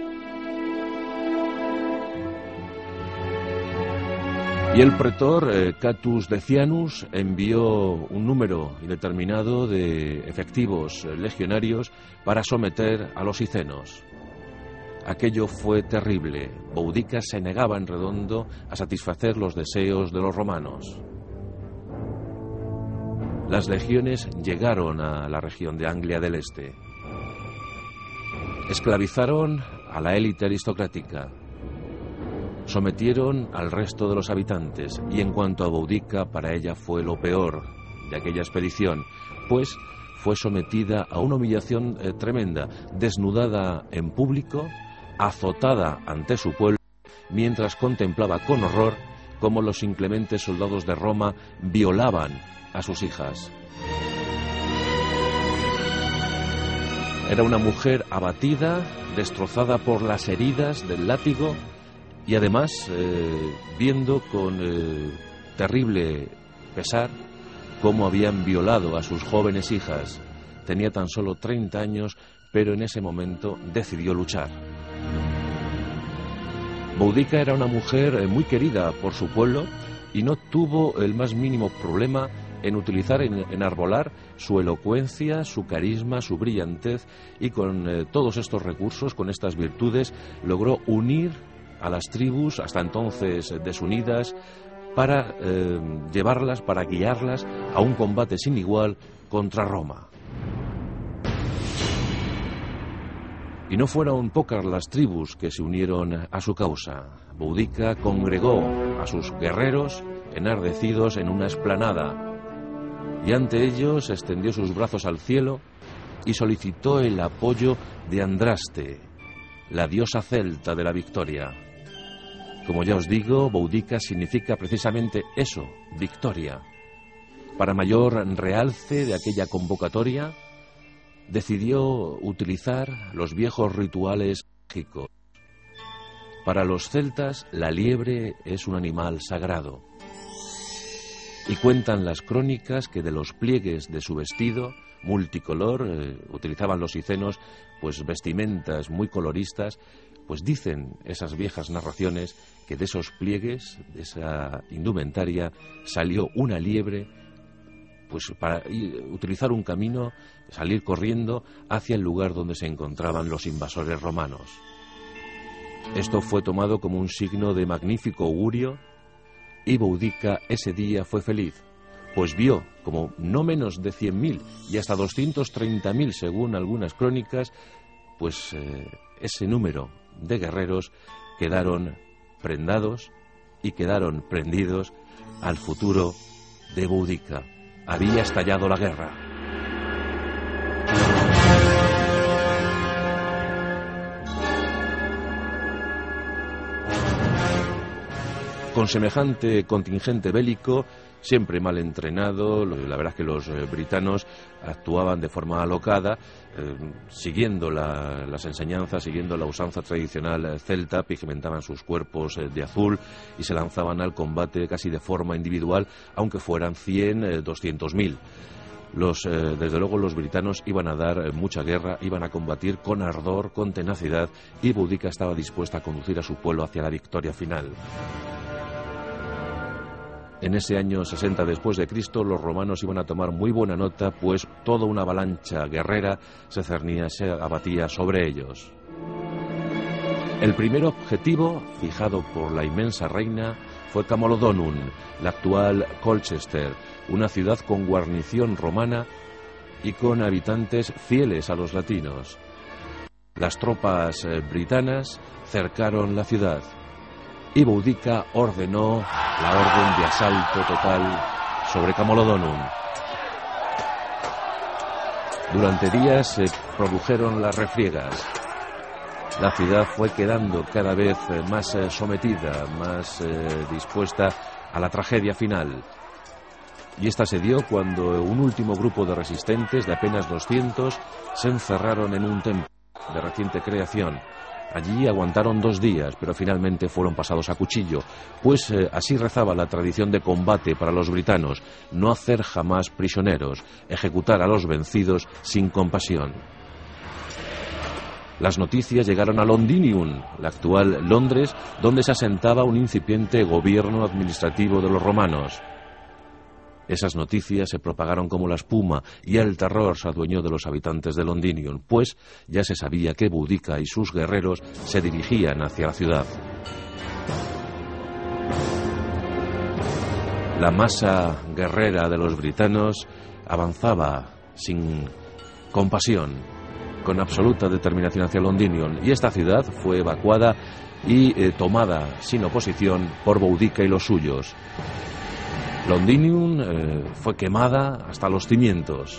Y el pretor eh, Catus Decianus envió un número indeterminado de efectivos eh, legionarios para someter a los icenos. Aquello fue terrible. Boudica se negaba en redondo a satisfacer los deseos de los romanos. Las legiones llegaron a la región de Anglia del Este. Esclavizaron a la élite aristocrática. Sometieron al resto de los habitantes, y en cuanto a Boudica, para ella fue lo peor de aquella expedición, pues fue sometida a una humillación eh, tremenda, desnudada en público, azotada ante su pueblo, mientras contemplaba con horror cómo los inclementes soldados de Roma violaban a sus hijas. Era una mujer abatida, destrozada por las heridas del látigo, y además eh, viendo con eh, terrible pesar cómo habían violado a sus jóvenes hijas. Tenía tan solo treinta años, pero en ese momento decidió luchar. Boudica era una mujer eh, muy querida por su pueblo y no tuvo el más mínimo problema en utilizar, en enarbolar su elocuencia, su carisma, su brillantez, y con eh, todos estos recursos, con estas virtudes, logró unir a las tribus, hasta entonces desunidas, para eh, llevarlas, para guiarlas a un combate sin igual contra Roma. Y no fueron pocas las tribus que se unieron a su causa. Boudica congregó a sus guerreros enardecidos en una explanada, y ante ellos extendió sus brazos al cielo y solicitó el apoyo de Andraste, la diosa celta de la victoria. Como ya os digo, Boudica significa precisamente eso, victoria. Para mayor realce de aquella convocatoria, decidió utilizar los viejos rituales mágicos. Para los celtas, la liebre es un animal sagrado. Y cuentan las crónicas que de los pliegues de su vestido multicolor, eh, utilizaban los icenos pues vestimentas muy coloristas, pues dicen esas viejas narraciones que de esos pliegues, de esa indumentaria, salió una liebre pues para utilizar un camino, salir corriendo hacia el lugar donde se encontraban los invasores romanos. Esto fue tomado como un signo de magnífico augurio, y Boudica ese día fue feliz, pues vio como no menos de cien mil y hasta doscientos treinta mil, según algunas crónicas, pues eh, ese número de guerreros quedaron prendados y quedaron prendidos al futuro de Boudica. Había estallado la guerra. Con semejante contingente bélico, siempre mal entrenado, la verdad es que los eh, britanos actuaban de forma alocada, eh, siguiendo la, las enseñanzas, siguiendo la usanza tradicional celta, pigmentaban sus cuerpos eh, de azul y se lanzaban al combate casi de forma individual, aunque fueran cien, eh, doscientos mil. Los, eh, desde luego los britanos iban a dar eh, mucha guerra, iban a combatir con ardor, con tenacidad, y Boudica estaba dispuesta a conducir a su pueblo hacia la victoria final. En ese año sesenta después de Cristo, los romanos iban a tomar muy buena nota, pues toda una avalancha guerrera se cernía, se abatía sobre ellos. El primer objetivo, fijado por la inmensa reina, fue Camolodonum, la actual Colchester, una ciudad con guarnición romana y con habitantes fieles a los latinos. Las tropas eh, britanas cercaron la ciudad, y Boudica ordenó la orden de asalto total sobre Camolodonum. Durante días se produjeron las refriegas. La ciudad fue quedando cada vez más eh, sometida, más eh, dispuesta a la tragedia final. Y esta se dio cuando un último grupo de resistentes, de apenas doscientos, se encerraron en un templo de reciente creación. Allí aguantaron dos días, pero finalmente fueron pasados a cuchillo, pues eh, así rezaba la tradición de combate para los britanos: no hacer jamás prisioneros, ejecutar a los vencidos sin compasión. Las noticias llegaron a Londinium, la actual Londres, donde se asentaba un incipiente gobierno administrativo de los romanos. Esas noticias se propagaron como la espuma y el terror se adueñó de los habitantes de Londinium, pues ya se sabía que Boudica y sus guerreros se dirigían hacia la ciudad. La masa guerrera de los britanos avanzaba sin compasión, con absoluta determinación hacia Londinium, y esta ciudad fue evacuada y eh, tomada sin oposición por Boudica y los suyos. Londinium eh, fue quemada hasta los cimientos.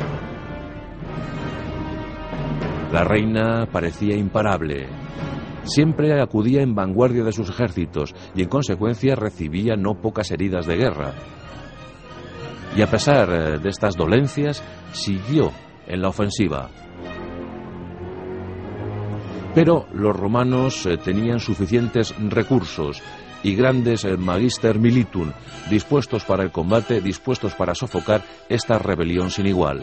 La reina parecía imparable. Siempre acudía en vanguardia de sus ejércitos y en consecuencia recibía no pocas heridas de guerra. Y a pesar eh, de estas dolencias, siguió en la ofensiva. Pero los romanos eh, tenían suficientes recursos y grandes eh, magister militum, dispuestos para el combate, dispuestos para sofocar esta rebelión sin igual.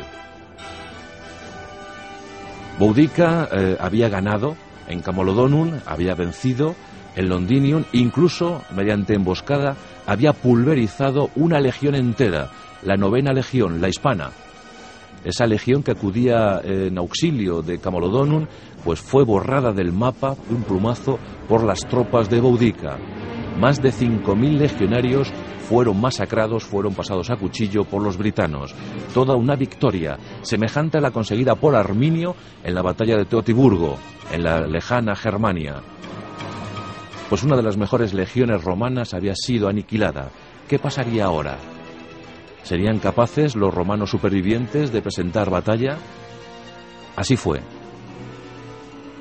Boudica eh, había ganado en Camolodonum, había vencido en Londinium, incluso mediante emboscada había pulverizado una legión entera, la novena legión, la hispana. Esa legión que acudía en auxilio de Camolodonum, pues fue borrada del mapa de un plumazo por las tropas de Boudica. Más de cinco mil legionarios fueron masacrados, fueron pasados a cuchillo por los britanos. Toda una victoria, semejante a la conseguida por Arminio en la batalla de Teotiburgo, en la lejana Germania. Pues una de las mejores legiones romanas había sido aniquilada. ¿Qué pasaría ahora? ¿Serían capaces los romanos supervivientes de presentar batalla? Así fue.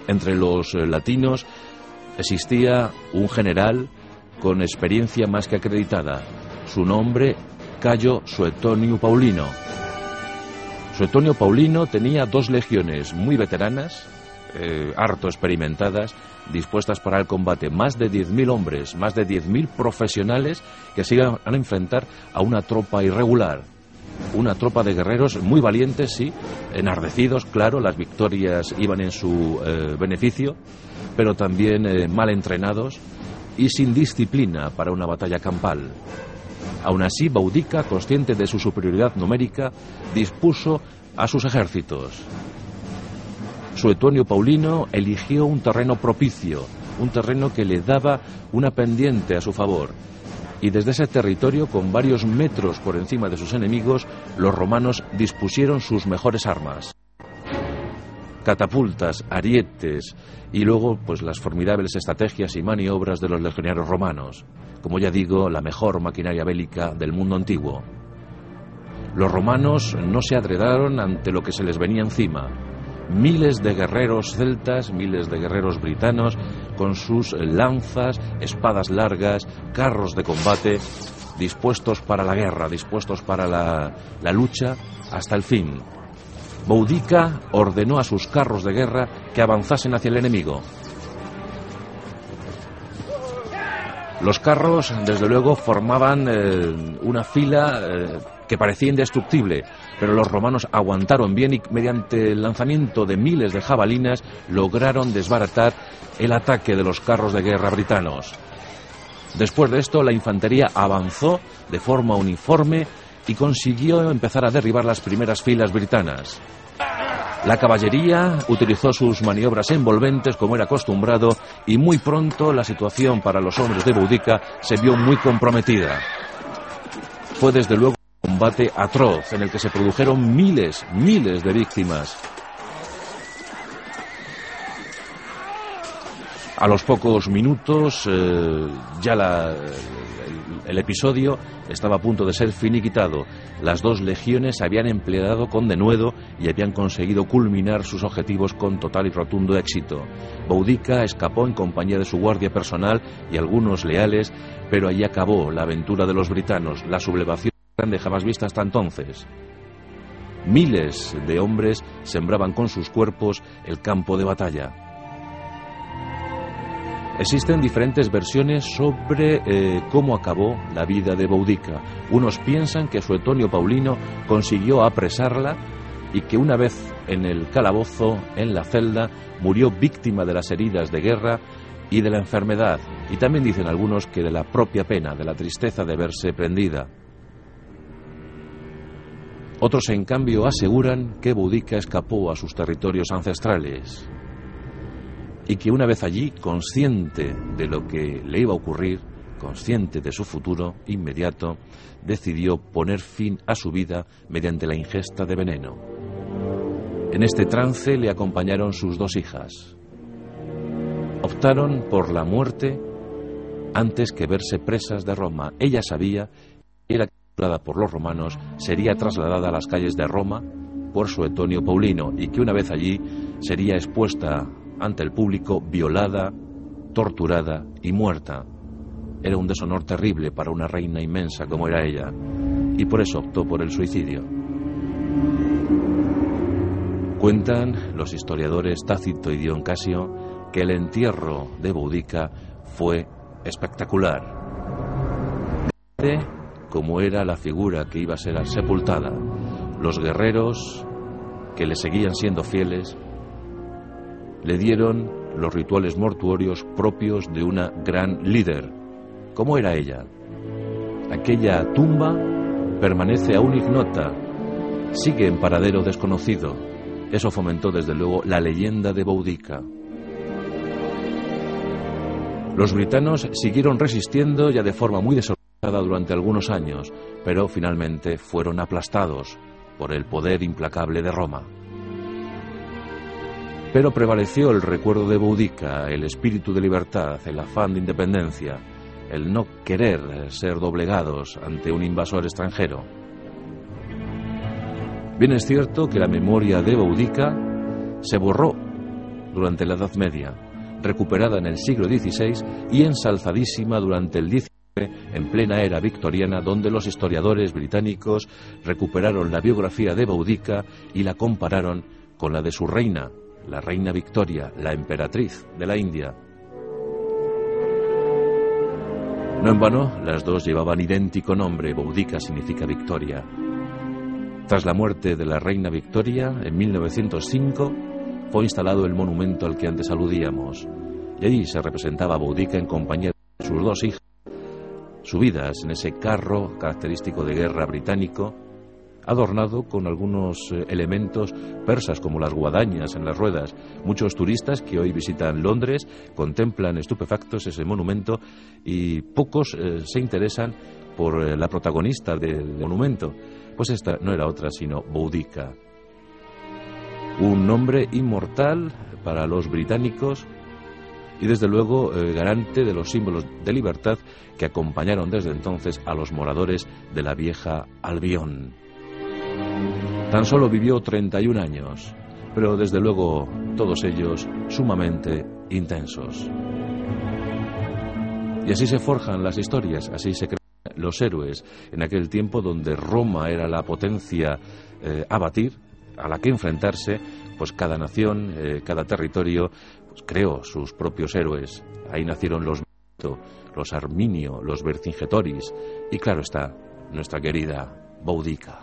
Entre los eh, latinos existía un general con experiencia más que acreditada. Su nombre, Cayo Suetonio Paulino. Suetonio Paulino tenía dos legiones muy veteranas, eh, harto experimentadas, dispuestas para el combate. Más de diez mil hombres, más de diez mil profesionales que se iban a enfrentar a una tropa irregular. Una tropa de guerreros muy valientes, sí, enardecidos, claro, las victorias iban en su eh, beneficio, pero también eh, mal entrenados y sin disciplina para una batalla campal. Aún así, Boudica, consciente de su superioridad numérica, dispuso a sus ejércitos. Suetonio Paulino eligió un terreno propicio, un terreno que le daba una pendiente a su favor. Y desde ese territorio, con varios metros por encima de sus enemigos, los romanos dispusieron sus mejores armas. Catapultas, arietes y luego pues las formidables estrategias y maniobras de los legionarios romanos. Como ya digo, la mejor maquinaria bélica del mundo antiguo. Los romanos no se adredaron ante lo que se les venía encima. Miles de guerreros celtas, miles de guerreros britanos, con sus lanzas, espadas largas, carros de combate, dispuestos para la guerra, dispuestos para la, la lucha hasta el fin. Boudica ordenó a sus carros de guerra que avanzasen hacia el enemigo. Los carros, desde luego, formaban eh, una fila eh, que parecía indestructible, pero los romanos aguantaron bien y mediante el lanzamiento de miles de jabalinas lograron desbaratar el ataque de los carros de guerra britanos. Después de esto, la infantería avanzó de forma uniforme y consiguió empezar a derribar las primeras filas britanas. La caballería utilizó sus maniobras envolventes como era acostumbrado y muy pronto la situación para los hombres de Boudica se vio muy comprometida. Fue desde luego un combate atroz en el que se produjeron miles, miles de víctimas. A los pocos minutos eh, ya la, el, el episodio estaba a punto de ser finiquitado. Las dos legiones se habían empleado con denuedo y habían conseguido culminar sus objetivos con total y rotundo éxito. Boudica escapó en compañía de su guardia personal y algunos leales, pero allí acabó la aventura de los britanos, la sublevación grande jamás vista hasta entonces. Miles de hombres sembraban con sus cuerpos el campo de batalla. Existen diferentes versiones sobre eh, cómo acabó la vida de Boudica. Unos piensan que Suetonio Paulino consiguió apresarla y que una vez en el calabozo, en la celda, murió víctima de las heridas de guerra y de la enfermedad. Y también dicen algunos que de la propia pena, de la tristeza de verse prendida. Otros, en cambio, aseguran que Boudica escapó a sus territorios ancestrales y que una vez allí, consciente de lo que le iba a ocurrir, consciente de su futuro inmediato, decidió poner fin a su vida mediante la ingesta de veneno. En este trance le acompañaron sus dos hijas. Optaron por la muerte antes que verse presas de Roma. Ella sabía que era capturada por los romanos, sería trasladada a las calles de Roma por Suetonio Paulino y que una vez allí sería expuesta ante el público, violada, torturada y muerta. Era un deshonor terrible para una reina inmensa como era ella, y por eso optó por el suicidio. Cuentan los historiadores Tácito y Dion Casio que el entierro de Boudica fue espectacular. Como era la figura que iba a ser sepultada, los guerreros que le seguían siendo fieles le dieron los rituales mortuorios propios de una gran líder. ¿Cómo era ella? Aquella tumba permanece aún ignota, sigue en paradero desconocido. Eso fomentó desde luego la leyenda de Boudica. Los britanos siguieron resistiendo ya de forma muy desorganizada durante algunos años, pero finalmente fueron aplastados por el poder implacable de Roma. Pero prevaleció el recuerdo de Boudica, el espíritu de libertad, el afán de independencia, el no querer ser doblegados ante un invasor extranjero. Bien es cierto que la memoria de Boudica se borró durante la Edad Media, recuperada en el siglo dieciséis y ensalzadísima durante el diecinueve en plena era victoriana, donde los historiadores británicos recuperaron la biografía de Boudica y la compararon con la de su reina, la reina Victoria, la emperatriz de la India. No en vano, las dos llevaban idéntico nombre. Boudica significa victoria. Tras la muerte de la reina Victoria, en mil novecientos cinco, fue instalado el monumento al que antes aludíamos, y allí se representaba a Boudica en compañía de sus dos hijas, subidas en ese carro característico de guerra británico, adornado con algunos eh, elementos persas como las guadañas en las ruedas. Muchos turistas que hoy visitan Londres contemplan estupefactos ese monumento y pocos eh, se interesan por eh, la protagonista del monumento. Pues esta no era otra sino Boudica, un nombre inmortal para los británicos y desde luego eh, garante de los símbolos de libertad que acompañaron desde entonces a los moradores de la vieja Albión. Tan solo vivió treinta y un años, pero desde luego todos ellos sumamente intensos. Y así se forjan las historias, así se crean los héroes, en aquel tiempo donde Roma era la potencia eh, a batir, a la que enfrentarse, pues cada nación, eh, cada territorio pues creó sus propios héroes. Ahí nacieron los Mito, los Arminio, los Vercingetoris y claro está, nuestra querida Boudica.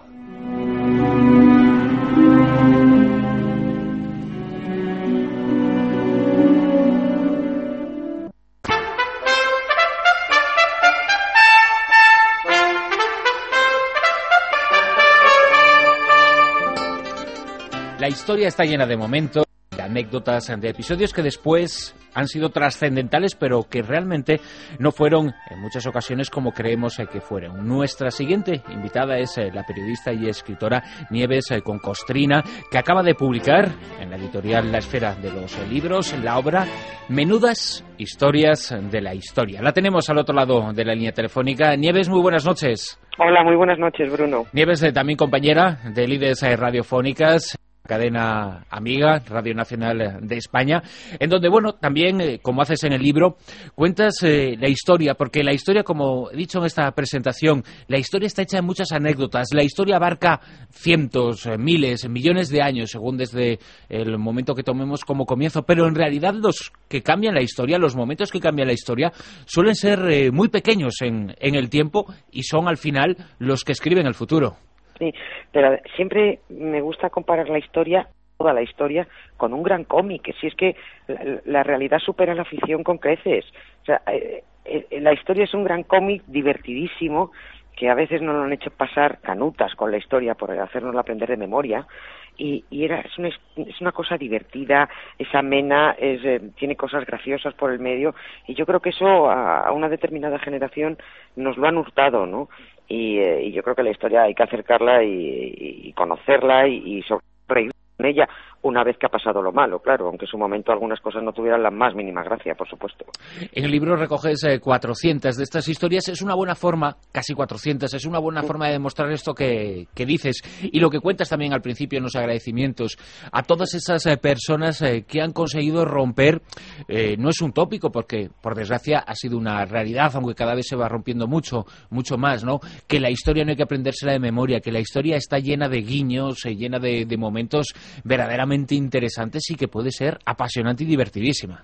La historia está llena de momentos, de anécdotas, de episodios que después han sido trascendentales, pero que realmente no fueron en muchas ocasiones como creemos que fueron. Nuestra siguiente invitada es la periodista y escritora Nieves Concostrina, que acaba de publicar en la editorial La Esfera de los Libros la obra Menudas historias de la historia. La tenemos al otro lado de la línea telefónica. Nieves, muy buenas noches. Hola, muy buenas noches, Bruno. Nieves, también compañera de Lides Radiofónicas, cadena amiga, Radio Nacional de España, en donde, bueno, también, eh, como haces en el libro, cuentas eh, la historia, porque la historia, como he dicho en esta presentación, la historia está hecha de muchas anécdotas, la historia abarca cientos, eh, miles, millones de años, según desde el momento que tomemos como comienzo, pero en realidad los que cambian la historia, los momentos que cambian la historia, suelen ser eh, muy pequeños en, en el tiempo y son al final los que escriben el futuro. Sí, pero siempre me gusta comparar la historia, toda la historia, con un gran cómic, que si es que la, la realidad supera la ficción con creces. O sea, eh, eh, la historia es un gran cómic divertidísimo, que a veces nos lo han hecho pasar canutas con la historia por hacernosla aprender de memoria, y, y era, es, una, es una cosa divertida, es amena, es, eh, tiene cosas graciosas por el medio, y yo creo que eso a, a una determinada generación nos lo han hurtado, ¿no? Y, eh, y yo creo que la historia hay que acercarla y, y, y conocerla y, y sobre reír con ella una vez que ha pasado lo malo, claro, aunque en su momento algunas cosas no tuvieran la más mínima gracia, por supuesto. En el libro recoges eh, cuatrocientas de estas historias. Es una buena forma, casi cuatrocientas, es una buena forma de demostrar esto que, que dices, y lo que cuentas también al principio en los agradecimientos a todas esas eh, personas eh, que han conseguido romper, eh, no es un tópico, porque por desgracia ha sido una realidad, aunque cada vez se va rompiendo mucho, mucho más, ¿no? Que la historia no hay que aprendérsela de memoria, que la historia está llena de guiños, eh, llena de, de momentos verdaderamente interesantes y que puede ser apasionante y divertidísima.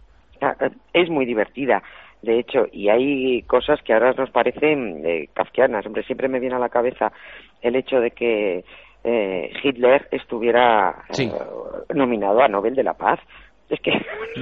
Es muy divertida, de hecho, y hay cosas que ahora nos parecen eh, kafkianas. Hombre, siempre me viene a la cabeza el hecho de que eh, Hitler estuviera sí. eh, nominado a Nobel de la Paz. Es que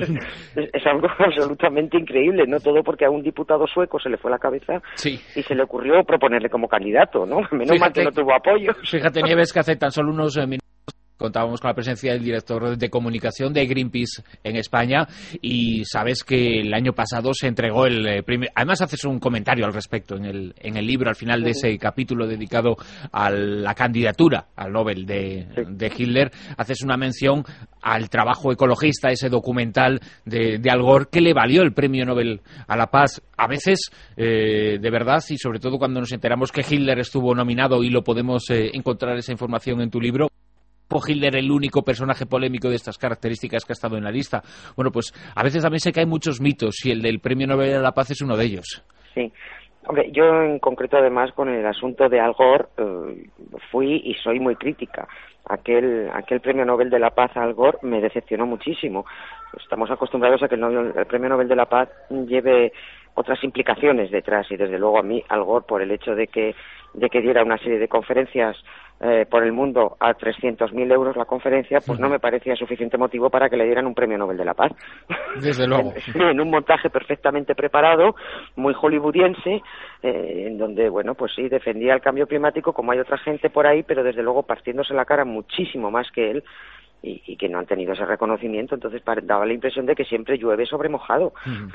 es algo absolutamente increíble, ¿no? Todo porque a un diputado sueco se le fue la cabeza sí. y se le ocurrió proponerle como candidato, ¿no? Menos fíjate, mal que no tuvo apoyo. Fíjate, Nieves, que hace tan solo unos minutos contábamos con la presencia del director de comunicación de Greenpeace en España y sabes que el año pasado se entregó el primer... Además haces un comentario al respecto en el, en el libro, al final de ese capítulo dedicado a la candidatura al Nobel de, sí. de Hitler, haces una mención al trabajo ecologista, ese documental de, de Al Gore, que le valió el premio Nobel a la Paz. A veces, eh, de verdad, y sobre todo cuando nos enteramos que Hitler estuvo nominado y lo podemos eh, encontrar esa información en tu libro, Hitler el único personaje polémico de estas características que ha estado en la lista. Bueno, pues a veces también sé que hay muchos mitos y el del Premio Nobel de la Paz es uno de ellos. Sí. Hombre, yo en concreto además con el asunto de Al Gore eh, fui y soy muy crítica. Aquel, aquel Premio Nobel de la Paz a Al Gore me decepcionó muchísimo. Estamos acostumbrados a que el, Nobel, el Premio Nobel de la Paz lleve otras implicaciones detrás y desde luego a mí Al Gore, por el hecho de que de que diera una serie de conferencias eh, por el mundo a trescientos mil euros la conferencia, pues no me parecía suficiente motivo para que le dieran un Premio Nobel de la Paz. Desde luego. en, en un montaje perfectamente preparado, muy hollywoodiense, eh, en donde, bueno, pues sí, defendía el cambio climático como hay otra gente por ahí, pero desde luego partiéndose la cara muchísimo más que él, Y, y que no han tenido ese reconocimiento, entonces daba la impresión de que siempre llueve sobre mojado. Mm.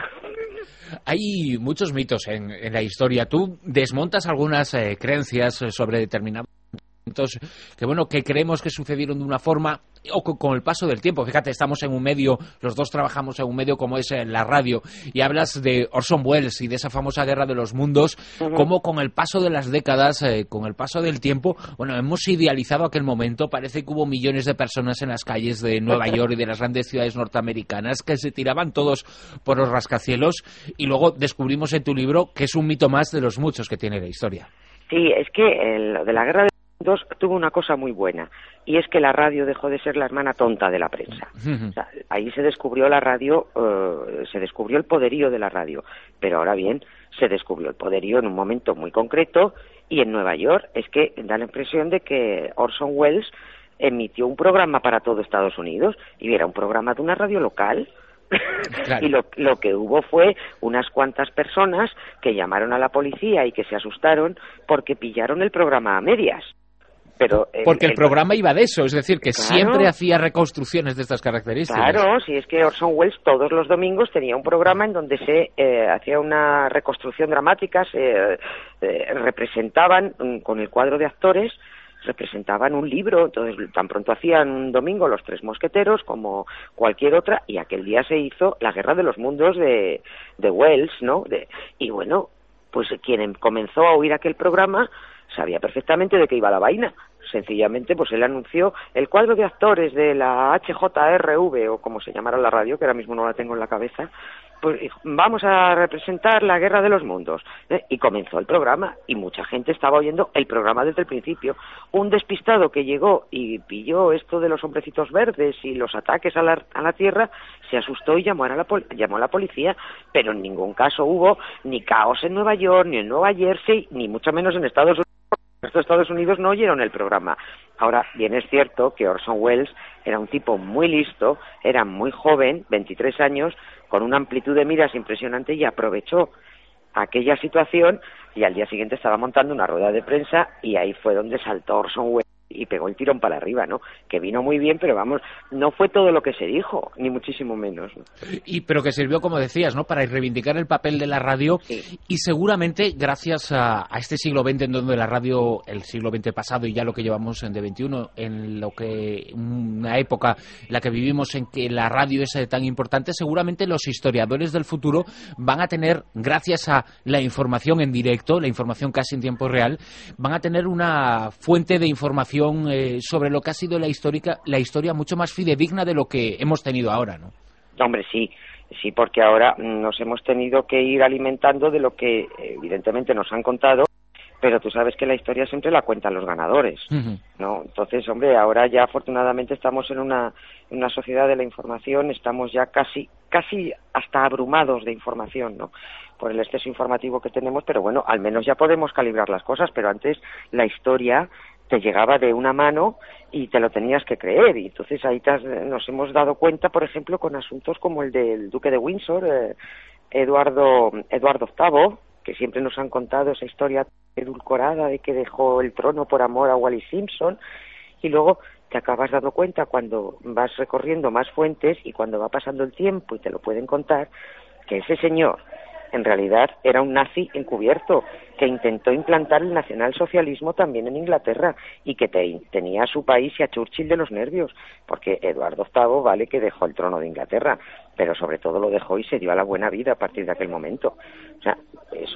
Hay muchos mitos en, en la historia. Tú desmontas algunas eh, creencias sobre determinados eventos que, bueno, que creemos que sucedieron de una forma o con, con el paso del tiempo. Fíjate, estamos en un medio, los dos trabajamos en un medio como es la radio, y hablas de Orson Welles y de esa famosa Guerra de los Mundos, uh-huh. Como con el paso de las décadas, eh, con el paso del tiempo, bueno, hemos idealizado aquel momento. Parece que hubo millones de personas en las calles de Nueva York y de las grandes ciudades norteamericanas que se tiraban todos por los rascacielos, y luego descubrimos en tu libro que es un mito más de los muchos que tiene la historia. Sí, es que el, de la Guerra de Dos, tuvo una cosa muy buena, y es que la radio dejó de ser la hermana tonta de la prensa. O sea, ahí se descubrió la radio, uh, se descubrió el poderío de la radio, pero ahora bien, se descubrió el poderío en un momento muy concreto, y en Nueva York es que da la impresión de que Orson Welles emitió un programa para todo Estados Unidos, y era un programa de una radio local. Claro. Y lo, lo que hubo fue unas cuantas personas que llamaron a la policía y que se asustaron porque pillaron el programa a medias. Pero el, porque el, el programa iba de eso, es decir, que claro, siempre hacía reconstrucciones de estas características. Claro, si es que Orson Welles todos los domingos tenía un programa en donde se eh, hacía una reconstrucción dramática, se eh, representaban um, con el cuadro de actores, representaban un libro. Entonces tan pronto hacían un domingo Los Tres Mosqueteros como cualquier otra, y aquel día se hizo la Guerra de los Mundos de, de Welles, ¿no? De, y bueno, pues quien comenzó a oír aquel programa sabía perfectamente de qué iba la vaina. Sencillamente, pues él anunció el cuadro de actores de la H J R V, o como se llamara la radio, que ahora mismo no la tengo en la cabeza, pues vamos a representar la Guerra de los Mundos. ¿eh? Y comenzó el programa, y mucha gente estaba oyendo el programa desde el principio. Un despistado que llegó y pilló esto de los hombrecitos verdes y los ataques a la, a la tierra, se asustó y llamó a, la, llamó a la policía, pero en ningún caso hubo ni caos en Nueva York, ni en Nueva Jersey, ni mucho menos en Estados Unidos. Estos Estados Unidos no oyeron el programa. Ahora, bien es cierto que Orson Welles era un tipo muy listo, era muy joven, veintitrés años, con una amplitud de miras impresionante, y aprovechó aquella situación, y al día siguiente estaba montando una rueda de prensa, y ahí fue donde saltó Orson Welles y pegó el tirón para arriba, ¿no? Que vino muy bien, pero vamos, no fue todo lo que se dijo, ni muchísimo menos, ¿no? Y pero que sirvió, como decías, ¿no?, para reivindicar el papel de la radio, sí. Y seguramente gracias a, a este siglo veinte, en donde la radio, el siglo veinte pasado y ya lo que llevamos en de veintiuno, en lo que una época en la que vivimos en que la radio es tan importante, seguramente los historiadores del futuro van a tener, gracias a la información en directo, la información casi en tiempo real, van a tener una fuente de información Eh, sobre lo que ha sido la histórica, la historia mucho más fidedigna de lo que hemos tenido ahora, ¿no? Hombre, sí, sí, porque ahora nos hemos tenido que ir alimentando de lo que evidentemente nos han contado, pero tú sabes que la historia siempre la cuentan los ganadores, uh-huh. ¿no? Entonces, hombre, ahora ya afortunadamente estamos en una, en una sociedad de la información, estamos ya casi, casi hasta abrumados de información, ¿no?, por el exceso informativo que tenemos, pero bueno, al menos ya podemos calibrar las cosas, pero antes la historia te llegaba de una mano y te lo tenías que creer, y entonces ahí te has, nos hemos dado cuenta, por ejemplo, con asuntos como el del duque de Windsor, eh, Eduardo, Eduardo octavo, que siempre nos han contado esa historia edulcorada de que dejó el trono por amor a Wallis Simpson, y luego te acabas dando cuenta cuando vas recorriendo más fuentes y cuando va pasando el tiempo y te lo pueden contar, que ese señor en realidad era un nazi encubierto que intentó implantar el nacionalsocialismo también en Inglaterra, y que te, tenía a su país y a Churchill de los nervios, porque Eduardo octavo vale que dejó el trono de Inglaterra, pero sobre todo lo dejó y se dio a la buena vida a partir de aquel momento. O sea, eso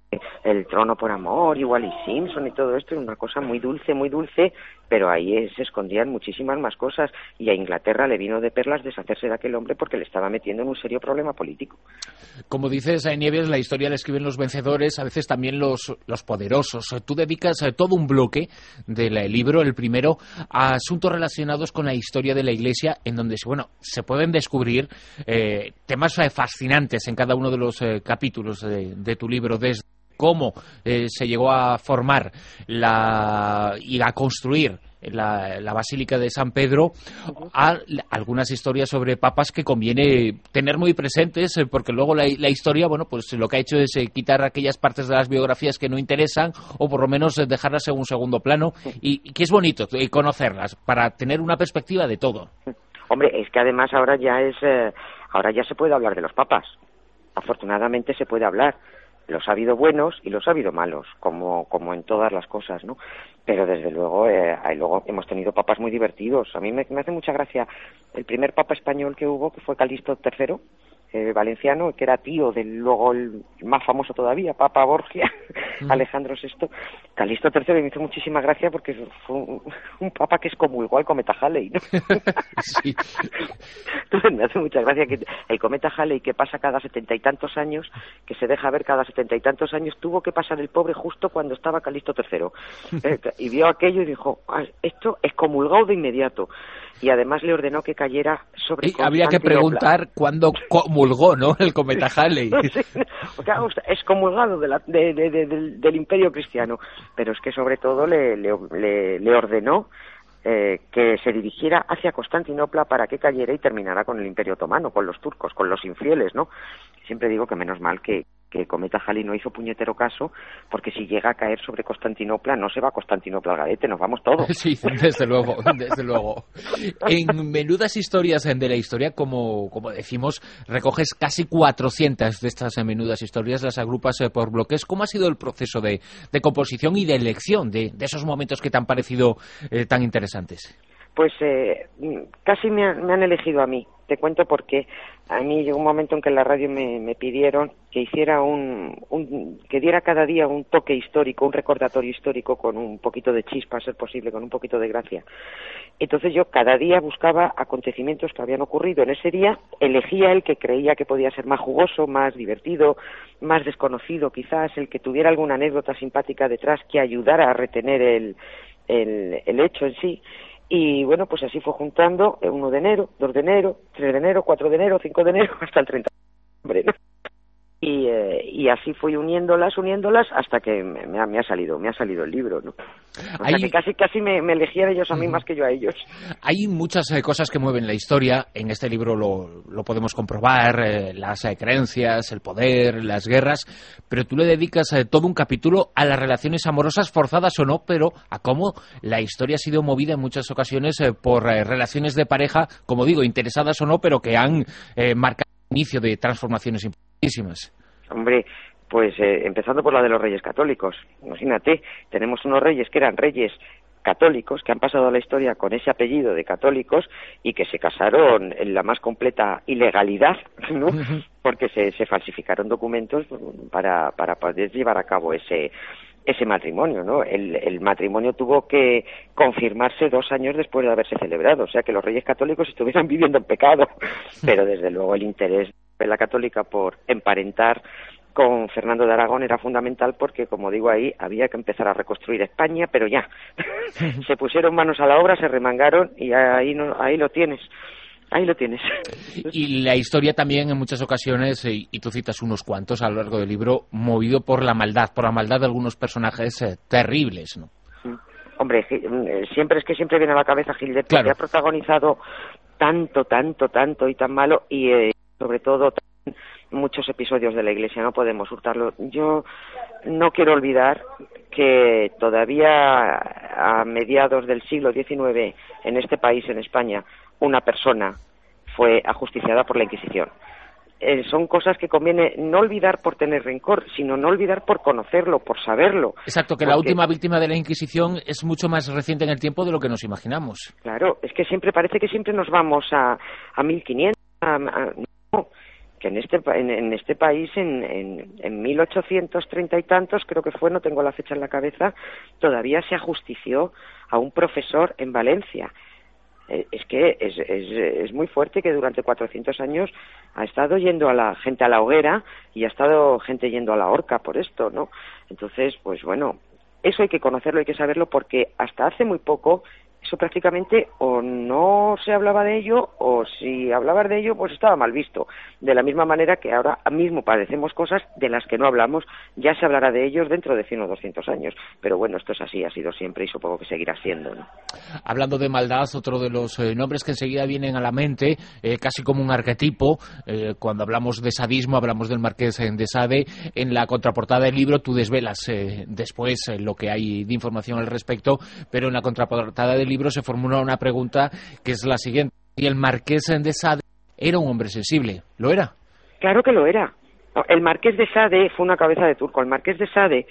El trono por amor, igual y Simpson y todo esto, una cosa muy dulce, muy dulce, pero ahí se escondían muchísimas más cosas y a Inglaterra le vino de perlas deshacerse de aquel hombre porque le estaba metiendo en un serio problema político. Como dices, Nieves, la historia la escriben los vencedores, a veces también los, los poderosos. Tú dedicas todo un bloque del libro, el primero, a asuntos relacionados con la historia de la Iglesia, en donde bueno, se pueden descubrir eh, temas fascinantes en cada uno de los eh, capítulos de, de tu libro, desde cómo eh, se llegó a formar la, y a construir la, la Basílica de San Pedro, a algunas historias sobre papas que conviene tener muy presentes, eh, porque luego la, la historia, bueno, pues lo que ha hecho es eh, quitar aquellas partes de las biografías que no interesan, o por lo menos eh, dejarlas en un segundo plano, y, y que es bonito eh, conocerlas, para tener una perspectiva de todo. Hombre, es que además ahora ya es, eh, ahora ya se puede hablar de los papas, afortunadamente se puede hablar. Los ha habido buenos y los ha habido malos, como como en todas las cosas, ¿no? Pero desde luego, eh, luego hemos tenido papas muy divertidos. A mí me, me hace mucha gracia el primer papa español que hubo, que fue Calixto tercero, eh, valenciano, que era tío del luego el más famoso todavía, Papa Borgia, mm. Alejandro sexto. Calixto tercero me hizo muchísima gracia porque fue un, un papa que es como igual cometa Halley, ¿no? Sí. Entonces me hace mucha gracia que el cometa Halley, que pasa cada setenta y tantos años, que se deja ver cada setenta y tantos años, tuvo que pasar el pobre justo cuando estaba Calixto tercero. Eh, y vio aquello y dijo, ah, esto es comulgado de inmediato. Y además le ordenó que cayera sobre Constantinopla. Habría que preguntar cuándo comulgó, ¿no?, el cometa Halley. Sí, o sea, es comulgado de la, de, de, de, del, del Imperio Cristiano, pero es que sobre todo le, le, le, le ordenó eh, que se dirigiera hacia Constantinopla para que cayera y terminara con el Imperio Otomano, con los turcos, con los infieles, ¿no? Siempre digo que menos mal que que el cometa Halley no hizo puñetero caso, porque si llega a caer sobre Constantinopla, no se va a Constantinopla al garete, nos vamos todos. Sí, desde luego, desde luego. En Menudas Historias de la Historia, como, como decimos, recoges casi cuatrocientas de estas menudas historias, las agrupas por bloques. ¿Cómo ha sido el proceso de, de composición y de elección de, de esos momentos que te han parecido eh, tan interesantes? Pues eh, casi me, han, me han elegido a mí. Te cuento porque a mí llegó un momento en que en la radio me, me pidieron que hiciera un, un, que diera cada día un toque histórico, un recordatorio histórico con un poquito de chispa, a ser posible, con un poquito de gracia. Entonces yo cada día buscaba acontecimientos que habían ocurrido en ese día, elegía el que creía que podía ser más jugoso, más divertido, más desconocido quizás, el que tuviera alguna anécdota simpática detrás que ayudara a retener el, el, el hecho en sí. Y bueno, pues así fue juntando uno de enero, dos de enero, tres de enero, cuatro de enero, cinco de enero, hasta el treinta de noviembre, ¿no? Y, eh, y así fui uniéndolas, uniéndolas, hasta que me, me, ha, me ha salido me ha salido el libro, ¿no? O Hay... sea que casi, casi me, me elegían ellos a mí más que yo a ellos. Hay muchas eh, cosas que mueven la historia, en este libro lo, lo podemos comprobar, eh, las eh, creencias, el poder, las guerras, pero tú le dedicas eh, todo un capítulo a las relaciones amorosas, forzadas o no, pero a cómo la historia ha sido movida en muchas ocasiones eh, por eh, relaciones de pareja, como digo, interesadas o no, pero que han eh, marcado el inicio de transformaciones importantísimas. Hombre, pues eh, empezando por la de los reyes católicos. Imagínate, tenemos unos reyes que eran reyes católicos, que han pasado a la historia con ese apellido de católicos y que se casaron en la más completa ilegalidad, ¿no? Uh-huh. Porque se, se falsificaron documentos para, para poder llevar a cabo ese ese matrimonio, ¿no? El, el matrimonio tuvo que confirmarse dos años después de haberse celebrado, o sea que los reyes católicos estuvieran viviendo en pecado, pero desde luego el interés de la católica por emparentar con Fernando de Aragón era fundamental porque, como digo ahí, había que empezar a reconstruir España, pero ya, se pusieron manos a la obra, se remangaron y ahí, no, ahí lo tienes. Ahí lo tienes. Y la historia también en muchas ocasiones, y, y tú citas unos cuantos a lo largo del libro, movido por la maldad, por la maldad de algunos personajes eh, terribles, ¿no? Hombre, siempre es que siempre viene a la cabeza Gildet, claro, que ha protagonizado tanto, tanto, tanto y tan malo, y eh, sobre todo tan, muchos episodios de la Iglesia, no podemos hurtarlo. Yo no quiero olvidar que todavía a mediados del siglo diecinueve en este país, en España, una persona fue ajusticiada por la Inquisición. Eh, son cosas que conviene no olvidar por tener rencor, sino no olvidar por conocerlo, por saberlo. Exacto, que porque la última víctima de la Inquisición es mucho más reciente en el tiempo de lo que nos imaginamos. Claro, es que siempre parece que siempre nos vamos a, a mil quinientos, a, a, no, que en este en, en este país en, en, en mil ochocientos treinta y tantos, creo que fue, no tengo la fecha en la cabeza, todavía se ajustició a un profesor en Valencia. Eh, es que es, es, es muy fuerte que durante cuatrocientos años ha estado yendo a la gente a la hoguera y ha estado gente yendo a la horca por esto, ¿no? Entonces, pues bueno, eso hay que conocerlo, hay que saberlo, porque hasta hace muy poco eso prácticamente o no se hablaba de ello, o si hablabas de ello, pues estaba mal visto. De la misma manera que ahora mismo padecemos cosas de las que no hablamos, ya se hablará de ellos dentro de cien o doscientos años. Pero bueno, esto es así, ha sido siempre y supongo que seguirá siendo, ¿no? Hablando de maldad, otro de los eh, nombres que enseguida vienen a la mente, eh, casi como un arquetipo, eh, cuando hablamos de sadismo, hablamos del Marqués de Sade. En la contraportada del libro tú desvelas eh, después eh, lo que hay de información al respecto, pero en la contraportada del libro se formula una pregunta que es la siguiente: ¿y el Marqués de Sade era un hombre sensible? ¿Lo era? Claro que lo era. El Marqués de Sade fue una cabeza de turco. El Marqués de Sade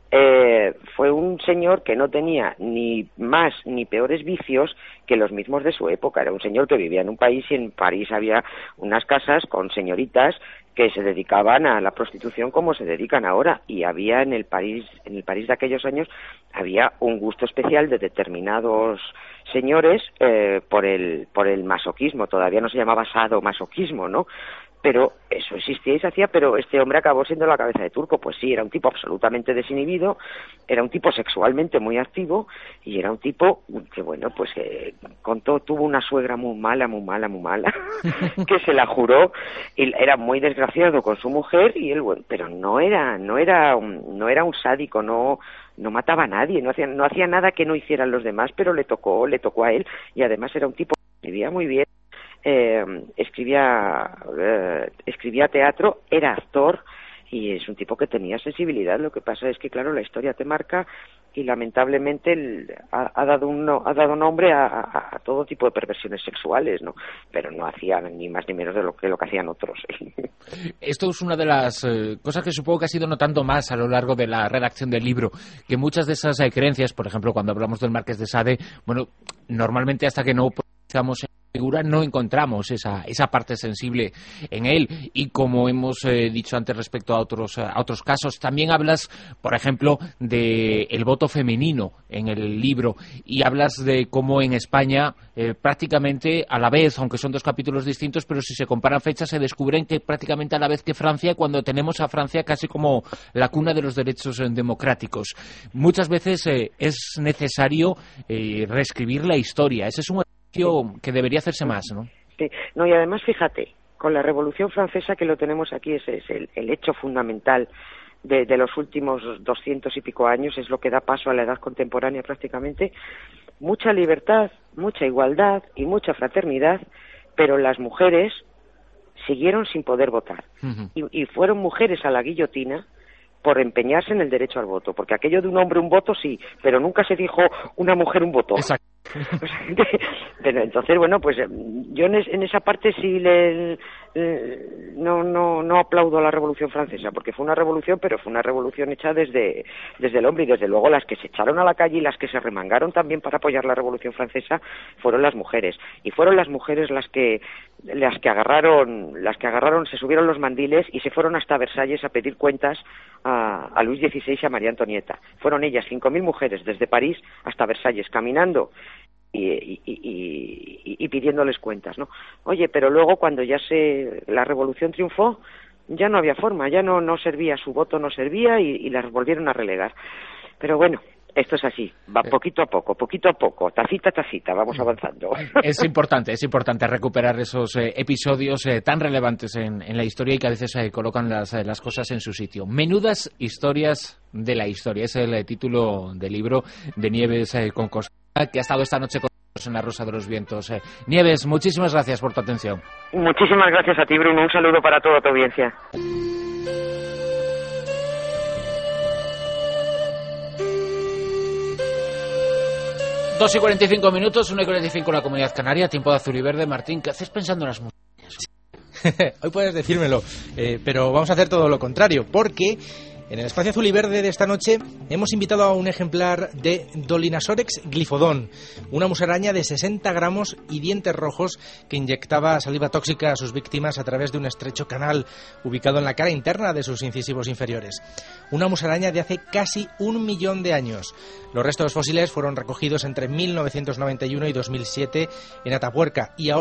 eh, fue un señor que no tenía ni más ni peores vicios que los mismos de su época. Era un señor que vivía en un país, y en París había unas casas con señoritas que se dedicaban a la prostitución como se dedican ahora, y había en el París, en el París de aquellos años, había un gusto especial de determinados señores eh, por el por el masoquismo. Todavía no se llamaba sadomasoquismo, ¿no? Pero eso existía y se hacía, pero este hombre acabó siendo la cabeza de turco. Pues sí, era un tipo absolutamente desinhibido, era un tipo sexualmente muy activo, y era un tipo que, bueno, pues eh, contó, tuvo una suegra muy mala, muy mala, muy mala, que se la juró, y era muy desgraciado con su mujer, y él, bueno, pero no era, no era, un, no era un sádico, no, no mataba a nadie, no hacía, no hacía nada que no hicieran los demás, pero le tocó, le tocó a él, y además era un tipo que vivía muy bien. Eh, escribía eh, escribía teatro, era actor, y es un tipo que tenía sensibilidad. Lo que pasa es que, claro, la historia te marca, y lamentablemente el, ha, ha dado un, ha dado nombre a, a, a todo tipo de perversiones sexuales, ¿no? Pero no hacían ni más ni menos de lo que lo que hacían otros. Esto es una de las eh, cosas que supongo que has ido notando más a lo largo de la redacción del libro, que muchas de esas eh, creencias, por ejemplo, cuando hablamos del Marqués de Sade, bueno, normalmente hasta que no profundizamos figura no encontramos esa esa parte sensible en él. Y como hemos eh, dicho antes respecto a otros a otros casos, también hablas, por ejemplo, de el voto femenino en el libro, y hablas de cómo en España eh, prácticamente a la vez, aunque son dos capítulos distintos, pero si se comparan fechas se descubren que prácticamente a la vez que Francia, cuando tenemos a Francia casi como la cuna de los derechos eh, democráticos. Muchas veces eh, es necesario eh, reescribir la historia. Ese es un que debería hacerse más, ¿no? Sí, no, y además, fíjate, con la Revolución Francesa, que lo tenemos aquí, ese es el, el hecho fundamental de, de los últimos doscientos y pico años, es lo que da paso a la edad contemporánea prácticamente. Mucha libertad, mucha igualdad y mucha fraternidad, pero las mujeres siguieron sin poder votar. Uh-huh. y, y fueron mujeres a la guillotina por empeñarse en el derecho al voto, porque aquello de un hombre un voto sí, pero nunca se dijo una mujer un voto. Exacto. Pero entonces, bueno, pues yo en, es, en esa parte sí le, le no no no aplaudo a la Revolución Francesa, porque fue una revolución, pero fue una revolución hecha desde desde el hombre, y desde luego las que se echaron a la calle y las que se remangaron también para apoyar la Revolución Francesa fueron las mujeres, y fueron las mujeres las que las que agarraron las que agarraron se subieron los mandiles y se fueron hasta Versalles a pedir cuentas a, a Luis dieciséis y a María Antonieta. Fueron ellas, cinco mil mujeres, desde París hasta Versalles, caminando Y, y, y, y pidiéndoles cuentas, ¿no? Oye, pero luego cuando ya se la revolución triunfó, ya no había forma, ya no no servía, su voto no servía, y, y las volvieron a relegar. Pero bueno, esto es así, va poquito a poco, poquito a poco, tacita a tacita, vamos avanzando. Es importante, es importante recuperar esos eh, episodios eh, tan relevantes en, en la historia, y que a veces eh, colocan las, eh, las cosas en su sitio. Menudas historias de la historia, es el eh, título del libro de Nieves eh, con Costa, que ha estado esta noche con nosotros en La Rosa de los Vientos. Eh, Nieves, muchísimas gracias por tu atención. Muchísimas gracias a ti, Bruno, un saludo para toda tu audiencia. Dos y cuarenta y cinco minutos, una y cuarenta y cinco en la Comunidad Canaria, tiempo de azul y verde. Martín, ¿qué haces pensando en las mujeres? Hoy puedes decírmelo, eh, pero vamos a hacer todo lo contrario, porque En el espacio azul y verde de esta noche hemos invitado a un ejemplar de Dolinasorex glyphodon, una musaraña de sesenta gramos y dientes rojos que inyectaba saliva tóxica a sus víctimas a través de un estrecho canal ubicado en la cara interna de sus incisivos inferiores. Una musaraña de hace casi un millón de años. Los restos fósiles fueron recogidos entre mil novecientos noventa y uno y dos mil siete en Atapuerca y ahora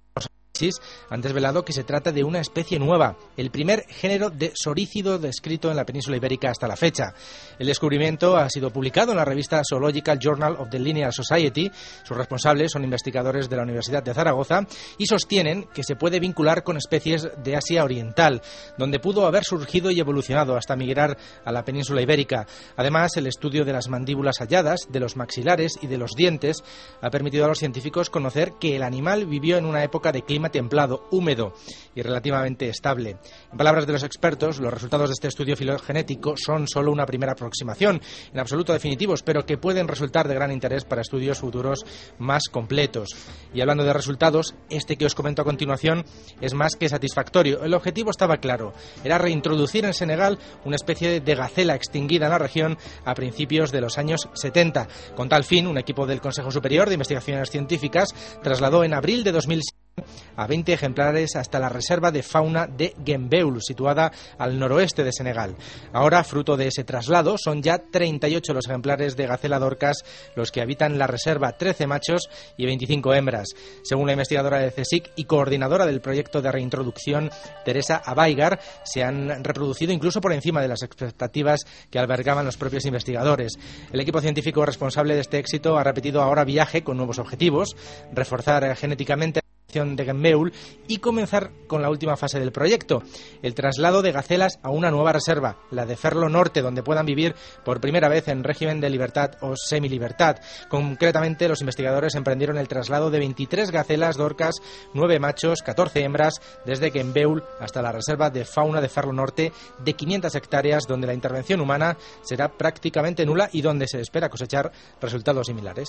han desvelado que se trata de una especie nueva, el primer género de sorícido descrito en la península ibérica hasta la fecha. El descubrimiento ha sido publicado en la revista Zoological Journal of the Linear Society. Sus responsables son investigadores de la Universidad de Zaragoza y sostienen que se puede vincular con especies de Asia Oriental, donde pudo haber surgido y evolucionado hasta migrar a la península ibérica. Además, el estudio de las mandíbulas halladas, de los maxilares y de los dientes ha permitido a los científicos conocer que el animal vivió en una época de clima templado, húmedo y relativamente estable. En palabras de los expertos, los resultados de este estudio filogenético son solo una primera aproximación, en absoluto definitivos, pero que pueden resultar de gran interés para estudios futuros más completos. Y hablando de resultados, este que os comento a continuación es más que satisfactorio. El objetivo estaba claro, era reintroducir en Senegal una especie de gacela extinguida en la región a principios de los años setenta. Con tal fin, un equipo del Consejo Superior de Investigaciones Científicas trasladó en abril de dos mil siete a veinte ejemplares hasta la reserva de fauna de Gembeul, situada al noroeste de Senegal. Ahora, fruto de ese traslado, son ya treinta y ocho los ejemplares de gacela dorcas los que habitan la reserva, trece machos y veinticinco hembras. Según la investigadora de CSIC y coordinadora del proyecto de reintroducción, Teresa Abaigar, se han reproducido incluso por encima de las expectativas que albergaban los propios investigadores. El equipo científico responsable de este éxito ha repetido ahora viaje con nuevos objetivos, reforzar genéticamente de Gembeul y comenzar con la última fase del proyecto, el traslado de gacelas a una nueva reserva, la de Ferlo Norte, donde puedan vivir por primera vez en régimen de libertad o semilibertad. Concretamente, los investigadores emprendieron el traslado de veintitrés gacelas dorcas, nueve machos, catorce hembras, desde Gembeul hasta la reserva de fauna de Ferlo Norte de quinientas hectáreas, donde la intervención humana será prácticamente nula y donde se espera cosechar resultados similares.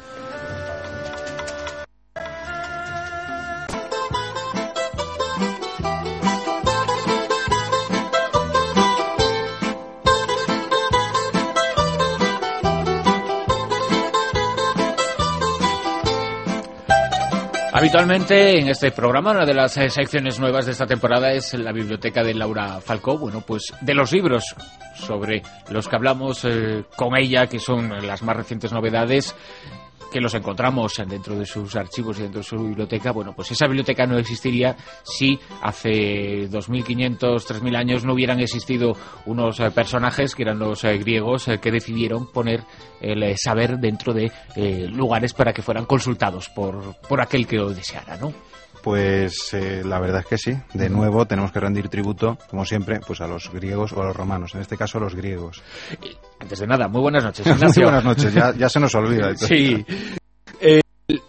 Habitualmente en este programa una de las eh, secciones nuevas de esta temporada es la biblioteca de Laura Falcó, bueno, pues de los libros sobre los que hablamos eh, con ella, que son las más recientes novedades, que los encontramos dentro de sus archivos y dentro de su biblioteca. Bueno, pues esa biblioteca no existiría si hace dos mil quinientos, tres mil años no hubieran existido unos eh, personajes que eran los eh, griegos eh, que decidieron poner el eh, saber dentro de eh, lugares para que fueran consultados por, por aquel que lo deseara, ¿no? Pues eh, la verdad es que sí. De nuevo tenemos que rendir tributo, como siempre, pues a los griegos o a los romanos. En este caso, a los griegos. Antes de nada, muy buenas noches, Ignacio. Muy buenas noches, ya, ya se nos olvida. Sí. Eh,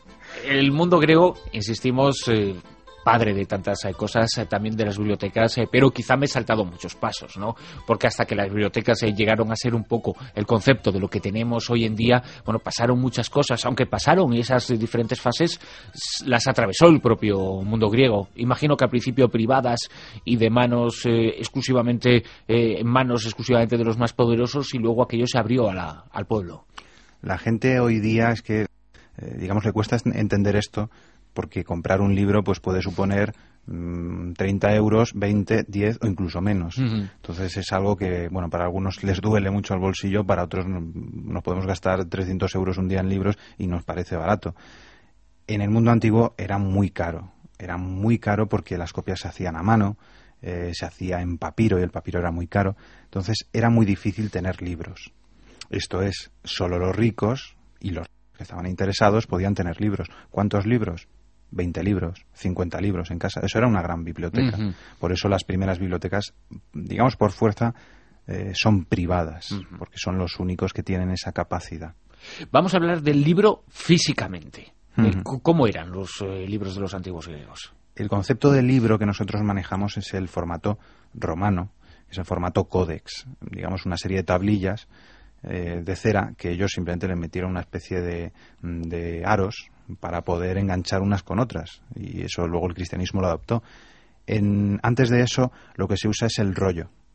el mundo griego, insistimos, eh, padre de tantas eh, cosas, eh, también de las bibliotecas, eh, pero quizá me he saltado muchos pasos, ¿no? Porque hasta que las bibliotecas eh, llegaron a ser un poco el concepto de lo que tenemos hoy en día, bueno, pasaron muchas cosas, aunque pasaron y esas eh, diferentes fases las atravesó el propio mundo griego. Imagino que al principio privadas y de manos eh, exclusivamente, eh, en manos exclusivamente de los más poderosos, y luego aquello se abrió a la, al pueblo. La gente hoy día es que, eh, digamos, le cuesta entender esto, porque comprar un libro pues puede suponer mmm, treinta euros, veinte, diez o incluso menos. Uh-huh. Entonces es algo que, bueno, para algunos les duele mucho al bolsillo, para otros nos podemos gastar trescientos euros un día en libros y nos parece barato. En el mundo antiguo era muy caro, era muy caro porque las copias se hacían a mano, eh, se hacía en papiro y el papiro era muy caro, entonces era muy difícil tener libros. Esto es, solo los ricos y los que estaban interesados podían tener libros. ¿Cuántos libros? veinte libros, cincuenta libros en casa. Eso era una gran biblioteca. Uh-huh. Por eso las primeras bibliotecas, digamos por fuerza, eh, son privadas, uh-huh. porque son los únicos que tienen esa capacidad. Vamos a hablar del libro físicamente. Uh-huh. ¿Cómo eran los eh, libros de los antiguos griegos? El concepto de libro que nosotros manejamos es el formato romano, es el formato códex, digamos una serie de tablillas eh, de cera que ellos simplemente le metieron una especie de, de aros para poder enganchar unas con otras, y eso luego el cristianismo lo adoptó. En, antes de eso lo que se usa es el rollo,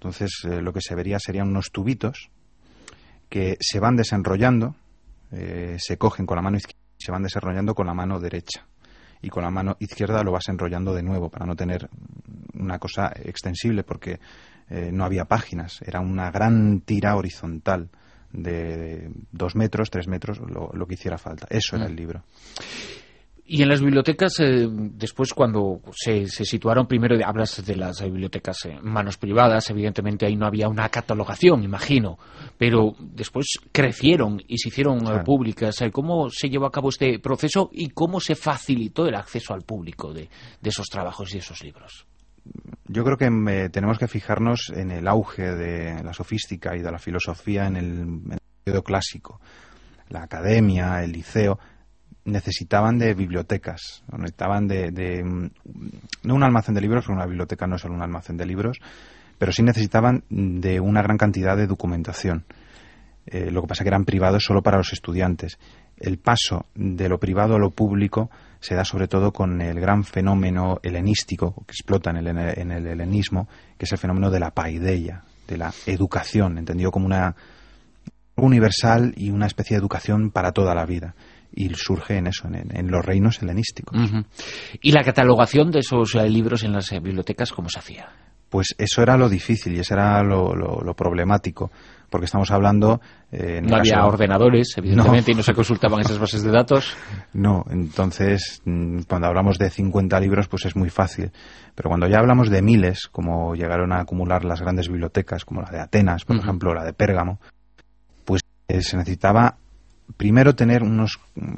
Entonces eh, lo que se vería serían unos tubitos que se van desenrollando, eh, se cogen con la mano izquierda y se van desenrollando con la mano derecha. Y con la mano izquierda lo vas enrollando de nuevo para no tener una cosa extensible, porque eh, no había páginas, era una gran tira horizontal de dos metros, tres metros, lo, lo que hiciera falta. Eso era el libro. Y en las bibliotecas, eh, después cuando se, se situaron, primero hablas de las bibliotecas en manos privadas, evidentemente ahí no había una catalogación, imagino, pero después crecieron y se hicieron claro. eh, públicas. ¿Cómo se llevó a cabo este proceso y cómo se facilitó el acceso al público de, de esos trabajos y esos libros? Yo creo que eh, tenemos que fijarnos en el auge de la sofística y de la filosofía en el, en el periodo clásico. La academia, el liceo, necesitaban de bibliotecas, necesitaban de, de no un almacén de libros, porque una biblioteca no es solo un almacén de libros, pero sí necesitaban de una gran cantidad de documentación. Eh, lo que pasa es que eran privados solo para los estudiantes. El paso de lo privado a lo público se da sobre todo con el gran fenómeno helenístico que explota en el, en el helenismo, que es el fenómeno de la paideia, de la educación, entendido como una universal y una especie de educación para toda la vida. Y surge en eso, en, en los reinos helenísticos. Uh-huh. ¿Y la catalogación de esos eh, libros en las eh, bibliotecas cómo se hacía? Pues eso era lo difícil y eso era lo, lo, lo problemático, porque estamos hablando... Eh, en no el había caso... ordenadores, evidentemente, no. y no se consultaban esas bases de datos. No, entonces, cuando hablamos de cincuenta libros, pues es muy fácil. Pero cuando ya hablamos de miles, como llegaron a acumular las grandes bibliotecas, como la de Atenas, por uh-huh. ejemplo, la de Pérgamo, pues eh, se necesitaba... Primero tener unos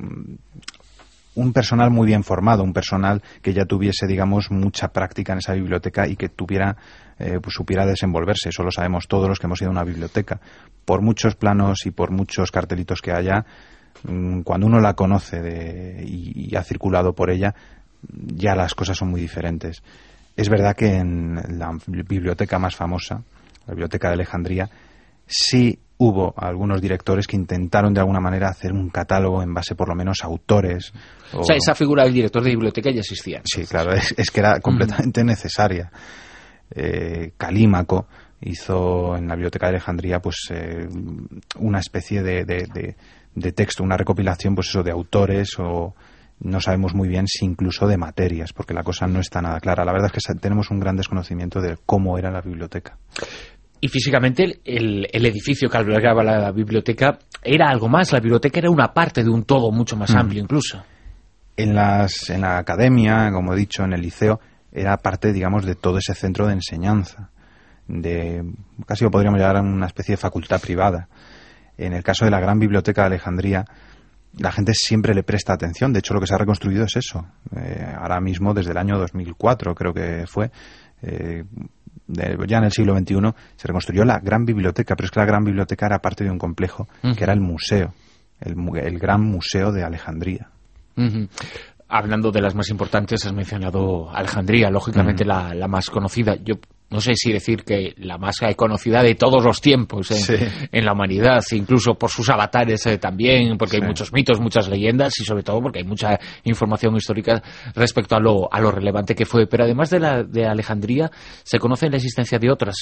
un personal muy bien formado, un personal que ya tuviese, digamos, mucha práctica en esa biblioteca y que tuviera, eh, pues supiera desenvolverse. Eso lo sabemos todos los que hemos ido a una biblioteca. Por muchos planos y por muchos cartelitos que haya, cuando uno la conoce de, y, y ha circulado por ella, ya las cosas son muy diferentes. Es verdad que en la biblioteca más famosa, la Biblioteca de Alejandría, sí hubo algunos directores que intentaron de alguna manera hacer un catálogo en base por lo menos a autores. O, o sea, esa figura del director de biblioteca ya existía. Sí, claro, es, es que era completamente mm. necesaria. Eh, Calímaco hizo en la Biblioteca de Alejandría pues eh, una especie de, de, de, de texto, una recopilación pues eso de autores o no sabemos muy bien si incluso de materias, porque la cosa no está nada clara. La verdad es que tenemos un gran desconocimiento de cómo era la biblioteca. Y físicamente el, el edificio que albergaba la biblioteca era algo más. La biblioteca era una parte de un todo mucho más amplio mm. incluso. En, las, en la academia, como he dicho, en el liceo, era parte, digamos, de todo ese centro de enseñanza. De, casi lo podríamos llamar una especie de facultad privada. En el caso de la gran biblioteca de Alejandría, la gente siempre le presta atención. De hecho, lo que se ha reconstruido es eso. Eh, ahora mismo, desde el año dos mil cuatro, creo que fue... Eh, De, ya en el siglo veintiuno se reconstruyó la gran biblioteca, pero es que la gran biblioteca era parte de un complejo uh-huh. que era el museo, el, el gran museo de Alejandría. Uh-huh. Hablando de las más importantes, has mencionado Alejandría, lógicamente uh-huh. la, la más conocida. Yo no sé si decir que la más conocida de todos los tiempos en, sí. en la humanidad, incluso por sus avatares eh, también, porque sí. hay muchos mitos, muchas leyendas y sobre todo porque hay mucha información histórica respecto a lo, a lo relevante que fue. Pero además de la de Alejandría, ¿se conoce la existencia de otras?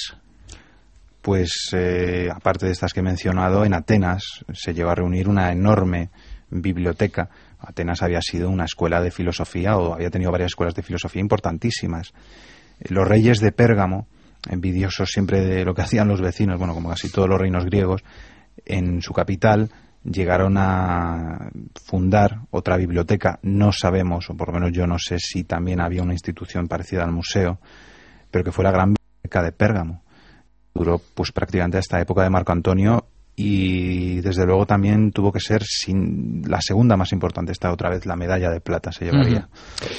Pues eh, aparte de estas que he mencionado, en Atenas se llevó a reunir una enorme biblioteca. Atenas había sido una escuela de filosofía o había tenido varias escuelas de filosofía importantísimas. Los reyes de Pérgamo, envidiosos siempre de lo que hacían los vecinos, bueno, como casi todos los reinos griegos, en su capital llegaron a fundar otra biblioteca. No sabemos, o por lo menos yo no sé si también había una institución parecida al museo, pero que fue la gran biblioteca de Pérgamo. Duró pues prácticamente hasta la época de Marco Antonio y desde luego también tuvo que ser sin, la segunda más importante. Esta otra vez la medalla de plata se llevaría. Uh-huh.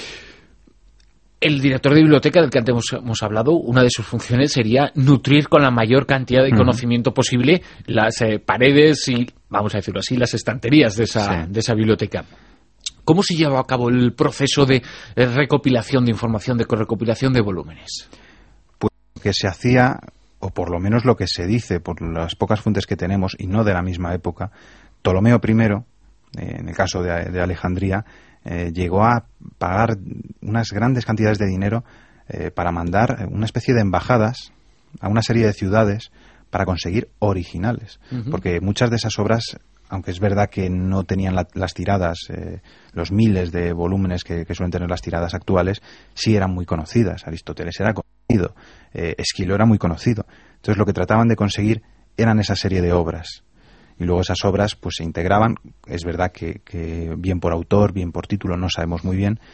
El director de biblioteca del que antes hemos, hemos hablado, una de sus funciones sería nutrir con la mayor cantidad de conocimiento uh-huh. posible las eh, paredes y, vamos a decirlo así, las estanterías de esa, sí. de esa biblioteca. ¿Cómo se lleva a cabo el proceso de eh, recopilación de información, de recopilación de volúmenes? Pues que se hacía, o por lo menos lo que se dice por las pocas fuentes que tenemos, y no de la misma época, Ptolomeo primero, eh, en el caso de, de Alejandría, Eh, llegó a pagar unas grandes cantidades de dinero eh, para mandar una especie de embajadas a una serie de ciudades para conseguir originales, Uh-huh. porque muchas de esas obras, aunque es verdad que no tenían la, las tiradas, eh, los miles de volúmenes que, que suelen tener las tiradas actuales, sí eran muy conocidas. Aristóteles era conocido, eh, Esquilo era muy conocido. Entonces lo que trataban de conseguir eran esa serie de obras. Y luego esas obras pues se integraban, es verdad que, que bien por autor, bien por título, no sabemos muy bien.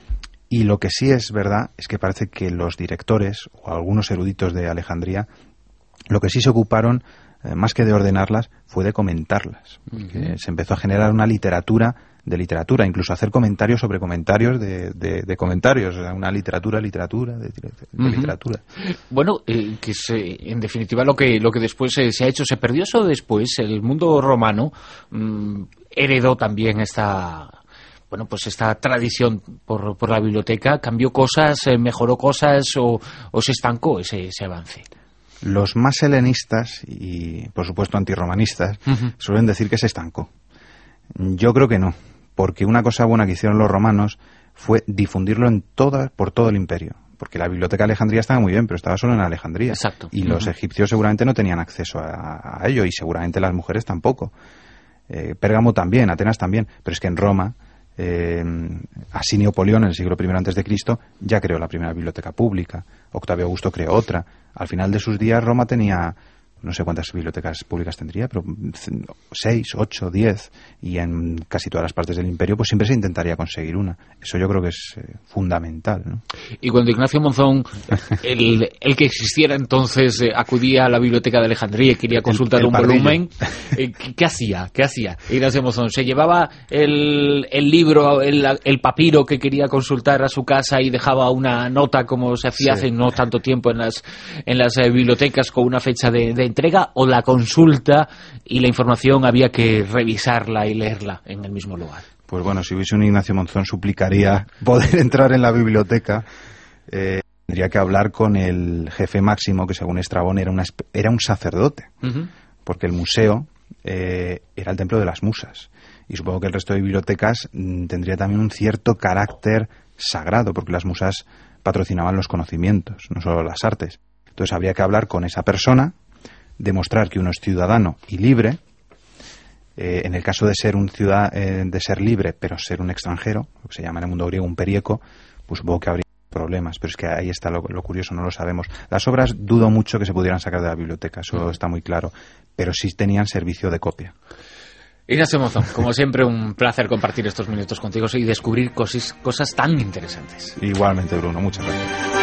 Y lo que sí es verdad es que parece que los directores o algunos eruditos de Alejandría, lo que sí se ocuparon, eh, más que de ordenarlas, fue de comentarlas. Porque Uh-huh. se empezó a generar una literatura de literatura, incluso hacer comentarios sobre comentarios de, de, de comentarios, o sea, una literatura, literatura, de, de Uh-huh. literatura. Bueno, eh, que es, eh, en definitiva lo que lo que después eh, se ha hecho, se perdió eso después. El mundo romano mmm, heredó también esta, bueno, pues esta tradición por, por la biblioteca, cambió cosas, eh, mejoró cosas o, o se estancó ese, ese avance. Los más helenistas y, por supuesto, antirromanistas Uh-huh. suelen decir que se estancó. Yo creo que no, porque una cosa buena que hicieron los romanos fue difundirlo en toda, por todo el imperio. Porque la biblioteca de Alejandría estaba muy bien, pero estaba solo en Alejandría. Exacto. Y los Uh-huh. egipcios seguramente no tenían acceso a, a ello, y seguramente las mujeres tampoco. Eh, Pérgamo también, Atenas también, pero es que en Roma, eh, Asinio Polión en el siglo primero antes de Cristo ya creó la primera biblioteca pública. Octavio Augusto creó otra. Al final de sus días Roma tenía, no sé cuántas bibliotecas públicas tendría, pero seis, ocho, diez, y en casi todas las partes del imperio pues siempre se intentaría conseguir una. Eso yo creo que es eh, fundamental, ¿no? Y cuando Ignacio Monzón, el, el que existiera entonces, eh, acudía a la biblioteca de Alejandría y quería consultar el un pardillo. volumen, eh, ¿qué, qué hacía? ¿Qué hacía Ignacio Monzón? ¿Se llevaba el, el libro, el, el papiro que quería consultar a su casa y dejaba una nota como se hacía Sí. hace no tanto tiempo en las, en las eh, bibliotecas con una fecha de, de entrega, o la consulta y la información había que revisarla y leerla en el mismo lugar? Pues bueno, si hubiese un Ignacio Monzón suplicaría poder entrar en la biblioteca. Eh, tendría que hablar con el jefe máximo, que según Estrabón era, una, era un sacerdote, Uh-huh. porque el museo eh, era el templo de las musas. Y supongo que el resto de bibliotecas mm, tendría también un cierto carácter sagrado, porque las musas patrocinaban los conocimientos, no solo las artes. Entonces habría que hablar con esa persona, demostrar que uno es ciudadano y libre. Eh, en el caso de ser un ciudad, eh, de ser libre, pero ser un extranjero, lo que se llama en el mundo griego un perieko, pues supongo que habría problemas, pero es que ahí está lo, lo curioso, no lo sabemos. Las obras dudo mucho que se pudieran sacar de la biblioteca, eso está muy claro, pero sí tenían servicio de copia. Ignacio Monzón, como siempre, un placer compartir estos minutos contigo y descubrir cosas, cosas tan interesantes. Igualmente, Bruno, muchas gracias.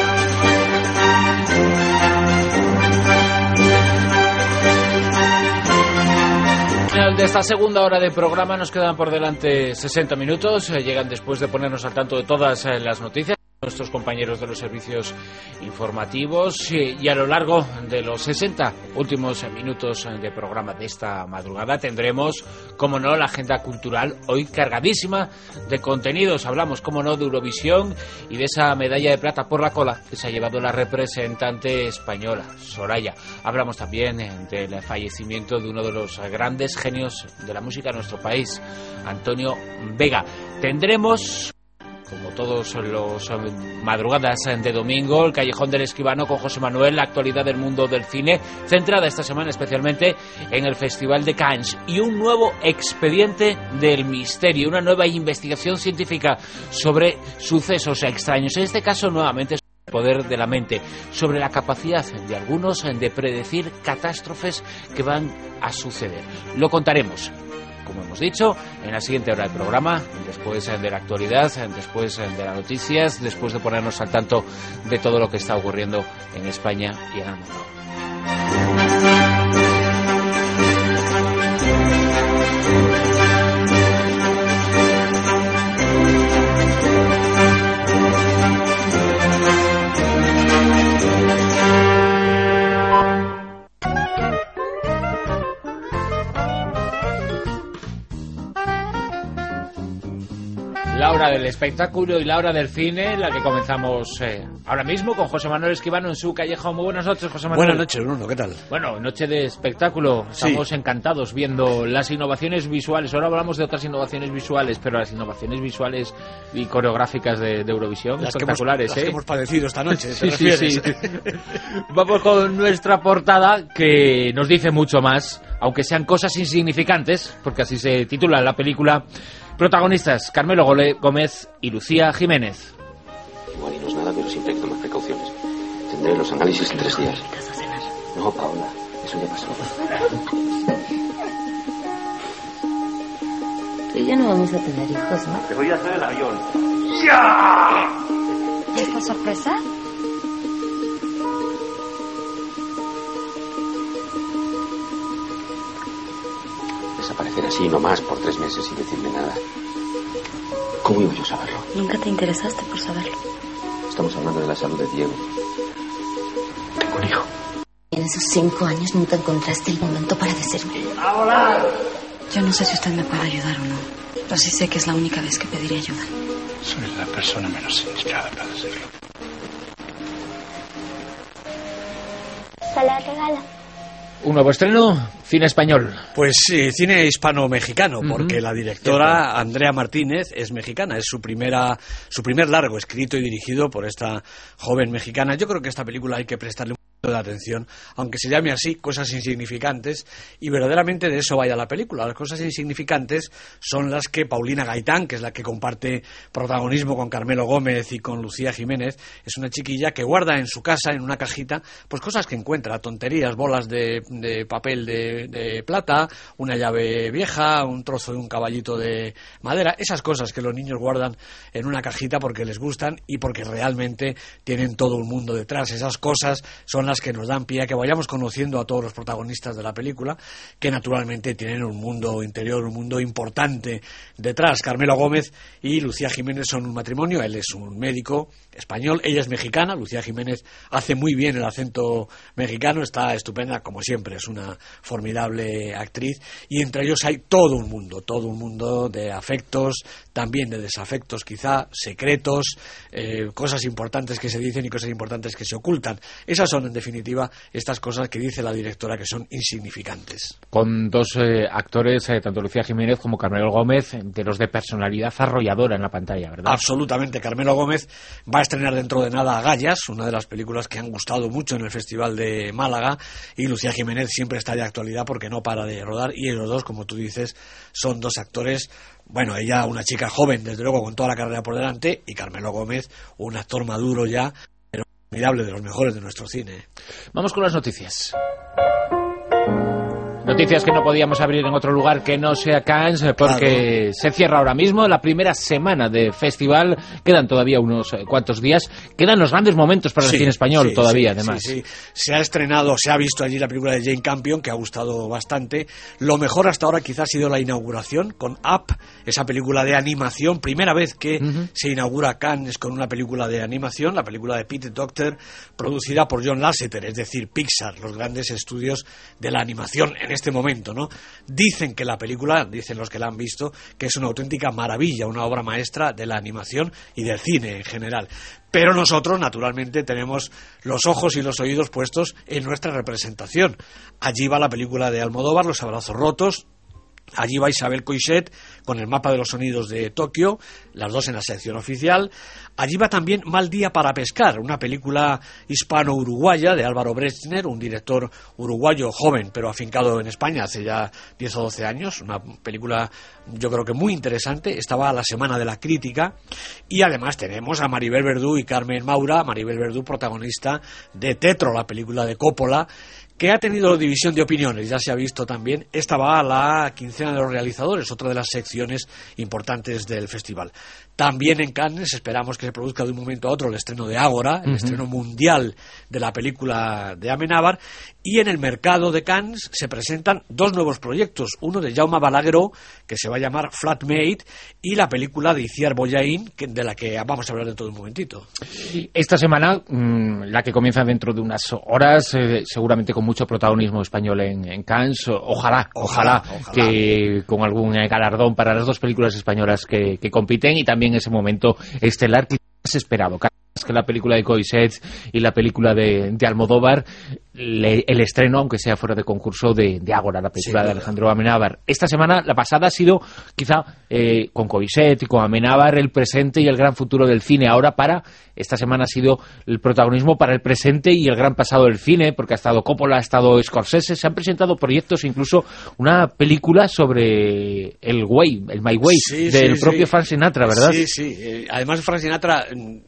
Final de esta segunda hora de programa, nos quedan por delante sesenta minutos, eh, llegan después de ponernos al tanto de todas eh, las noticias nuestros compañeros de los servicios informativos, y, y a lo largo de los sesenta últimos minutos de programa de esta madrugada tendremos, como no, la agenda cultural, hoy cargadísima de contenidos. Hablamos, como no, de Eurovisión y de esa medalla de plata por la cola que se ha llevado la representante española, Soraya. Hablamos también del fallecimiento de uno de los grandes genios de la música de nuestro país, Antonio Vega. Tendremos, como todos los madrugadas de domingo, el Callejón del Escribano con José Manuel, la actualidad del mundo del cine, centrada esta semana especialmente en el Festival de Cannes, y un nuevo expediente del misterio, una nueva investigación científica sobre sucesos extraños, en este caso nuevamente sobre el poder de la mente, sobre la capacidad de algunos de predecir catástrofes que van a suceder. Lo contaremos, como hemos dicho, en la siguiente hora del programa, después de la actualidad, después de las noticias, después de ponernos al tanto de todo lo que está ocurriendo en España y en el mundo. La hora del espectáculo y la hora del cine, la que comenzamos eh, ahora mismo con José Manuel Escribano en su Calleja. Muy buenas noches, José Manuel. Buenas noches, Bruno, ¿qué tal? Bueno, noche de espectáculo. Estamos sí. encantados viendo las innovaciones visuales. Ahora hablamos de otras innovaciones visuales, pero las innovaciones visuales y coreográficas de, de Eurovisión, las espectaculares, que hemos, ¿eh? Las que hemos padecido esta noche, ¿te sí, refieres? Sí, sí. Vamos con nuestra portada, que nos dice mucho más, aunque sean cosas insignificantes, porque así se titula la película. Protagonistas, Carmelo Gómez y Lucía Jiménez. Igual y no es nada, pero siempre hay que tomar precauciones. Tendré los análisis en tres días. No, Paola, eso ya pasó. Tú y yo no vamos a tener hijos, ¿no? Te voy a hacer el avión. ¡Ya! ¿Y esta sorpresa? Desaparecer así nomás por tres meses sin decirme nada. ¿Cómo iba yo a saberlo? Nunca te interesaste por saberlo. Estamos hablando de la salud de Diego. Tengo un hijo. En esos cinco años nunca encontraste el momento para decirme. ¡A volar! Yo no sé si usted me puede ayudar o no, pero sí sé que es la única vez que pediré ayuda. Soy la persona menos indicada para hacerlo. Se la regala. Un nuevo estreno, cine español. Pues sí, cine hispano-mexicano, uh-huh. porque la directora Andrea Martínez es mexicana, es su primera, su primer largo escrito y dirigido por esta joven mexicana. Yo creo que esta película hay que prestarle un poco de atención, aunque se llame así, Cosas Insignificantes, y verdaderamente de eso vaya la película. Las cosas insignificantes son las que Paulina Gaitán, que es la que comparte protagonismo con Carmelo Gómez y con Lucía Jiménez, es una chiquilla que guarda en su casa, en una cajita, pues cosas que encuentra, tonterías, bolas de, de papel de, de plata, una llave vieja, un trozo de un caballito de madera, esas cosas que los niños guardan en una cajita porque les gustan y porque realmente tienen todo un mundo detrás. Esas cosas son las que nos dan pie a que vayamos conociendo a todos los protagonistas de la película, que naturalmente tienen un mundo interior, un mundo importante detrás. Carmelo Gómez y Lucía Jiménez son un matrimonio, él es un médico español, ella es mexicana, Lucía Jiménez hace muy bien el acento mexicano, está estupenda como siempre, es una formidable actriz, y entre ellos hay todo un mundo, todo un mundo de afectos, también de desafectos quizá, secretos, eh, cosas importantes que se dicen y cosas importantes que se ocultan. Esas son en definitiva estas cosas que dice la directora que son insignificantes. Con dos eh, actores, eh, tanto Lucía Jiménez como Carmelo Gómez, de los de personalidad arrolladora en la pantalla, ¿verdad? Absolutamente. Carmelo Gómez va a estrenar dentro de nada Agallas, una de las películas que han gustado mucho en el Festival de Málaga, y Lucía Jiménez siempre está de actualidad porque no para de rodar, y los dos, como tú dices, son dos actores. Bueno, ella una chica joven, desde luego, con toda la carrera por delante, y Carmelo Gómez, un actor maduro ya, pero admirable, de los mejores de nuestro cine. Vamos con las noticias. Noticias que no podíamos abrir en otro lugar que no sea Cannes, porque claro, se cierra ahora mismo la primera semana de festival. Quedan todavía unos cuantos días. Quedan los grandes momentos para sí, el cine español sí, todavía, sí, además. Sí, sí. Se ha estrenado, se ha visto allí la película de Jane Campion, que ha gustado bastante. Lo mejor hasta ahora quizás ha sido la inauguración con Up, esa película de animación. Primera vez que uh-huh. se inaugura Cannes con una película de animación, la película de Pete Docter, producida por John Lasseter, es decir, Pixar, los grandes estudios de la animación en este momento, ¿no? Dicen que la película, dicen los que la han visto, que es una auténtica maravilla, una obra maestra de la animación y del cine en general. Pero nosotros, naturalmente, tenemos los ojos y los oídos puestos en nuestra representación. Allí va la película de Almodóvar, Los abrazos rotos. Allí va Isabel Coixet con el mapa de los sonidos de Tokio, las dos en la sección oficial. Allí va también Mal día para pescar, una película hispano-uruguaya de Álvaro Brechner, un director uruguayo joven pero afincado en España hace ya diez o doce años, una película yo creo que muy interesante. Estaba a la Semana de la Crítica, y además tenemos a Maribel Verdú y Carmen Maura. Maribel Verdú, protagonista de Tetro, la película de Coppola, que ha tenido división de opiniones, ya se ha visto también. Esta va a la quincena de los realizadores, otra de las secciones importantes del festival. También en Cannes esperamos que se produzca de un momento a otro el estreno de Ágora, el uh-huh. estreno mundial de la película de Amenábar, y en el mercado de Cannes se presentan dos nuevos proyectos, uno de Jaume Balagueró, que se va a llamar Flatmate, y la película de Itziar Bollaín, que, de la que vamos a hablar dentro de un momentito. Esta semana, mmm, la que comienza dentro de unas horas, eh, seguramente con mucho protagonismo español en, en Cannes. Ojalá, ojalá, ojalá, ojalá que con algún galardón para las dos películas españolas que, que compiten, y también ese momento estelar que es esperado. Que la película de Coixet y la película de, de Almodóvar, le, el estreno, aunque sea fuera de concurso, de, de Ágora, la película sí, de Alejandro Amenábar. Esta semana, la pasada, ha sido quizá eh, con Coixet y con Amenábar el presente y el gran futuro del cine. Ahora para, esta semana ha sido el protagonismo para el presente y el gran pasado del cine, porque ha estado Coppola, ha estado Scorsese, se han presentado proyectos, incluso una película sobre el Way, el My Way, sí, del sí, propio sí. Frank Sinatra, ¿verdad? Sí, sí. Eh, además, Frank Sinatra...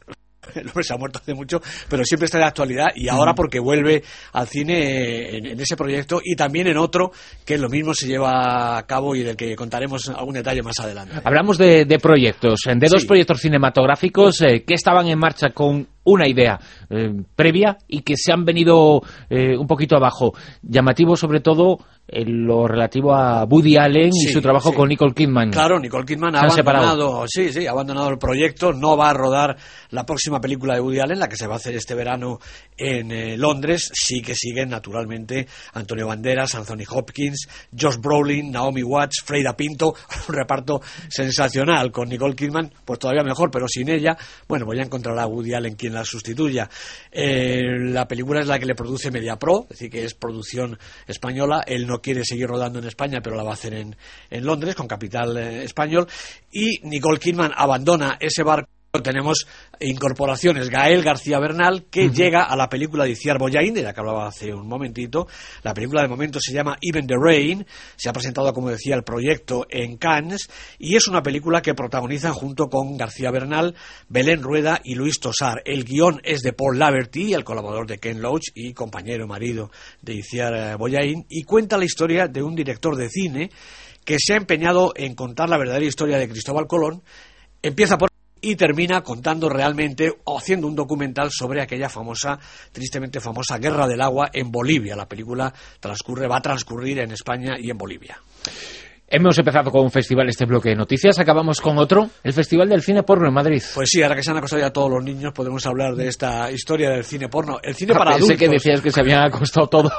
El hombre se ha muerto hace mucho, pero siempre está de actualidad, y ahora porque vuelve al cine en, en ese proyecto y también en otro que lo mismo se lleva a cabo y del que contaremos algún detalle más adelante. Hablamos de, de proyectos, de dos sí. proyectos cinematográficos eh, que estaban en marcha con una idea eh, previa y que se han venido eh, un poquito abajo. Llamativo sobre todo en lo relativo a Woody Allen sí, y su trabajo sí. con Nicole Kidman. Claro, Nicole Kidman ha abandonado, sí, sí, ha abandonado el proyecto, no va a rodar la próxima película de Woody Allen, la que se va a hacer este verano en eh, Londres. Sí que siguen naturalmente Antonio Banderas, Anthony Hopkins, Josh Brolin, Naomi Watts, Freida Pinto, un reparto sensacional. Con Nicole Kidman pues todavía mejor, pero sin ella, bueno, pues ya encontrará a Woody Allen quien la sustituya. Eh, la película es la que le produce Mediapro, es decir, que es producción española. Él no quiere seguir rodando en España, pero la va a hacer en, en Londres, con capital eh, español. Y Nicole Kidman abandona ese barco. Tenemos incorporaciones. Gael García Bernal, que uh-huh. llega a la película de Iciar Bollaín, de la que hablaba hace un momentito. La película de momento se llama Even the Rain. Se ha presentado, como decía, el proyecto en Cannes, y es una película que protagonizan junto con García Bernal, Belén Rueda y Luis Tosar. El guión es de Paul Laverty, el colaborador de Ken Loach y compañero marido de Iciar Bollaín, y cuenta la historia de un director de cine que se ha empeñado en contar la verdadera historia de Cristóbal Colón. Empieza por y termina contando realmente o haciendo un documental sobre aquella famosa, tristemente famosa Guerra del Agua en Bolivia. La película transcurre, va a transcurrir en España y en Bolivia. Hemos empezado con un festival, este bloque de noticias, acabamos con otro, el Festival del Cine Porno en Madrid. Pues sí, ahora que se han acostado ya todos los niños, podemos hablar de esta historia del cine porno. El cine para adultos. Sé que decías que se habían acostado todos.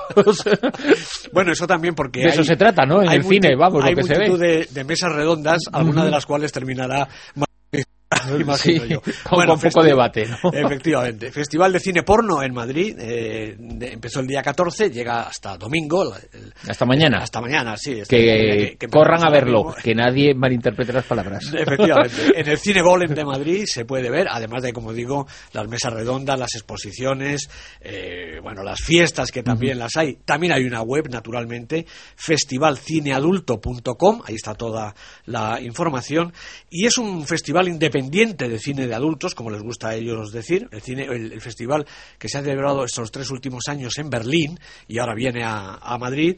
Bueno, eso también porque de hay, eso se trata, ¿no? En el cine, vamos, hay lo que se ve. Hay multitud de, de mesas redondas, alguna uh-huh. de las cuales terminará... imagino sí, yo. Con, bueno, con poco festi- debate, ¿no? Efectivamente. Festival de Cine Porno en Madrid, eh, de, empezó el día catorce, llega hasta domingo. El, hasta mañana. Hasta mañana, sí. Que, que, que corran a verlo, que nadie malinterprete las palabras. Efectivamente. En el Cine Golem de Madrid se puede ver, además de, como digo, las mesas redondas, las exposiciones, eh, bueno, las fiestas, que también uh-huh. las hay. También hay una web, naturalmente, festival cine adulto punto com, ahí está toda la información, y es un festival independiente de cine de adultos, como les gusta a ellos decir. El cine, el, el festival que se ha celebrado estos tres últimos años en Berlín y ahora viene a, a Madrid.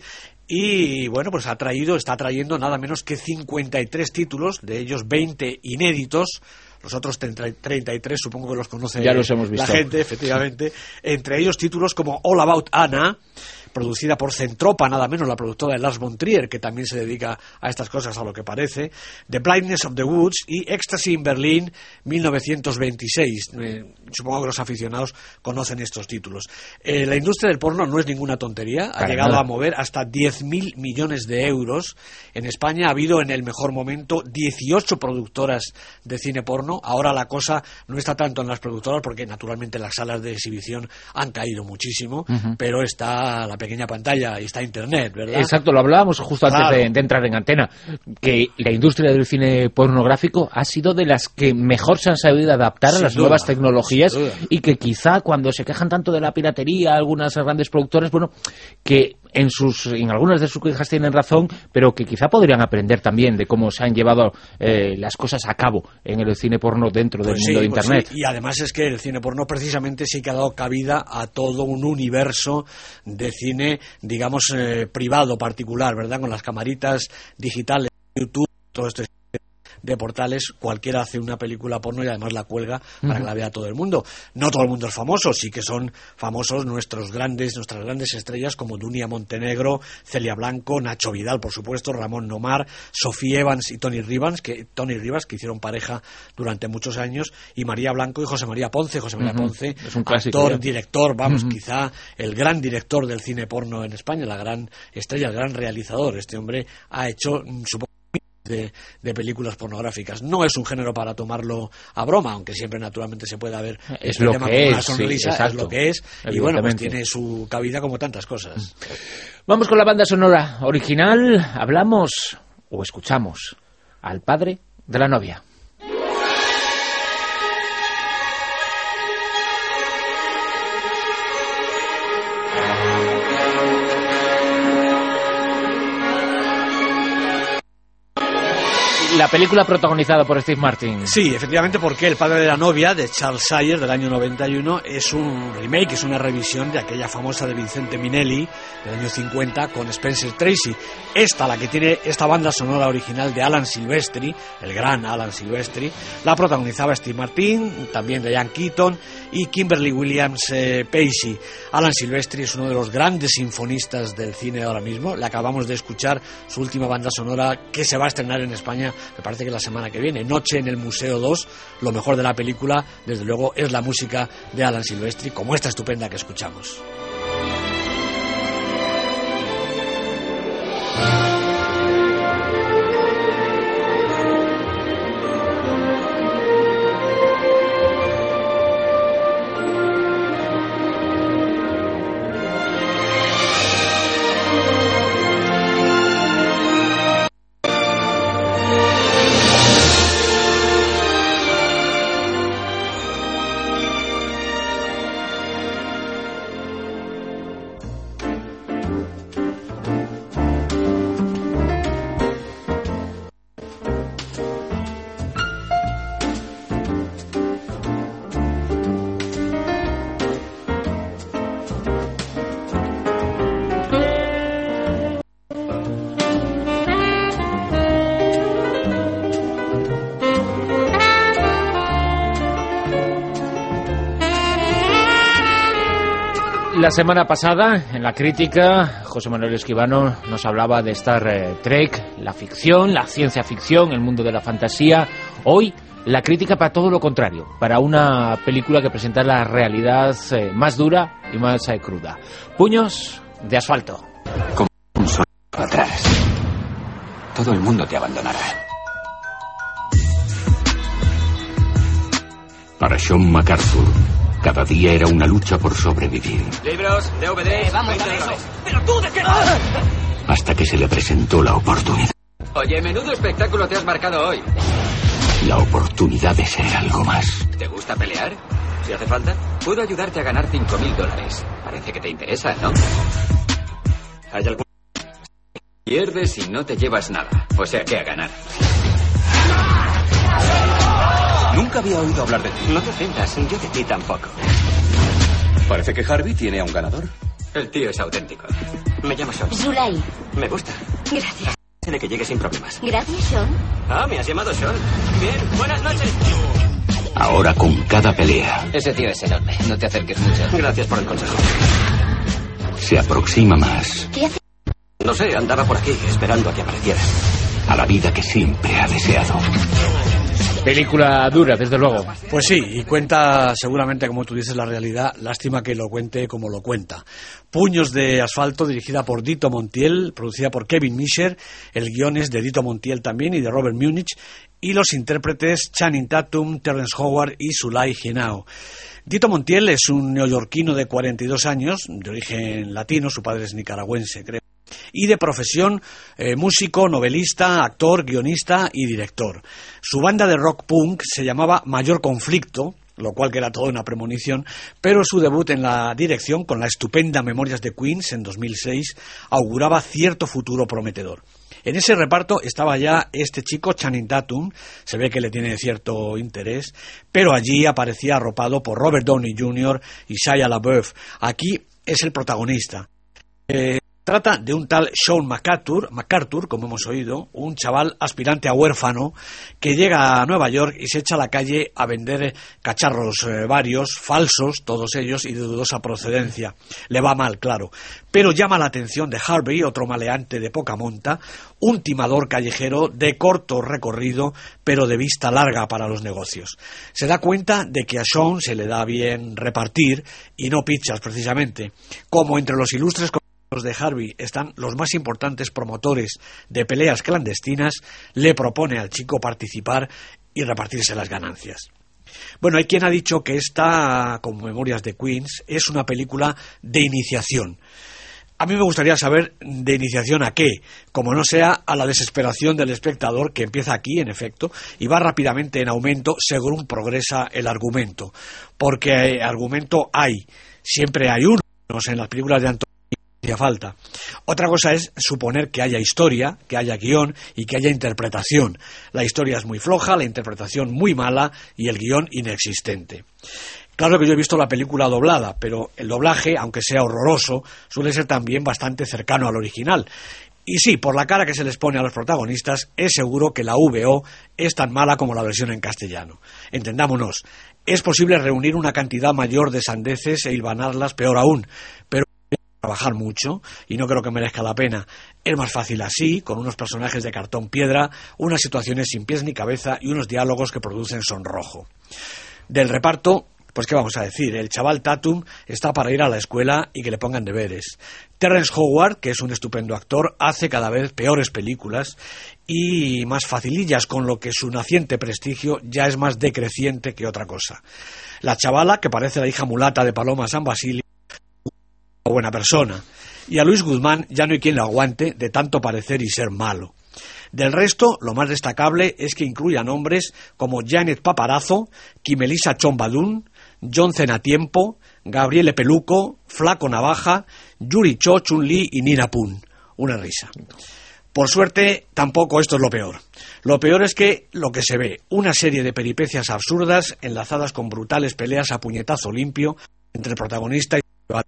Y bueno, pues ha traído, está trayendo nada menos que cincuenta y tres títulos, de ellos veinte inéditos. Los otros treinta y tres supongo que los conoce ya los hemos visto. La gente, efectivamente. Entre ellos títulos como All About Anna, producida por Centropa, nada menos, la productora de Lars von Trier, que también se dedica a estas cosas, a lo que parece, The Blindness of the Woods y Ecstasy in Berlin mil novecientos veintiséis. Eh, supongo que los aficionados conocen estos títulos. Eh, la industria del porno no es ninguna tontería, ha Para llegado nada. a mover hasta diez mil millones de euros. En España ha habido en el mejor momento dieciocho productoras de cine porno. Ahora la cosa no está tanto en las productoras, porque naturalmente las salas de exhibición han caído muchísimo, uh-huh. pero está la pequeña pantalla y está internet, ¿verdad? Exacto, lo hablábamos justo antes claro. de, de entrar en antena, que la industria del cine pornográfico ha sido de las que mejor se han sabido adaptar sin a las duda, nuevas tecnologías, y que quizá cuando se quejan tanto de la piratería algunas grandes productoras, bueno, que en sus en algunas de sus quejas tienen razón, pero que quizá podrían aprender también de cómo se han llevado eh, las cosas a cabo en el cine porno dentro pues del sí, mundo de pues internet. Sí. Y además es que el cine porno precisamente sí que ha dado cabida a todo un universo de cine, digamos, eh, privado, particular, ¿verdad? Con las camaritas digitales, YouTube, todo esto de portales, cualquiera hace una película porno y además la cuelga para uh-huh. que la vea todo el mundo. No todo el mundo es famoso, sí que son famosos nuestros grandes, nuestras grandes estrellas como Dunia Montenegro, Celia Blanco, Nacho Vidal, por supuesto, Ramón Nomar, Sofía Evans y Tony Rivas, que Tony Rivas, que hicieron pareja durante muchos años, y María Blanco y José María Ponce. José María uh-huh. Ponce, es un clásico, actor, ya. director, vamos, uh-huh. quizá el gran director del cine porno en España, la gran estrella, el gran realizador. Este hombre ha hecho, supongo, De, de películas pornográficas. No es un género para tomarlo a broma, aunque siempre naturalmente se pueda ver es este lo tema que con es, una sonrisa, sí, es lo que es, y bueno, pues tiene su cabida como tantas cosas. Vamos con la banda sonora original. Hablamos o escuchamos al padre de la novia. La película protagonizada por Steve Martin. Sí, efectivamente, porque El padre de la novia, de Charles Sayers, del año noventa y uno, es un remake, es una revisión de aquella famosa de Vincente Minnelli, del año cincuenta, con Spencer Tracy. Esta, la que tiene esta banda sonora original de Alan Silvestri, el gran Alan Silvestri, la protagonizaba Steve Martin, también Diane Keaton y Kimberly Williams eh, Pacey. Alan Silvestri es uno de los grandes sinfonistas del cine ahora mismo. Le acabamos de escuchar su última banda sonora, que se va a estrenar en España, me parece que la semana que viene, Noche en el Museo dos. Lo mejor de la película, desde luego, es la música de Alan Silvestri, como esta estupenda que escuchamos. La semana pasada, en la crítica, José Manuel Esquivano nos hablaba de Star Trek, la ficción, la ciencia ficción, el mundo de la fantasía. Hoy, la crítica para todo lo contrario, para una película que presenta la realidad eh, más dura y más eh, cruda. Puños de asfalto. Como un sol atrás, todo el mundo te abandonará. Para Sean MacArthur, cada día era una lucha por sobrevivir. Libros, D V D, vamos a eso. ¿Pero tú de qué vas? Hasta que se le presentó la oportunidad. Oye, menudo espectáculo te has marcado hoy. La oportunidad de ser algo más. ¿Te gusta pelear? Si hace falta, puedo ayudarte a ganar cinco mil dólares. Parece que te interesa, ¿no? ¿Hay algún...? Pierdes y no te llevas nada. O sea que a ganar. Nunca había oído hablar de ti. No te ofendas, yo de ti tampoco. Parece que Harvey tiene a un ganador. El tío es auténtico. Me llamo Sean. Zulay. Me gusta. Gracias. De que llegue sin problemas. Gracias, Sean. Ah, me has llamado Sean. Bien, buenas noches. Ahora con cada pelea. Ese tío es enorme. No te acerques mucho. Gracias por el consejo. Se aproxima más. ¿Qué hace? No sé, andaba por aquí esperando a que apareciera. A la vida que siempre ha deseado. Película dura, desde luego. Pues sí, y cuenta seguramente, como tú dices, la realidad. Lástima que lo cuente como lo cuenta. Puños de asfalto, dirigida por Dito Montiel, producida por Kevin Misher. El guion es de Dito Montiel también y de Robert Munich. Y los intérpretes Channing Tatum, Terrence Howard y Zulay Henao. Dito Montiel es un neoyorquino de cuarenta y dos años, de origen latino, su padre es nicaragüense, creo. Y de profesión eh, músico, novelista, actor, guionista y director. Su banda de rock punk se llamaba Mayor Conflicto, lo cual que era toda una premonición, pero su debut en la dirección con la estupenda Memorias de Queens en dos mil seis auguraba cierto futuro prometedor. En ese reparto estaba ya este chico Channing Tatum, se ve que le tiene cierto interés, pero allí aparecía arropado por Robert Downey junior y Shia LaBeouf. Aquí es el protagonista. Eh, Trata de un tal Sean MacArthur, MacArthur, como hemos oído, un chaval aspirante a huérfano que llega a Nueva York y se echa a la calle a vender cacharros eh, varios, falsos, todos ellos, y de dudosa procedencia. Le va mal, claro. Pero llama la atención de Harvey, otro maleante de poca monta, un timador callejero de corto recorrido, pero de vista larga para los negocios. Se da cuenta de que a Sean se le da bien repartir y no pichas, precisamente. Como entre los ilustres de Harvey están los más importantes promotores de peleas clandestinas, le propone al chico participar y repartirse las ganancias. Bueno, hay quien ha dicho que esta, como Memorias de Queens, es una película de iniciación. A mí me gustaría saber de iniciación a qué, como no sea a la desesperación del espectador, que empieza aquí, en efecto, y va rápidamente en aumento según progresa el argumento. Porque argumento hay, siempre hay uno, no sé, en las películas de Antonio hacía falta. Otra cosa es suponer que haya historia, que haya guión y que haya interpretación. La historia es muy floja, la interpretación muy mala y el guión inexistente. Claro que yo he visto la película doblada, pero el doblaje, aunque sea horroroso, suele ser también bastante cercano al original. Y sí, por la cara que se les pone a los protagonistas, es seguro que la V O es tan mala como la versión en castellano. Entendámonos, es posible reunir una cantidad mayor de sandeces e hilvanarlas, peor aún, pero trabajar mucho y no creo que merezca la pena. Es más fácil así, con unos personajes de cartón piedra, unas situaciones sin pies ni cabeza y unos diálogos que producen sonrojo. Del reparto, pues qué vamos a decir, el chaval Tatum está para ir a la escuela y que le pongan deberes. Terrence Howard, que es un estupendo actor, hace cada vez peores películas y más facilillas, con lo que su naciente prestigio ya es más decreciente que otra cosa. La chavala, que parece la hija mulata de Paloma San Basilio, buena persona, y a Luis Guzmán ya no hay quien lo aguante de tanto parecer y ser malo. Del resto, lo más destacable es que incluya nombres como Janet Paparazzo, Kimelisa Chombadun, John Cenatiempo, Gabriele Peluco, Flaco Navaja, Yuri Cho, Chun-Li y Nina Pun. Una risa. Por suerte, tampoco esto es lo peor. Lo peor es que lo que se ve, una serie de peripecias absurdas enlazadas con brutales peleas a puñetazo limpio entre el protagonista y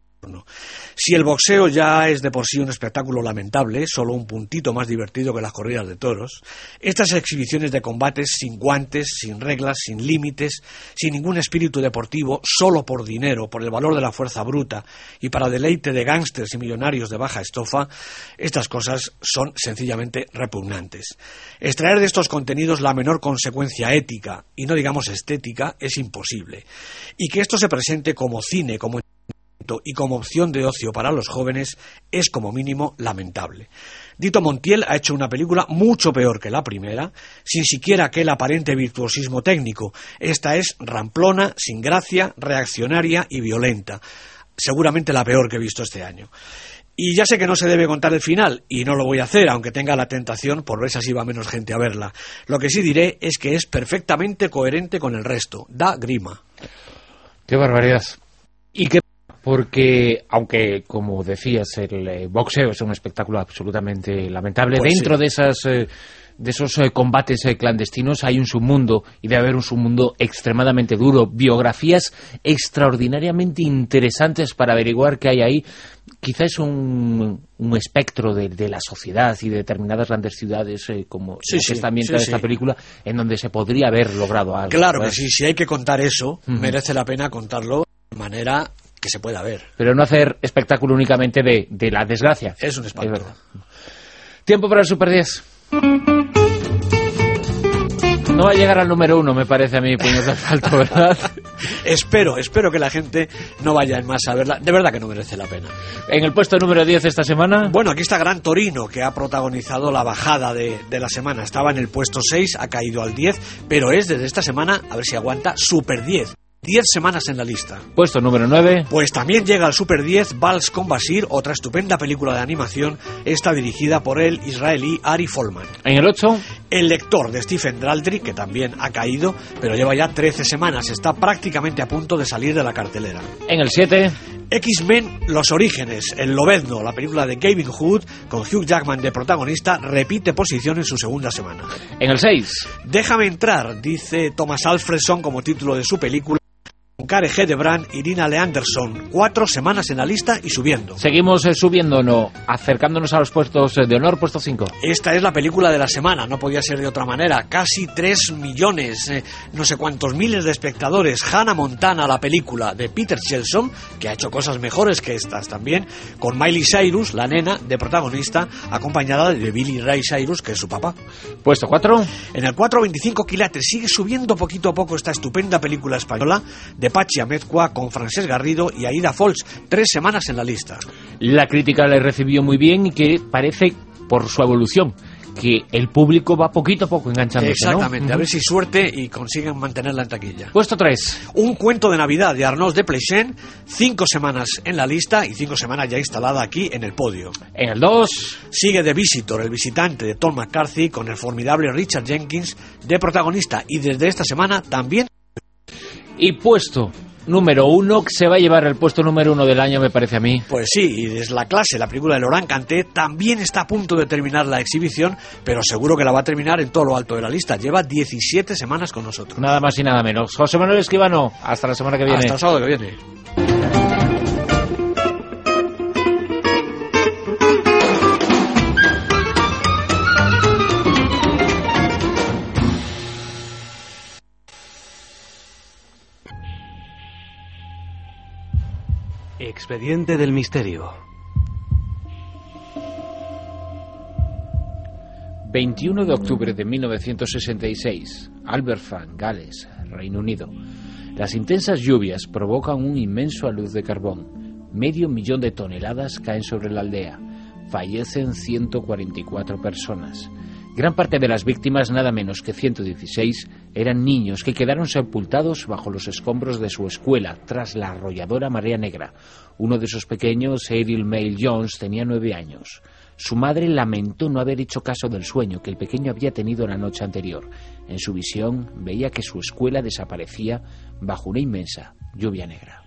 si el boxeo ya es de por sí un espectáculo lamentable, solo un puntito más divertido que las corridas de toros, estas exhibiciones de combates sin guantes, sin reglas, sin límites, sin ningún espíritu deportivo, solo por dinero, por el valor de la fuerza bruta y para deleite de gángsters y millonarios de baja estofa, estas cosas son sencillamente repugnantes. Extraer de estos contenidos la menor consecuencia ética y no digamos estética es imposible. Y que esto se presente como cine, como y como opción de ocio para los jóvenes es como mínimo lamentable. Dito Montiel ha hecho una película mucho peor que la primera, sin siquiera aquel aparente virtuosismo técnico. Esta es ramplona, sin gracia, reaccionaria y violenta. Seguramente la peor que he visto este año. Y ya sé que no se debe contar el final, y no lo voy a hacer, aunque tenga la tentación por ver si así va menos gente a verla. Lo que sí diré es que es perfectamente coherente con el resto. Da grima. ¡Qué barbaridad! ¿Y qué? Porque, aunque, como decías, el eh, boxeo es un espectáculo absolutamente lamentable, pues dentro sí. de esas eh, de esos eh, combates eh, clandestinos hay un submundo, y debe haber un submundo extremadamente duro, biografías extraordinariamente interesantes para averiguar qué hay ahí. Quizás es un, un espectro de, de la sociedad y de determinadas grandes ciudades, eh, como sí, sí, esta ambientada sí, esta sí. película, en donde se podría haber logrado algo. Claro ¿sabes? que sí, si hay que contar eso, Uh-huh. merece la pena contarlo de manera que se pueda ver. Pero no hacer espectáculo únicamente de, de la desgracia. Es un espanto. Es verdad. Tiempo para el Super diez. No va a llegar al número uno, me parece a mí, puños de asfalto, ¿verdad? espero, espero que la gente no vaya en masa a verla. De verdad que no merece la pena. En el puesto número diez esta semana... Bueno, aquí está Gran Torino, que ha protagonizado la bajada de, de la semana. Estaba en el puesto seis, ha caído al diez, pero es desde esta semana, a ver si aguanta, Super diez. diez semanas en la lista. Puesto número nueve. Pues también llega al Super diez Vals con Basir, otra estupenda película de animación, esta dirigida por el israelí Ari Folman. En el ocho. El lector de Stephen Daldry, que también ha caído, pero lleva ya trece semanas, está prácticamente a punto de salir de la cartelera. En el siete. X-Men Los Orígenes, el Lobezno, la película de Gavin Hood, con Hugh Jackman de protagonista, repite posición en su segunda semana. En el seis. Déjame entrar, dice Thomas Alfredson como título de su película, Care Hedebrand, Irina Leandersson, cuatro semanas en la lista y subiendo. Seguimos eh, subiendo, ¿no? Acercándonos a los puestos de honor, puesto cinco. Esta es la película de la semana, no podía ser de otra manera. Casi tres millones, eh, no sé cuántos miles de espectadores. Hannah Montana, la película de Peter Chelson, que ha hecho cosas mejores que estas también, con Miley Cyrus, la nena, de protagonista, acompañada de Billy Ray Cyrus, que es su papá. Puesto cuatro. En el cuatro, veinticinco quilates. Sigue subiendo poquito a poco esta estupenda película española de Pachi Amezcua con Francesc Garrido y Aida Folch, tres semanas en la lista. La crítica le recibió muy bien y que parece, por su evolución, que el público va poquito a poco enganchándose, Exactamente, ¿no? A ver si suerte y consiguen mantenerla en taquilla. Puesto tres. Un cuento de Navidad de Arnaud de Pleixen, cinco semanas en la lista y cinco semanas ya instalada aquí en el podio. En el dos. Sigue The Visitor, el visitante de Tom McCarthy, con el formidable Richard Jenkins de protagonista, y desde esta semana también. Y puesto número uno, que se va a llevar el puesto número uno del año, me parece a mí. Pues sí, y desde La Clase, la película de Laurent Canté, también está a punto de terminar la exhibición, pero seguro que la va a terminar en todo lo alto de la lista. Lleva diecisiete semanas con nosotros. Nada más y nada menos. José Manuel Escribano, hasta la semana que viene. Hasta el sábado que viene. Expediente del misterio. veintiuno de octubre de mil novecientos sesenta y seis, Aberfan, Gales, Reino Unido. Las intensas lluvias provocan un inmenso alud de carbón. Medio millón de toneladas caen sobre la aldea. Fallecen ciento cuarenta y cuatro personas. Gran parte de las víctimas, nada menos que ciento dieciséis, eran niños que quedaron sepultados bajo los escombros de su escuela tras la arrolladora marea negra. Uno de esos pequeños, Errol Mail Jones, tenía nueve años. Su madre lamentó no haber hecho caso del sueño que el pequeño había tenido la noche anterior. En su visión veía que su escuela desaparecía bajo una inmensa lluvia negra.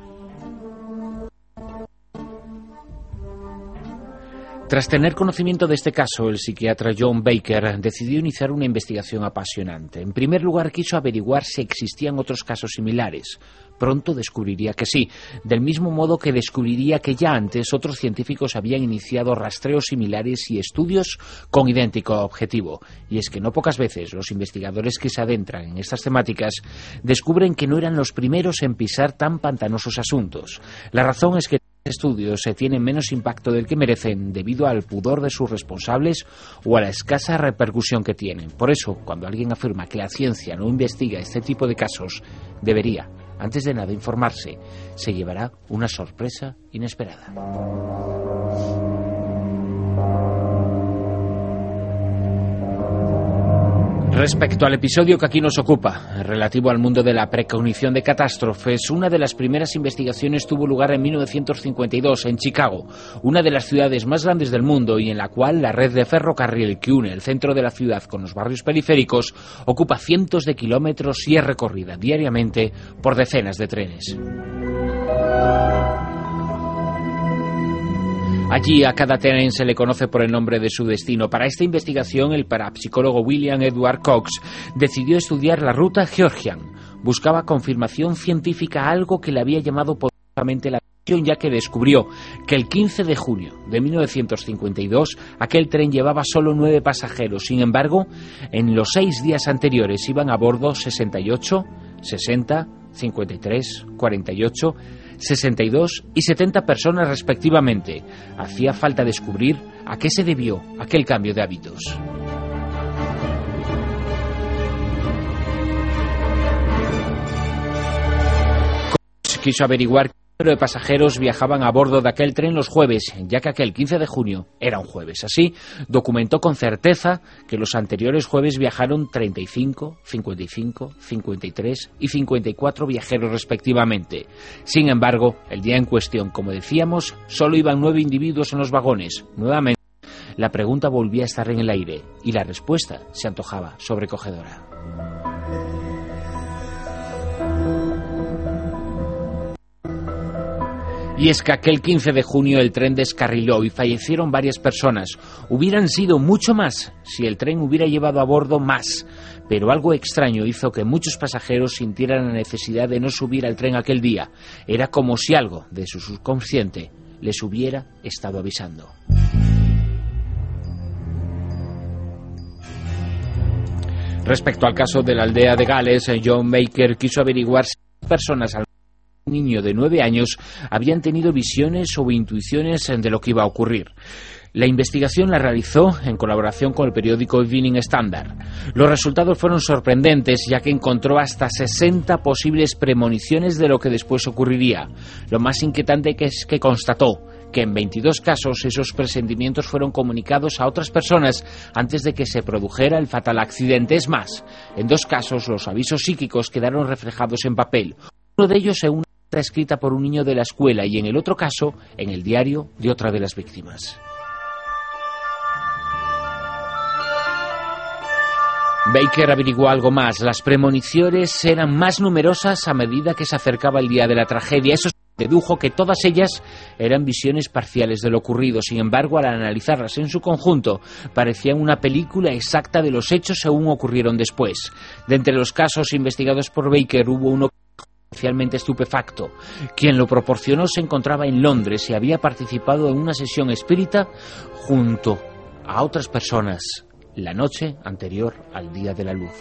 Tras tener conocimiento de este caso, el psiquiatra John Baker decidió iniciar una investigación apasionante. En primer lugar, quiso averiguar si existían otros casos similares. Pronto descubriría que sí, del mismo modo que descubriría que ya antes otros científicos habían iniciado rastreos similares y estudios con idéntico objetivo. Y es que no pocas veces los investigadores que se adentran en estas temáticas descubren que no eran los primeros en pisar tan pantanosos asuntos. La razón es que estudios se tienen menos impacto del que merecen debido al pudor de sus responsables o a la escasa repercusión que tienen. Por eso, cuando alguien afirma que la ciencia no investiga este tipo de casos, debería, antes de nada, informarse. Se llevará una sorpresa inesperada. Respecto al episodio que aquí nos ocupa, relativo al mundo de la precognición de catástrofes, una de las primeras investigaciones tuvo lugar en mil novecientos cincuenta y dos en Chicago, una de las ciudades más grandes del mundo y en la cual la red de ferrocarril que une el centro de la ciudad con los barrios periféricos ocupa cientos de kilómetros y es recorrida diariamente por decenas de trenes. Allí a cada tren se le conoce por el nombre de su destino. Para esta investigación, el parapsicólogo William Edward Cox decidió estudiar la ruta Georgian. Buscaba confirmación científica a algo que le había llamado poderosamente la atención, ya que descubrió que el quince de junio de mil novecientos cincuenta y dos aquel tren llevaba solo nueve pasajeros. Sin embargo, en los seis días anteriores iban a bordo sesenta y ocho, sesenta, cincuenta y tres, cuarenta y ocho... sesenta y dos y setenta personas respectivamente. Hacía falta descubrir a qué se debió aquel cambio de hábitos. Quiso averiguar qué número de pasajeros viajaban a bordo de aquel tren los jueves, ya que aquel quince de junio era un jueves. Así, documentó con certeza que los anteriores jueves viajaron treinta y cinco, cincuenta y cinco, cincuenta y tres y cincuenta y cuatro viajeros respectivamente. Sin embargo, el día en cuestión, como decíamos, solo iban nueve individuos en los vagones. Nuevamente, la pregunta volvía a estar en el aire y la respuesta se antojaba sobrecogedora. Y es que aquel quince de junio el tren descarriló y fallecieron varias personas. Hubieran sido mucho más si el tren hubiera llevado a bordo más. Pero algo extraño hizo que muchos pasajeros sintieran la necesidad de no subir al tren aquel día. Era como si algo de su subconsciente les hubiera estado avisando. Respecto al caso de la aldea de Gales, John Baker quiso averiguar si las personas, al un niño de nueve años, habían tenido visiones o intuiciones de lo que iba a ocurrir. La investigación la realizó en colaboración con el periódico Evening Standard. Los resultados fueron sorprendentes, ya que encontró hasta sesenta posibles premoniciones de lo que después ocurriría. Lo más inquietante que es que constató que en veintidós casos esos presentimientos fueron comunicados a otras personas antes de que se produjera el fatal accidente. Es más, en dos casos los avisos psíquicos quedaron reflejados en papel. Uno de ellos en una carta escrita por un niño de la escuela y en el otro caso en el diario de otra de las víctimas. Baker averiguó algo más. Las premoniciones eran más numerosas a medida que se acercaba el día de la tragedia. Eso dedujo que todas ellas eran visiones parciales de lo ocurrido. Sin embargo, al analizarlas en su conjunto, parecían una película exacta de los hechos según ocurrieron después. De entre los casos investigados por Baker hubo uno especialmente estupefacto. Quien lo proporcionó se encontraba en Londres y había participado en una sesión espírita junto a otras personas la noche anterior al Día de la Luz.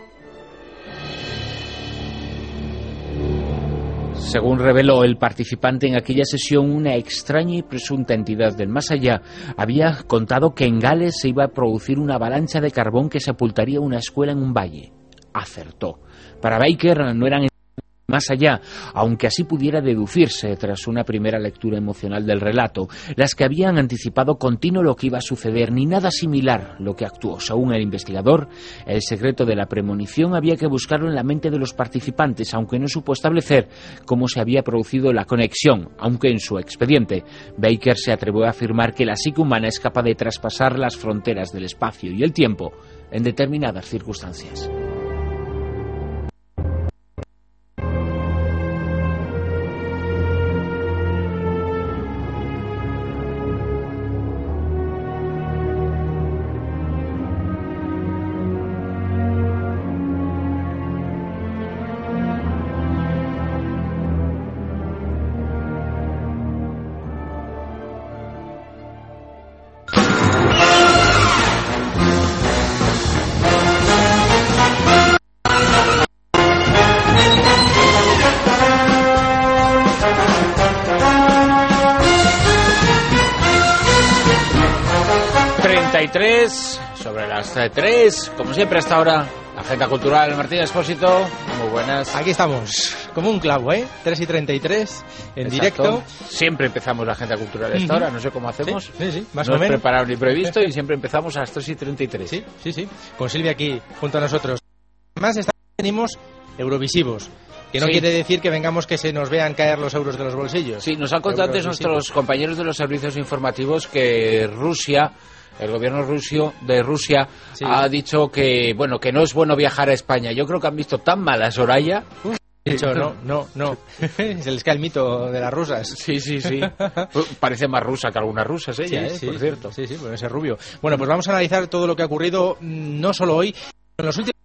Según reveló el participante en aquella sesión, una extraña y presunta entidad del más allá había contado que en Gales se iba a producir una avalancha de carbón que sepultaría una escuela en un valle. Acertó. Para Baker no eran más allá, aunque así pudiera deducirse tras una primera lectura emocional del relato, las que habían anticipado continuo lo que iba a suceder, ni nada similar lo que actuó. Según el investigador, el secreto de la premonición había que buscarlo en la mente de los participantes, aunque no supo establecer cómo se había producido la conexión, aunque en su expediente Baker se atrevió a afirmar que la psique humana es capaz de traspasar las fronteras del espacio y el tiempo en determinadas circunstancias. Sobre las tres, como siempre hasta ahora, Agenda Cultural, Martín Expósito, muy buenas. Aquí estamos, como un clavo, ¿eh? tres y treinta y tres, en Exacto. directo. Siempre empezamos la Agenda Cultural a esta hora, no sé cómo hacemos. Sí, sí, sí, más no o menos. No es preparado ni previsto y siempre empezamos a las tres y treinta y tres. Sí, sí, sí, con Silvia aquí junto a nosotros. Además, esta vez venimos eurovisivos. Que no sí. quiere decir que vengamos que se nos vean caer los euros de los bolsillos. Sí, nos han contado antes nuestros compañeros de los servicios informativos que Rusia... El gobierno rusio, de Rusia sí. ha dicho que bueno que no es bueno viajar a España. Yo creo que han visto tan mal a Soraya. De hecho, no, no, no. Se les cae el mito de las rusas. Sí, sí, sí. Parece más rusa que algunas rusas ella, sí, ¿eh? Sí, por cierto. Sí, sí, por ese rubio. Bueno, pues vamos a analizar todo lo que ha ocurrido, no solo hoy, en los últimos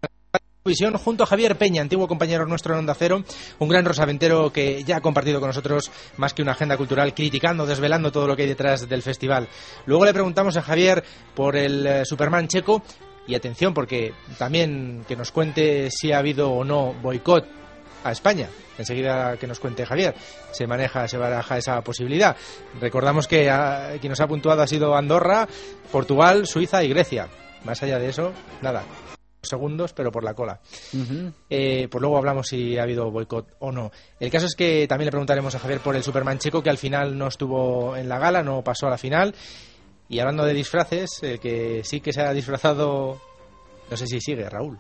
Visión junto a Javier Peña, antiguo compañero nuestro en Onda Cero, un gran rosaventero que ya ha compartido con nosotros más que una agenda cultural, criticando, desvelando todo lo que hay detrás del festival. Luego le preguntamos a Javier por el eh, Superman checo y atención porque también que nos cuente si ha habido o no boicot a España. Enseguida que nos cuente Javier, se maneja, se baraja esa posibilidad. Recordamos que a, quien nos ha puntuado ha sido Andorra, Portugal, Suiza y Grecia. Más allá de eso, nada. Segundos, pero por la cola. Uh-huh. Eh, pues luego hablamos si ha habido boicot o no. El caso es que también le preguntaremos a Javier por el Superman checo, que al final no estuvo en la gala, no pasó a la final. Y hablando de disfraces, el que sí que se ha disfrazado, no sé si sigue, Raúl.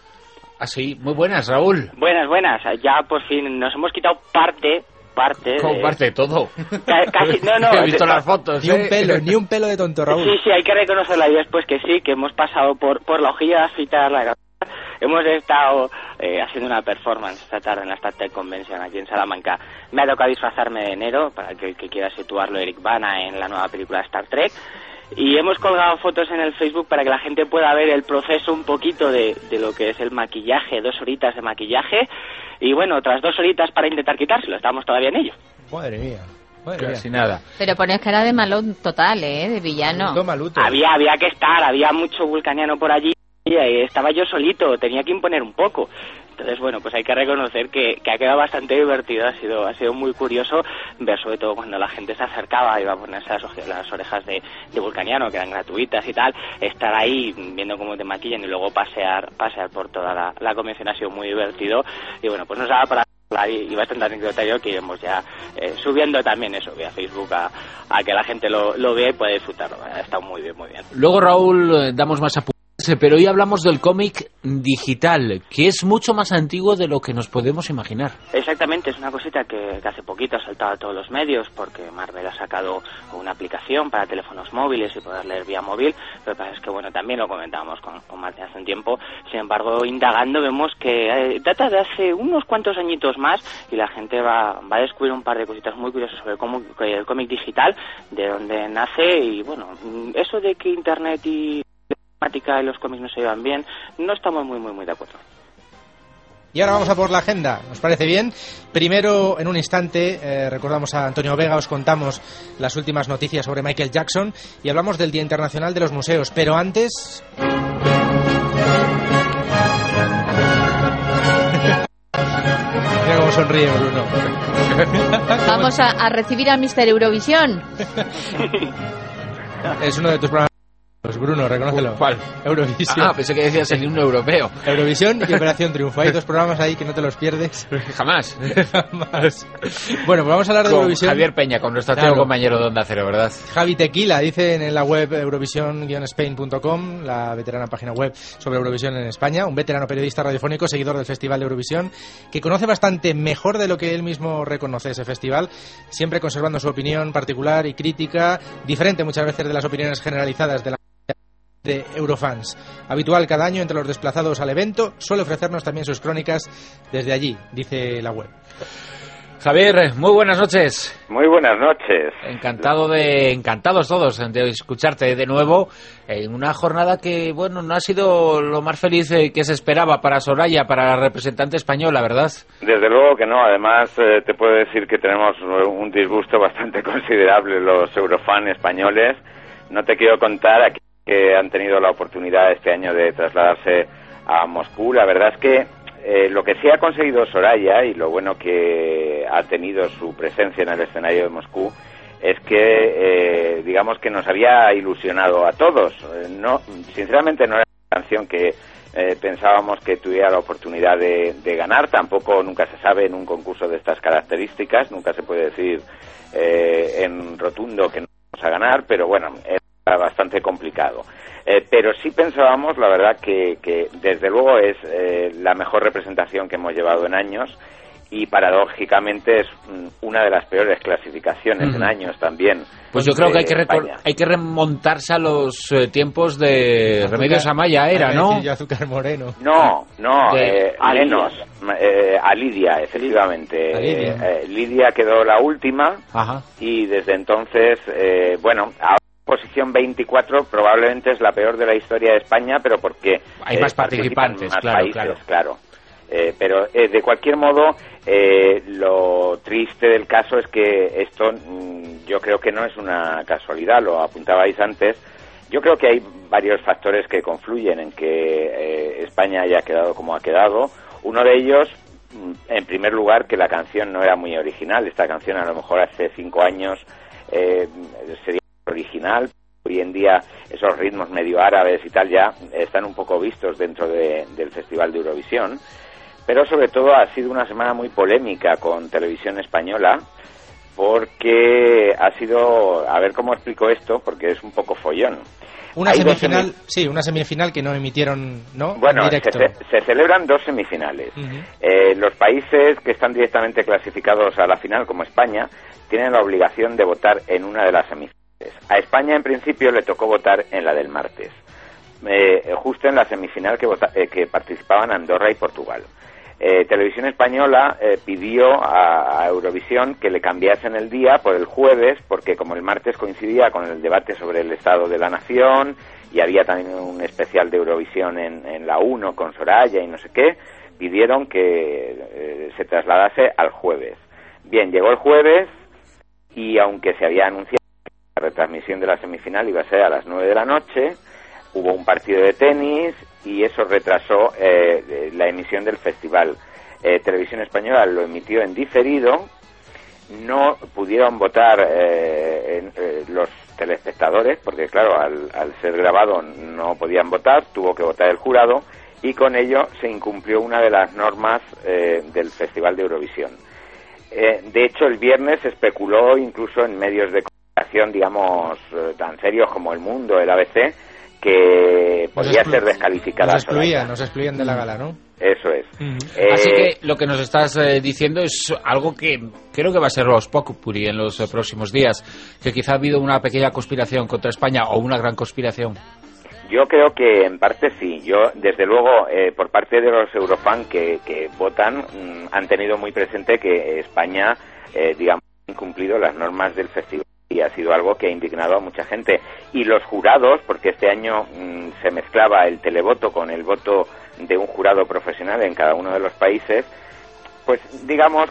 Ah, sí, muy buenas, Raúl. Buenas, buenas. Ya por fin nos hemos quitado parte... parte ¿Cómo de... parte de todo? C- casi, no, no. He visto las fotos, Ni ¿eh? un pelo, ni un pelo de tonto, Raúl. Sí, sí, hay que reconocerlo ahí después que sí, que hemos pasado por, por la hojilla de afeitar la cabeza Hemos estado eh, haciendo una performance esta tarde en la Star Trek Convention aquí en Salamanca. Me ha tocado disfrazarme de enero, para que el que quiera situarlo, Eric Bana en la nueva película de Star Trek. Y hemos colgado fotos en el Facebook para que la gente pueda ver el proceso un poquito de, de lo que es el maquillaje, dos horitas de maquillaje. Y bueno, otras dos horitas para intentar quitárselo, estamos todavía en ello. Madre mía. Casi nada. Pero pones cara de malo total, ¿eh? De villano. Había, había que estar, había mucho vulcaniano por allí y estaba yo solito, tenía que imponer un poco. Entonces, bueno, pues hay que reconocer que, que ha quedado bastante divertido, ha sido ha sido muy curioso ver, sobre todo cuando la gente se acercaba, iba a ponerse las, oje, las orejas de, de vulcaniano, que eran gratuitas y tal, estar ahí viendo cómo te maquillan y luego pasear pasear por toda la, la convención ha sido muy divertido. Y bueno, pues nos daba para y bastante anecdotario que iremos ya eh, subiendo también eso vía Facebook a, a que la gente lo, lo vea y pueda disfrutarlo. Ha estado muy bien, muy bien. Luego, Raúl, eh, damos más apuntes, pero hoy hablamos del cómic digital, que es mucho más antiguo de lo que nos podemos imaginar. Exactamente, es una cosita que, que hace poquito ha saltado a todos los medios, porque Marvel ha sacado una aplicación para teléfonos móviles y poder leer vía móvil. Lo que pasa es que, bueno, también lo comentábamos con, con Martín hace un tiempo. Sin embargo, indagando vemos que eh, data de hace unos cuantos añitos más y la gente va, va a descubrir un par de cositas muy curiosas sobre cómo, el cómic digital, de dónde nace y, bueno, eso de que Internet y y los cómics no se llevan bien, no estamos muy, muy, muy de acuerdo. Y ahora vamos a por la agenda, ¿os parece bien? Primero, en un instante, eh, recordamos a Antonio Vega, os contamos las últimas noticias sobre Michael Jackson y hablamos del Día Internacional de los Museos, pero antes... Mira cómo sonríe Bruno. Vamos a, a recibir a mister Eurovisión. Es uno de tus programas. Pues Bruno, reconócelo. ¿Cuál? Eurovisión. Ah, pensé que decías el himno europeo. Eurovisión y Operación Triunfo. Hay dos programas ahí que no te los pierdes. Jamás. Jamás. Bueno, pues vamos a hablar de con Eurovisión. Javier Peña, con nuestro claro. compañero de Onda Cero, ¿verdad? Javi Tequila, dicen en la web eurovisión guion spain punto com, la veterana página web sobre Eurovisión en España, un veterano periodista radiofónico, seguidor del Festival de Eurovisión, que conoce bastante mejor de lo que él mismo reconoce ese festival, siempre conservando su opinión particular y crítica, diferente muchas veces de las opiniones generalizadas de la de Eurofans. Habitual cada año entre los desplazados al evento, suele ofrecernos también sus crónicas desde allí, dice la web. Javier, muy buenas noches. Muy buenas noches. Encantado de, encantados todos de escucharte de nuevo en una jornada que, bueno, no ha sido lo más feliz que se esperaba para Soraya, para la representante española, ¿verdad? Desde luego que no. Además, eh, te puedo decir que tenemos un disgusto bastante considerable los Eurofans españoles. No te quiero contar aquí que han tenido la oportunidad este año de trasladarse a Moscú. La verdad es que eh, lo que sí ha conseguido Soraya y lo bueno que ha tenido su presencia en el escenario de Moscú es que, eh, digamos que nos había ilusionado a todos. Eh, no, sinceramente no era una canción que eh, pensábamos que tuviera la oportunidad de, de ganar. Tampoco nunca se sabe en un concurso de estas características. Nunca se puede decir eh, en rotundo que no vamos a ganar, pero bueno, bastante complicado, eh, pero sí pensábamos, la verdad, que, que desde luego es eh, la mejor representación que hemos llevado en años y paradójicamente es una de las peores clasificaciones mm. en años también. Pues yo creo que hay que, hay que remontarse a los eh, tiempos de azúcar, Remedios Amaya, era, ¿no? Azúcar Moreno. No, no, de, eh, a menos, eh, a Lidia, efectivamente. A Lidia. Eh, Lidia quedó la última. Ajá. Y desde entonces, eh, bueno, ahora posición veinticuatro probablemente es la peor de la historia de España, pero porque hay más eh, participantes, más claro, países, claro. claro. Eh, pero eh, de cualquier modo, eh, lo triste del caso es que esto mm, yo creo que no es una casualidad, lo apuntabais antes. Yo creo que hay varios factores que confluyen en que eh, España haya quedado como ha quedado. Uno de ellos, en primer lugar, que la canción no era muy original. Esta canción a lo mejor hace cinco años eh, sería original. Hoy en día esos ritmos medio árabes y tal ya están un poco vistos dentro de, del Festival de Eurovisión, pero sobre todo ha sido una semana muy polémica con Televisión Española, porque ha sido, a ver cómo explico esto, porque es un poco follón. Una Hay semifinal, semi... sí, una semifinal que no emitieron, ¿no? Bueno, en directo. Se, se celebran dos semifinales. Uh-huh. Eh, los países que están directamente clasificados a la final, como España, tienen la obligación de votar en una de las semifinales. A España, en principio, le tocó votar en la del martes. eh, justo en la semifinal que, vota, eh, que participaban Andorra y Portugal. Eh, Televisión Española eh, pidió a, a Eurovisión que le cambiasen el día por el jueves, porque como el martes coincidía con el debate sobre el estado de la nación y había también un especial de Eurovisión en, en la uno con Soraya y no sé qué, pidieron que eh, se trasladase al jueves. Bien, llegó el jueves y aunque se había anunciado que la retransmisión de la semifinal iba a ser a las nueve de la noche, hubo un partido de tenis y eso retrasó eh, la emisión del festival. Eh, Televisión Española lo emitió en diferido, no pudieron votar eh, en, eh, los telespectadores, porque claro, al, al ser grabado no podían votar, tuvo que votar el jurado, y con ello se incumplió una de las normas eh, del Festival de Eurovisión. Eh, de hecho, el viernes se especuló incluso en medios de comunicación, digamos, eh, tan serios como El Mundo, el A B C, que podía ser descalificada. Nos excluían, nos excluían de la gala, ¿no? Eso es. Uh-huh. eh, Así que lo que nos estás eh, diciendo es algo que creo que va a ser los populi en los eh, próximos días, que quizá ha habido una pequeña conspiración contra España o una gran conspiración. Yo creo que en parte sí. Yo, desde luego, eh, por parte de los eurofans que, que votan, mmm, han tenido muy presente que España, eh, digamos, ha incumplido las normas del festival. Y ha sido algo que ha indignado a mucha gente. Y los jurados, porque este año mmm, se mezclaba el televoto con el voto de un jurado profesional en cada uno de los países, pues digamos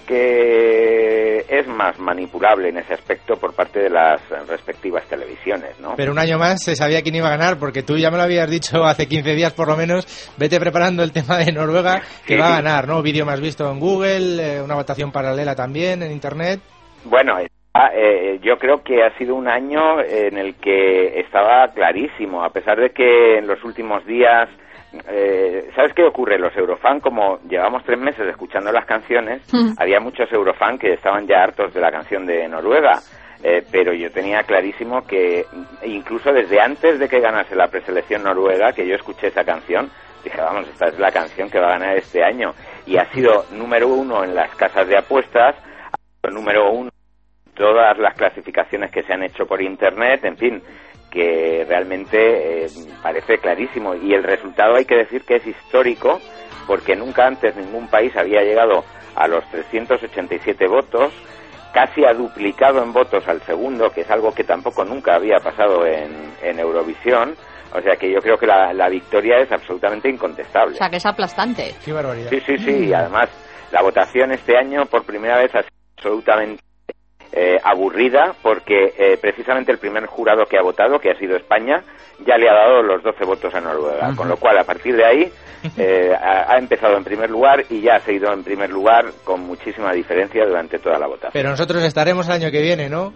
que es más manipulable en ese aspecto por parte de las respectivas televisiones, ¿no? Pero un año más se sabía quién iba a ganar, porque tú ya me lo habías dicho hace quince días por lo menos. Vete preparando el tema de Noruega, que sí, va a ganar, ¿no? Vídeo más visto en Google, eh, una votación paralela también en Internet. Bueno, Ah, eh, yo creo que ha sido un año en el que estaba clarísimo, a pesar de que en los últimos días, eh, ¿sabes qué ocurre? Los eurofans, como llevamos tres meses escuchando las canciones, mm. había muchos eurofans que estaban ya hartos de la canción de Noruega, eh, pero yo tenía clarísimo que incluso desde antes de que ganase la preselección noruega, que yo escuché esa canción, dije, vamos, esta es la canción que va a ganar este año, y ha sido número uno en las casas de apuestas, ha sido número uno todas las clasificaciones que se han hecho por internet, en fin, que realmente eh, parece clarísimo. Y el resultado hay que decir que es histórico, porque nunca antes ningún país había llegado a los trescientos ochenta y siete votos, casi ha duplicado en votos al segundo, que es algo que tampoco nunca había pasado en, en Eurovisión. O sea que yo creo que la, la victoria es absolutamente incontestable. O sea que es aplastante. Qué barbaridad. Sí, sí, sí, y además la votación este año por primera vez ha sido absolutamente Eh, aburrida, porque eh, precisamente el primer jurado que ha votado, que ha sido España, ya le ha dado los doce votos a Noruega, uh-huh. con lo cual a partir de ahí eh, ha, ha empezado en primer lugar y ya ha seguido en primer lugar con muchísima diferencia durante toda la votación. Pero nosotros estaremos el año que viene, ¿no?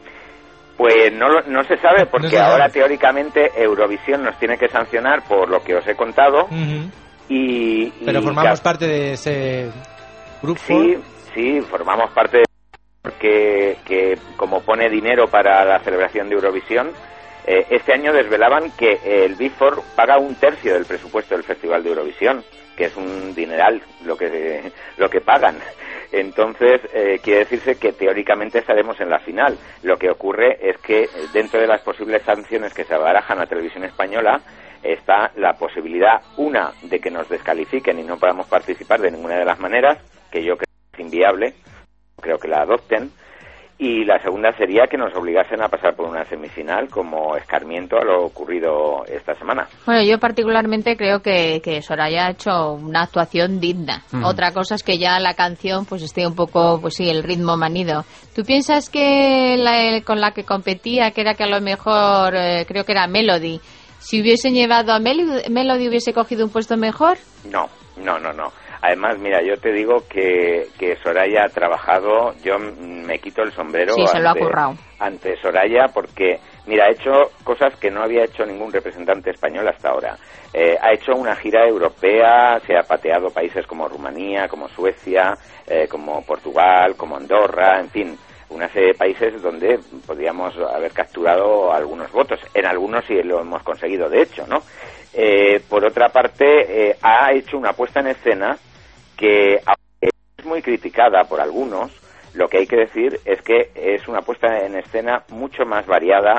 Pues no, no se sabe, porque no se ahora sabe. Teóricamente Eurovisión nos tiene que sancionar por lo que os he contado. Uh-huh. y, Pero y formamos que, parte de ese grupo. Sí, sí, formamos parte de Que, que como pone dinero para la celebración de Eurovisión, eh, este año desvelaban que eh, el Big Four paga un tercio del presupuesto del Festival de Eurovisión, que es un dineral lo que lo que pagan. Entonces, eh, quiere decirse que teóricamente estaremos en la final. Lo que ocurre es que dentro de las posibles sanciones que se barajan a Televisión Española está la posibilidad, una, de que nos descalifiquen y no podamos participar de ninguna de las maneras, que yo creo que es inviable, creo que la adopten, y la segunda sería que nos obligasen a pasar por una semifinal como escarmiento a lo ocurrido esta semana. Bueno, yo particularmente creo que, que Soraya ha hecho una actuación digna. Mm. Otra cosa es que ya la canción pues esté un poco, pues sí, el ritmo manido. ¿Tú piensas que la, con la que competía, que era que a lo mejor, eh, creo que era Melody, si hubiesen llevado a Melody, Melody hubiese cogido un puesto mejor? No, no, no, no. Además, mira, yo te digo que, que Soraya ha trabajado, yo me quito el sombrero sí, se lo ha ante, currado. ante Soraya, porque, mira, ha hecho cosas que no había hecho ningún representante español hasta ahora. Eh, ha hecho una gira europea, se ha pateado países como Rumanía, como Suecia, eh, como Portugal, como Andorra, en fin, una serie de países donde podríamos haber capturado algunos votos. En algunos sí lo hemos conseguido, de hecho, ¿no? Eh, por otra parte, eh, ha hecho una puesta en escena que es muy criticada por algunos. Lo que hay que decir es que es una puesta en escena mucho más variada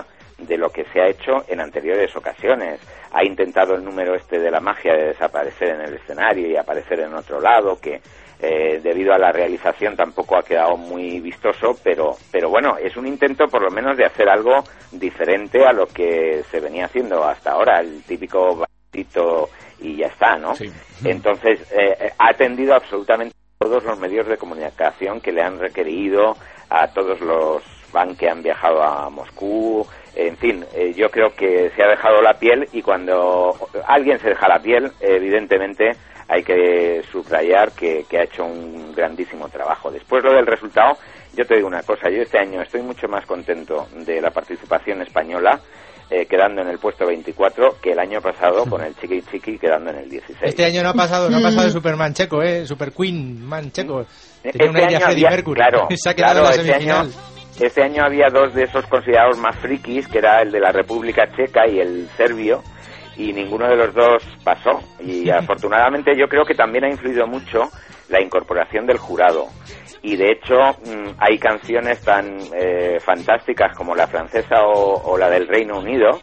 de lo que se ha hecho en anteriores ocasiones. Ha intentado el número este de la magia de desaparecer en el escenario y aparecer en otro lado, que eh, debido a la realización tampoco ha quedado muy vistoso, pero, pero bueno, es un intento por lo menos de hacer algo diferente a lo que se venía haciendo hasta ahora, el típico batito y ya está, ¿no? Sí. Entonces, eh, ha atendido absolutamente todos los medios de comunicación que le han requerido, a todos los fans que han viajado a Moscú, en fin, eh, yo creo que se ha dejado la piel, y cuando alguien se deja la piel, evidentemente hay que subrayar que, que ha hecho un grandísimo trabajo. Después, lo del resultado, yo te digo una cosa, yo este año estoy mucho más contento de la participación española, Eh, quedando en el puesto veinticuatro, que el año pasado con el Chiqui Chiqui quedando en el dieciséis. Este año no ha pasado, no ha pasado de Superman checo, eh, Super Queen Man checo. Tenía este una idea Freddie Mercury. Claro, se ha quedado claro, en la semifinal. Este año, este año había dos de esos considerados más frikis, que era el de la República Checa y el serbio, y ninguno de los dos pasó. Y afortunadamente yo creo que también ha influido mucho la incorporación del jurado. Y de hecho hay canciones tan eh, fantásticas como la francesa o, o la del Reino Unido.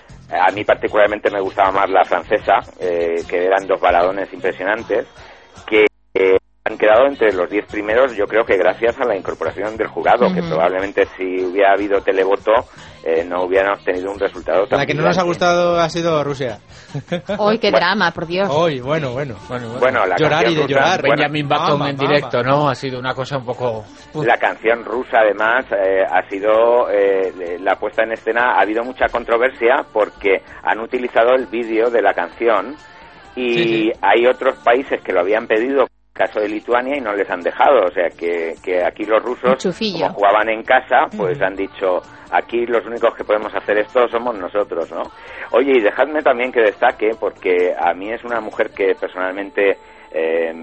A mí particularmente me gustaba más la francesa, eh, que eran dos baladones impresionantes, que eh, han quedado entre los diez primeros, yo creo que gracias a la incorporación del jurado, uh-huh. que probablemente si hubiera habido televoto eh, no hubieran obtenido un resultado tan La que no nos ha gustado ha sido Rusia. Hoy qué drama, por Dios. Hoy, bueno, bueno. Bueno, bueno. bueno la llorar y de rusa, llorar. Bueno, Benjamin Button mama, en directo, mama. ¿no? Ha sido una cosa un poco... Uf. La canción rusa, además, eh, ha sido eh, la puesta en escena. Ha habido mucha controversia porque han utilizado el vídeo de la canción y sí, sí. hay otros países que lo habían pedido, caso de Lituania, y no les han dejado. O sea que, que aquí los rusos, como jugaban en casa, pues mm. han dicho, aquí los únicos que podemos hacer esto somos nosotros, ¿no? Oye, y dejadme también que destaque, porque a mí es una mujer que personalmente eh,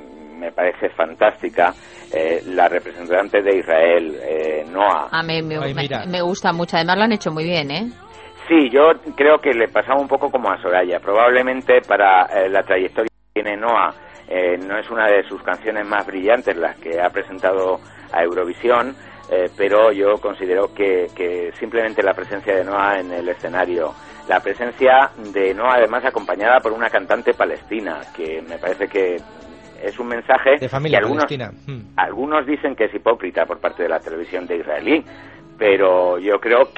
me parece fantástica, eh, la representante de Israel, eh, Noah. A mí me, Ay, me, me gusta mucho, además lo han hecho muy bien, ¿eh? Sí, yo creo que le pasaba un poco como a Soraya. Probablemente para eh, la trayectoria que tiene Noah, Eh, no es una de sus canciones más brillantes las que ha presentado a Eurovisión, eh, pero yo considero que, que simplemente la presencia de Noah en el escenario, la presencia de Noah además acompañada por una cantante palestina, que me parece que es un mensaje de familia que algunos, palestina. Hmm. algunos dicen que es hipócrita por parte de la televisión de israelí, pero yo creo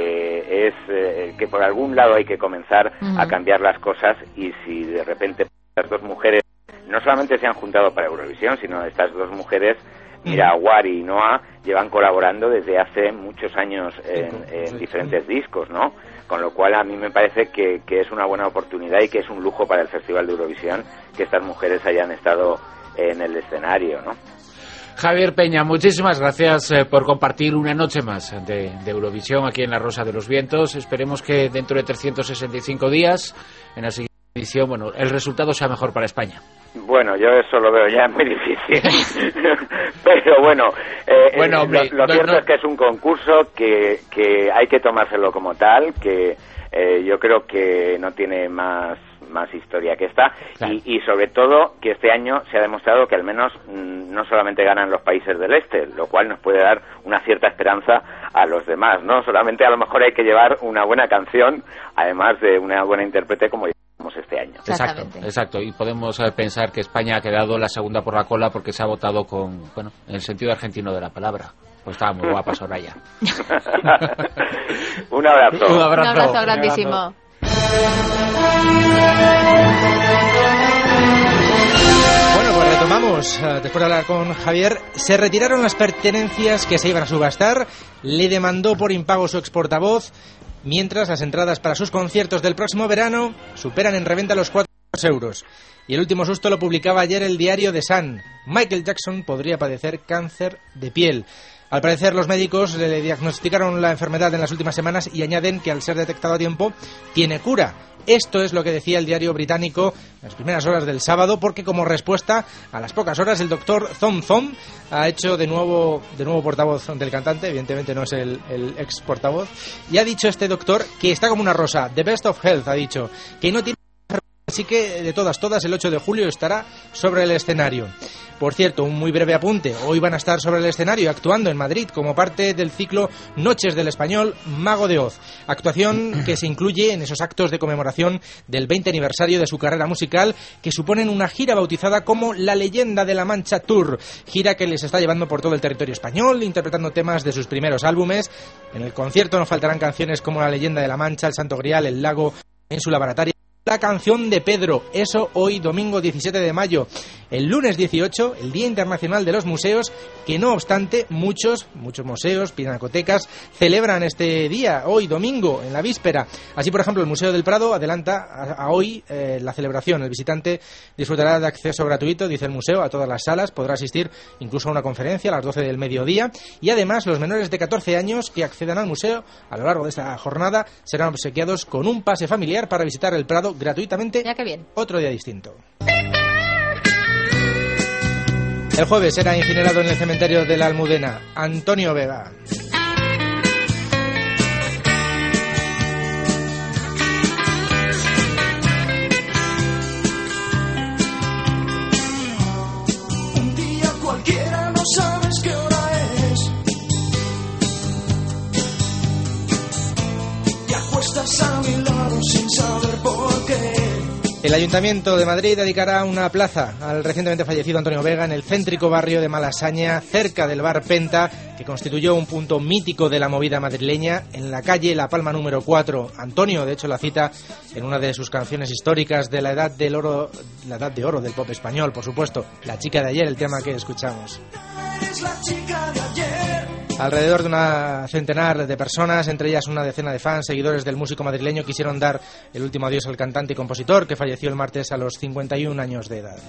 que es eh, que por algún lado hay que comenzar uh-huh. a cambiar las cosas, y si de repente las dos mujeres no solamente se han juntado para Eurovisión, sino estas dos mujeres, Mira, Wari y Noah, llevan colaborando desde hace muchos años en, en diferentes discos, ¿no? Con lo cual a mí me parece que, que es una buena oportunidad y que es un lujo para el Festival de Eurovisión que estas mujeres hayan estado en el escenario, ¿no? Javier Peña, muchísimas gracias eh, por compartir una noche más de, de Eurovisión aquí en La Rosa de los Vientos. Esperemos que dentro de trescientos sesenta y cinco días, en la siguiente edición, bueno, el resultado sea mejor para España. Bueno, yo eso lo veo ya muy difícil. Pero bueno, eh, bueno hombre, lo, lo no, cierto no. es que es un concurso que, que hay que tomárselo como tal, que eh, yo creo que no tiene más más historia que esta, claro. y, y sobre todo que este año se ha demostrado que al menos mm, no solamente ganan los países del este, lo cual nos puede dar una cierta esperanza a los demás, ¿no? Solamente a lo mejor hay que llevar una buena canción, además de una buena intérprete como este año. Exacto, exacto, y podemos eh, pensar que España ha quedado la segunda por la cola porque se ha votado con, bueno, en el sentido argentino de la palabra. Pues estaba muy guapa Soraya. Un abrazo. Un abrazo, Un abrazo grandísimo. Bueno, pues retomamos. Después de hablar con Javier, se retiraron las pertenencias que se iban a subastar, le demandó por impago su exportavoz, mientras las entradas para sus conciertos del próximo verano superan en reventa los cuatro euros. Y el último susto lo publicaba ayer el diario The Sun. Michael Jackson podría padecer cáncer de piel. Al parecer, los médicos le diagnosticaron la enfermedad en las últimas semanas y añaden que al ser detectado a tiempo tiene cura. Esto es lo que decía el diario británico en las primeras horas del sábado, porque como respuesta a las pocas horas el doctor Thom Thom ha hecho de nuevo de nuevo portavoz del cantante, evidentemente no es el, el ex portavoz, y ha dicho este doctor que está como una rosa, the best of health, ha dicho, que no tiene Así que, de todas, todas, el ocho de julio estará sobre el escenario. Por cierto, un muy breve apunte. Hoy van a estar sobre el escenario actuando en Madrid como parte del ciclo Noches del Español Mago de Oz. Actuación que se incluye en esos actos de conmemoración del veinte aniversario de su carrera musical, que suponen una gira bautizada como La Leyenda de la Mancha Tour. Gira que les está llevando por todo el territorio español, interpretando temas de sus primeros álbumes. En el concierto no faltarán canciones como La Leyenda de la Mancha, El Santo Grial, El Lago, Pénsula Barataria. La canción de Pedro, eso hoy domingo diecisiete de mayo. El lunes dieciocho, el Día Internacional de los Museos, que no obstante muchos, muchos museos, pinacotecas, celebran este día, hoy domingo, en la víspera. Así, por ejemplo, el Museo del Prado adelanta a, a hoy eh, la celebración. El visitante disfrutará de acceso gratuito, dice el museo, a todas las salas, podrá asistir incluso a una conferencia a las doce del mediodía, y además los menores de catorce años que accedan al museo a lo largo de esta jornada serán obsequiados con un pase familiar para visitar el Prado gratuitamente. Ya que bien. Otro día distinto. El jueves será incinerado en el cementerio de la Almudena Antonio Vega. Un día cualquiera, no sabes qué hora es. Te acuestas a mi lado sin saber por qué. El Ayuntamiento de Madrid dedicará una plaza al recientemente fallecido Antonio Vega en el céntrico barrio de Malasaña, cerca del bar Penta, que constituyó un punto mítico de la movida madrileña, en la calle La Palma número cuatro. Antonio, de hecho, la cita en una de sus canciones históricas de la edad del oro, la edad de oro del pop español, por supuesto, La chica de ayer, el tema que escuchamos. Eres la chica de ayer. Alrededor de una centenar de personas, entre ellas una decena de fans, seguidores del músico madrileño, quisieron dar el último adiós al cantante y compositor, que falleció el martes a los cincuenta y un años de edad.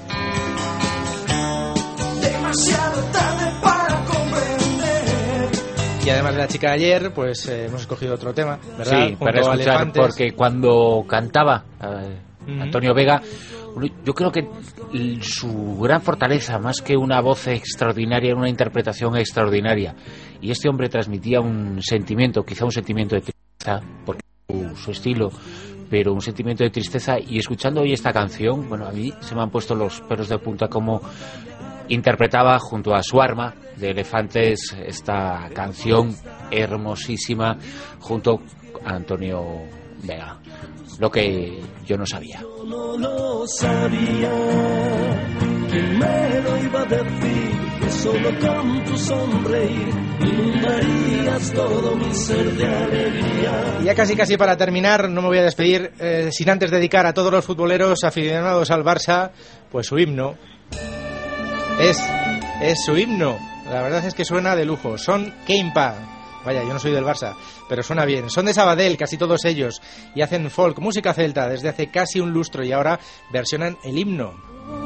Demasiado tarde para comprender. Y además de La chica de ayer, pues eh, hemos escogido otro tema, ¿verdad? Sí, Junto para a escuchar, Elefantes. porque cuando cantaba eh, uh-huh. Antonio Vega, yo creo que su gran fortaleza, más que una voz extraordinaria, era una interpretación extraordinaria. Y este hombre transmitía un sentimiento, quizá un sentimiento de tristeza, porque su, su estilo, pero un sentimiento de tristeza. Y escuchando hoy esta canción, bueno, a mí se me han puesto los pelos de punta como interpretaba junto a su arma de Elefantes esta canción hermosísima junto a Antonio Vega. Lo que yo no sabía. Yo no lo sabía, ¿quién me lo iba a decir? Que solo con tu sonreír inundarías todo mi ser de alegría. Y ya casi casi para terminar, no me voy a despedir eh, sin antes dedicar a todos los futboleros aficionados al Barça, pues su himno. Es, es su himno. La verdad es que suena de lujo. Son Keimpa. Vaya, yo no soy del Barça, pero suena bien. Son de Sabadell, casi todos ellos, y hacen folk, música celta, desde hace casi un lustro, y ahora versionan el himno.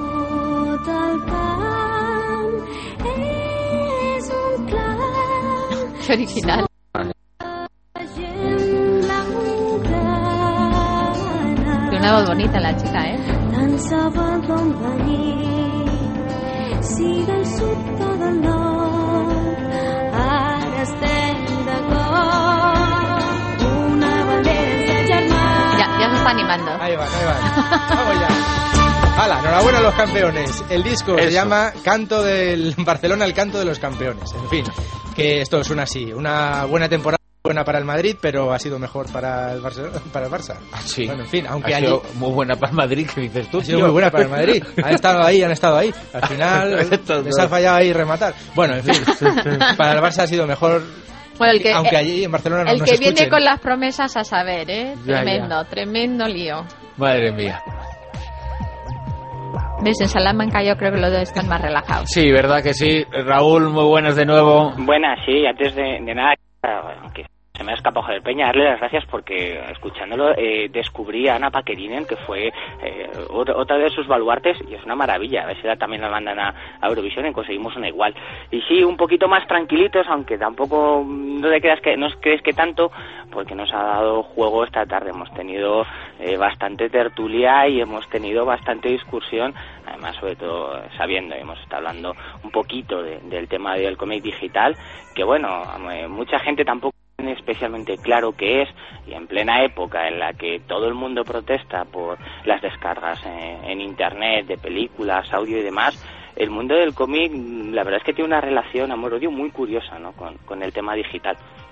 Qué original. Tiene una voz bonita la chica, ¿eh? Ya, ya se está animando. Ahí van, ahí van. Vamos ya. ¡Hala! Enhorabuena a los campeones. El disco Eso. se llama Canto del Barcelona, el canto de los campeones. En fin, que esto suena así. Una buena temporada, buena para el Madrid, pero ha sido mejor para el Barcelona, para el Barça. Sí. Bueno, en fin, aunque ha allí... sido muy buena para el Madrid, ¿qué dices tú? Ha sido muy buena para el Madrid. Han estado ahí, han estado ahí. Al final les ha fallado ahí rematar. Bueno, en fin, para el Barça ha sido mejor. Bueno, el que, aunque allí en Barcelona no el nos que escuchen. viene con las promesas a saber, ¿eh? Ya, Tremendo, ya. tremendo lío. Madre mía. ¿Ves? En Salamanca yo creo que los dos están más relajados. Sí, verdad que sí. Raúl, muy buenas de nuevo. Buenas, sí. Antes de, de nada, aunque se me ha escapado Javier Peña, darle las gracias porque escuchándolo eh, descubrí a Ana Paquerinen, que fue eh, otra de sus baluartes, y es una maravilla. A ver si la también la mandan a, a Eurovisión y conseguimos una igual. Y sí, un poquito más tranquilitos, aunque tampoco no te creas que no crees que tanto, porque nos ha dado juego esta tarde. Hemos tenido eh, bastante tertulia y hemos tenido bastante discusión, además sobre todo sabiendo, hemos estado hablando un poquito de, del tema del cómic digital, que bueno, mucha gente tampoco especialmente claro que es, y en plena época en la que todo el mundo protesta por las descargas en, en internet de películas, audio y demás, el mundo del cómic la verdad es que tiene una relación amor-odio muy curiosa, ¿no?, con, con el tema digital.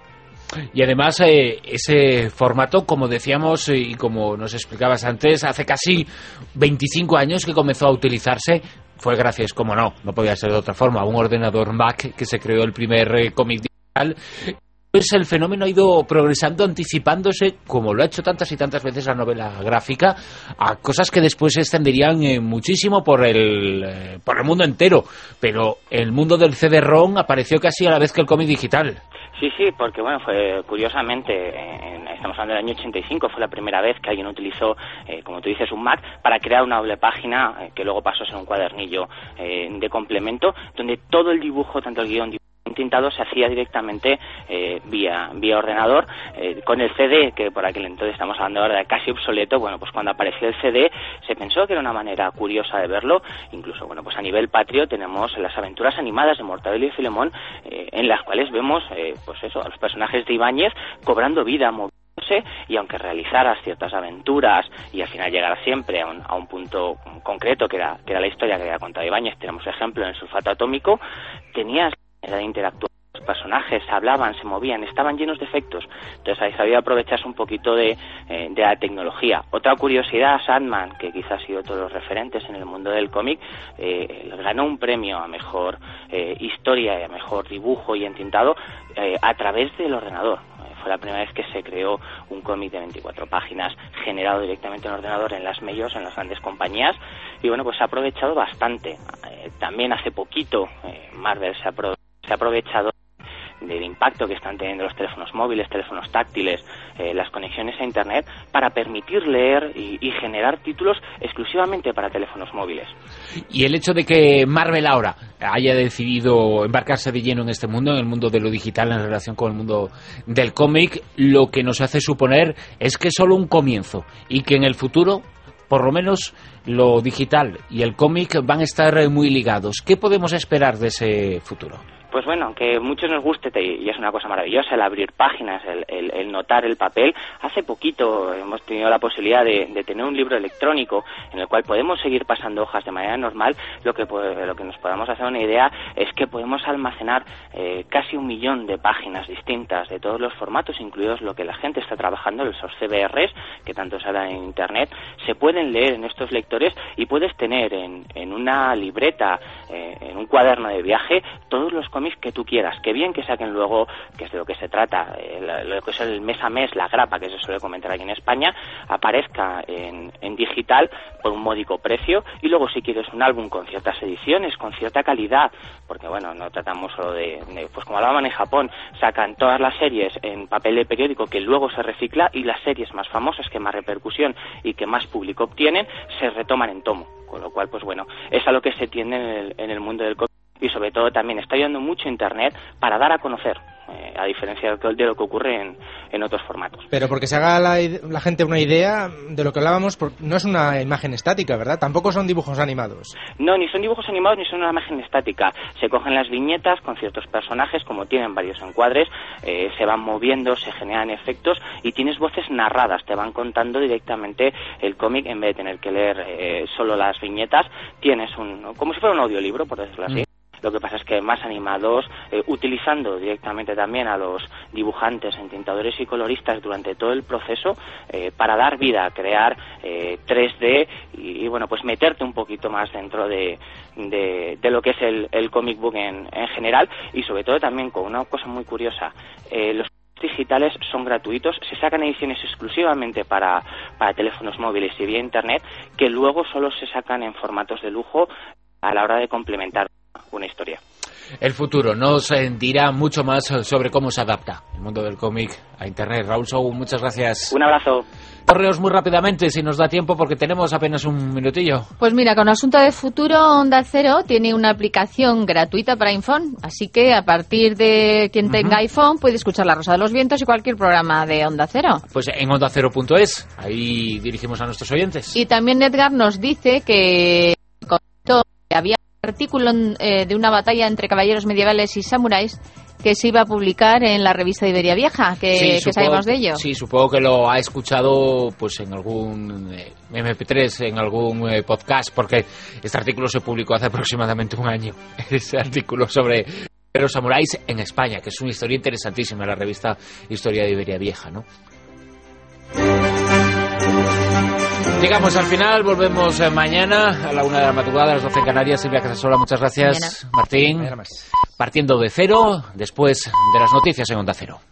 Y además eh, ese formato, como decíamos y como nos explicabas antes, hace casi veinticinco años que comenzó a utilizarse. Fue gracias, como no, no podía ser de otra forma, a un ordenador Mac que se creó el primer eh, cómic digital. Pues el fenómeno ha ido progresando, anticipándose, como lo ha hecho tantas y tantas veces la novela gráfica, a cosas que después se extenderían eh, muchísimo por el, eh, por el mundo entero. Pero el mundo del C D-ROM apareció casi a la vez que el cómic digital. Sí, sí, porque bueno, fue curiosamente, en, estamos hablando del año ochenta y cinco, fue la primera vez que alguien utilizó, eh, como tú dices, un Mac para crear una doble página eh, que luego pasó a ser un cuadernillo eh, de complemento, donde todo el dibujo, tanto el guión tintado, se hacía directamente eh, vía vía ordenador, eh, con el C D, que por aquel entonces, estamos hablando ahora de casi obsoleto. Bueno, pues cuando apareció el C D se pensó que era una manera curiosa de verlo. Incluso, bueno, pues a nivel patrio tenemos las aventuras animadas de Mortadelo y Filemón, eh, en las cuales vemos, eh, pues eso, a los personajes de Ibáñez cobrando vida, moviéndose, y aunque realizaras ciertas aventuras y al final llegara siempre a un, a un punto concreto, que era, que era la historia que había contado Ibáñez, tenemos ejemplo en el Sulfato Atómico, tenías de interactuar, los personajes hablaban, se movían, estaban llenos de efectos. Entonces ahí sabía aprovecharse un poquito de, eh, de la tecnología. Otra curiosidad, Sandman, que quizás ha sido todos los referentes en el mundo del cómic, eh, ganó un premio a mejor eh, historia y a mejor dibujo y entintado eh, a través del ordenador. Fue la primera vez que se creó un cómic de veinticuatro páginas generado directamente en ordenador en las medios, en las grandes compañías, y bueno, pues se ha aprovechado bastante. Eh, también hace poquito eh, Marvel se ha aprovechado se ha aprovechado del impacto que están teniendo los teléfonos móviles, teléfonos táctiles, eh, las conexiones a Internet, para permitir leer y, y generar títulos exclusivamente para teléfonos móviles. Y el hecho de que Marvel ahora haya decidido embarcarse de lleno en este mundo, en el mundo de lo digital en relación con el mundo del cómic, lo que nos hace suponer es que es solo un comienzo y que en el futuro, por lo menos, lo digital y el cómic van a estar muy ligados. ¿Qué podemos esperar de ese futuro? Pues bueno, aunque a muchos nos guste, y es una cosa maravillosa, el abrir páginas, el, el, el notar el papel. Hace poquito hemos tenido la posibilidad de, de tener un libro electrónico en el cual podemos seguir pasando hojas de manera normal. Lo que, lo que nos podamos hacer una idea es que podemos almacenar eh, casi un millón de páginas distintas de todos los formatos, incluidos lo que la gente está trabajando, esos C B Rs, que tanto se habla en Internet. Se pueden leer en estos lectores y puedes tener en, en una libreta, eh, en un cuaderno de viaje, todos los cómics que tú quieras. Que bien que saquen luego, que es de lo que se trata, eh, lo que es el mes a mes, la grapa, que se suele comentar aquí en España, aparezca en, en digital por un módico precio, y luego si quieres un álbum con ciertas ediciones, con cierta calidad, porque bueno, no tratamos solo de, de pues como hablaban en Japón, sacan todas las series en papel de periódico que luego se recicla, y las series más famosas, que más repercusión y que más público obtienen, se retoman en tomo, con lo cual pues bueno, es a lo que se tiende en el, en el mundo del cómic. Y sobre todo también está ayudando mucho Internet para dar a conocer, eh, a diferencia de lo que ocurre en, en otros formatos. Pero porque se haga la, la gente una idea de lo que hablábamos, no es una imagen estática, ¿verdad? Tampoco son dibujos animados. No, ni son dibujos animados ni son una imagen estática. Se cogen las viñetas con ciertos personajes, como tienen varios encuadres, eh, se van moviendo, se generan efectos y tienes voces narradas, te van contando directamente el cómic en vez de tener que leer eh, solo las viñetas. Tienes un, como si fuera un audiolibro, por decirlo así. Mm. Lo que pasa es que más animados, eh, utilizando directamente también a los dibujantes, entintadores y coloristas durante todo el proceso, eh, para dar vida, a crear eh, tres D y, y bueno, pues meterte un poquito más dentro de, de, de lo que es el, el comic book en, en general, y sobre todo también con una cosa muy curiosa, eh, los digitales son gratuitos, se sacan ediciones exclusivamente para, para teléfonos móviles y vía internet, que luego solo se sacan en formatos de lujo a la hora de complementar una historia. El futuro nos dirá mucho más sobre cómo se adapta el mundo del cómic a Internet. Raúl Sou, muchas gracias. Un abrazo. Correos muy rápidamente, si nos da tiempo, porque tenemos apenas un minutillo. Pues mira, con Asunto de Futuro, Onda Cero tiene una aplicación gratuita para iPhone, así que a partir de quien tenga uh-huh. iPhone puede escuchar La Rosa de los Vientos y cualquier programa de Onda Cero. Pues en onda cero punto es, ahí dirigimos a nuestros oyentes. Y también Edgar nos dice que había artículo eh, de una batalla entre caballeros medievales y samuráis que se iba a publicar en la revista Iberia Vieja, que, Sí, que supongo- sabemos de ello. Sí, supongo que lo ha escuchado pues en algún eh, eme pe tres, en algún eh, podcast, porque este artículo se publicó hace aproximadamente un año. Ese artículo sobre los samuráis en España, que es una historia interesantísima, la revista Historia de Iberia Vieja, ¿no? Llegamos al final, volvemos eh, mañana a la una de la madrugada, a las doce en Canarias. Silvia Casasola, muchas gracias. Mañana. Martín, partiendo de cero, después de las noticias en Onda Cero.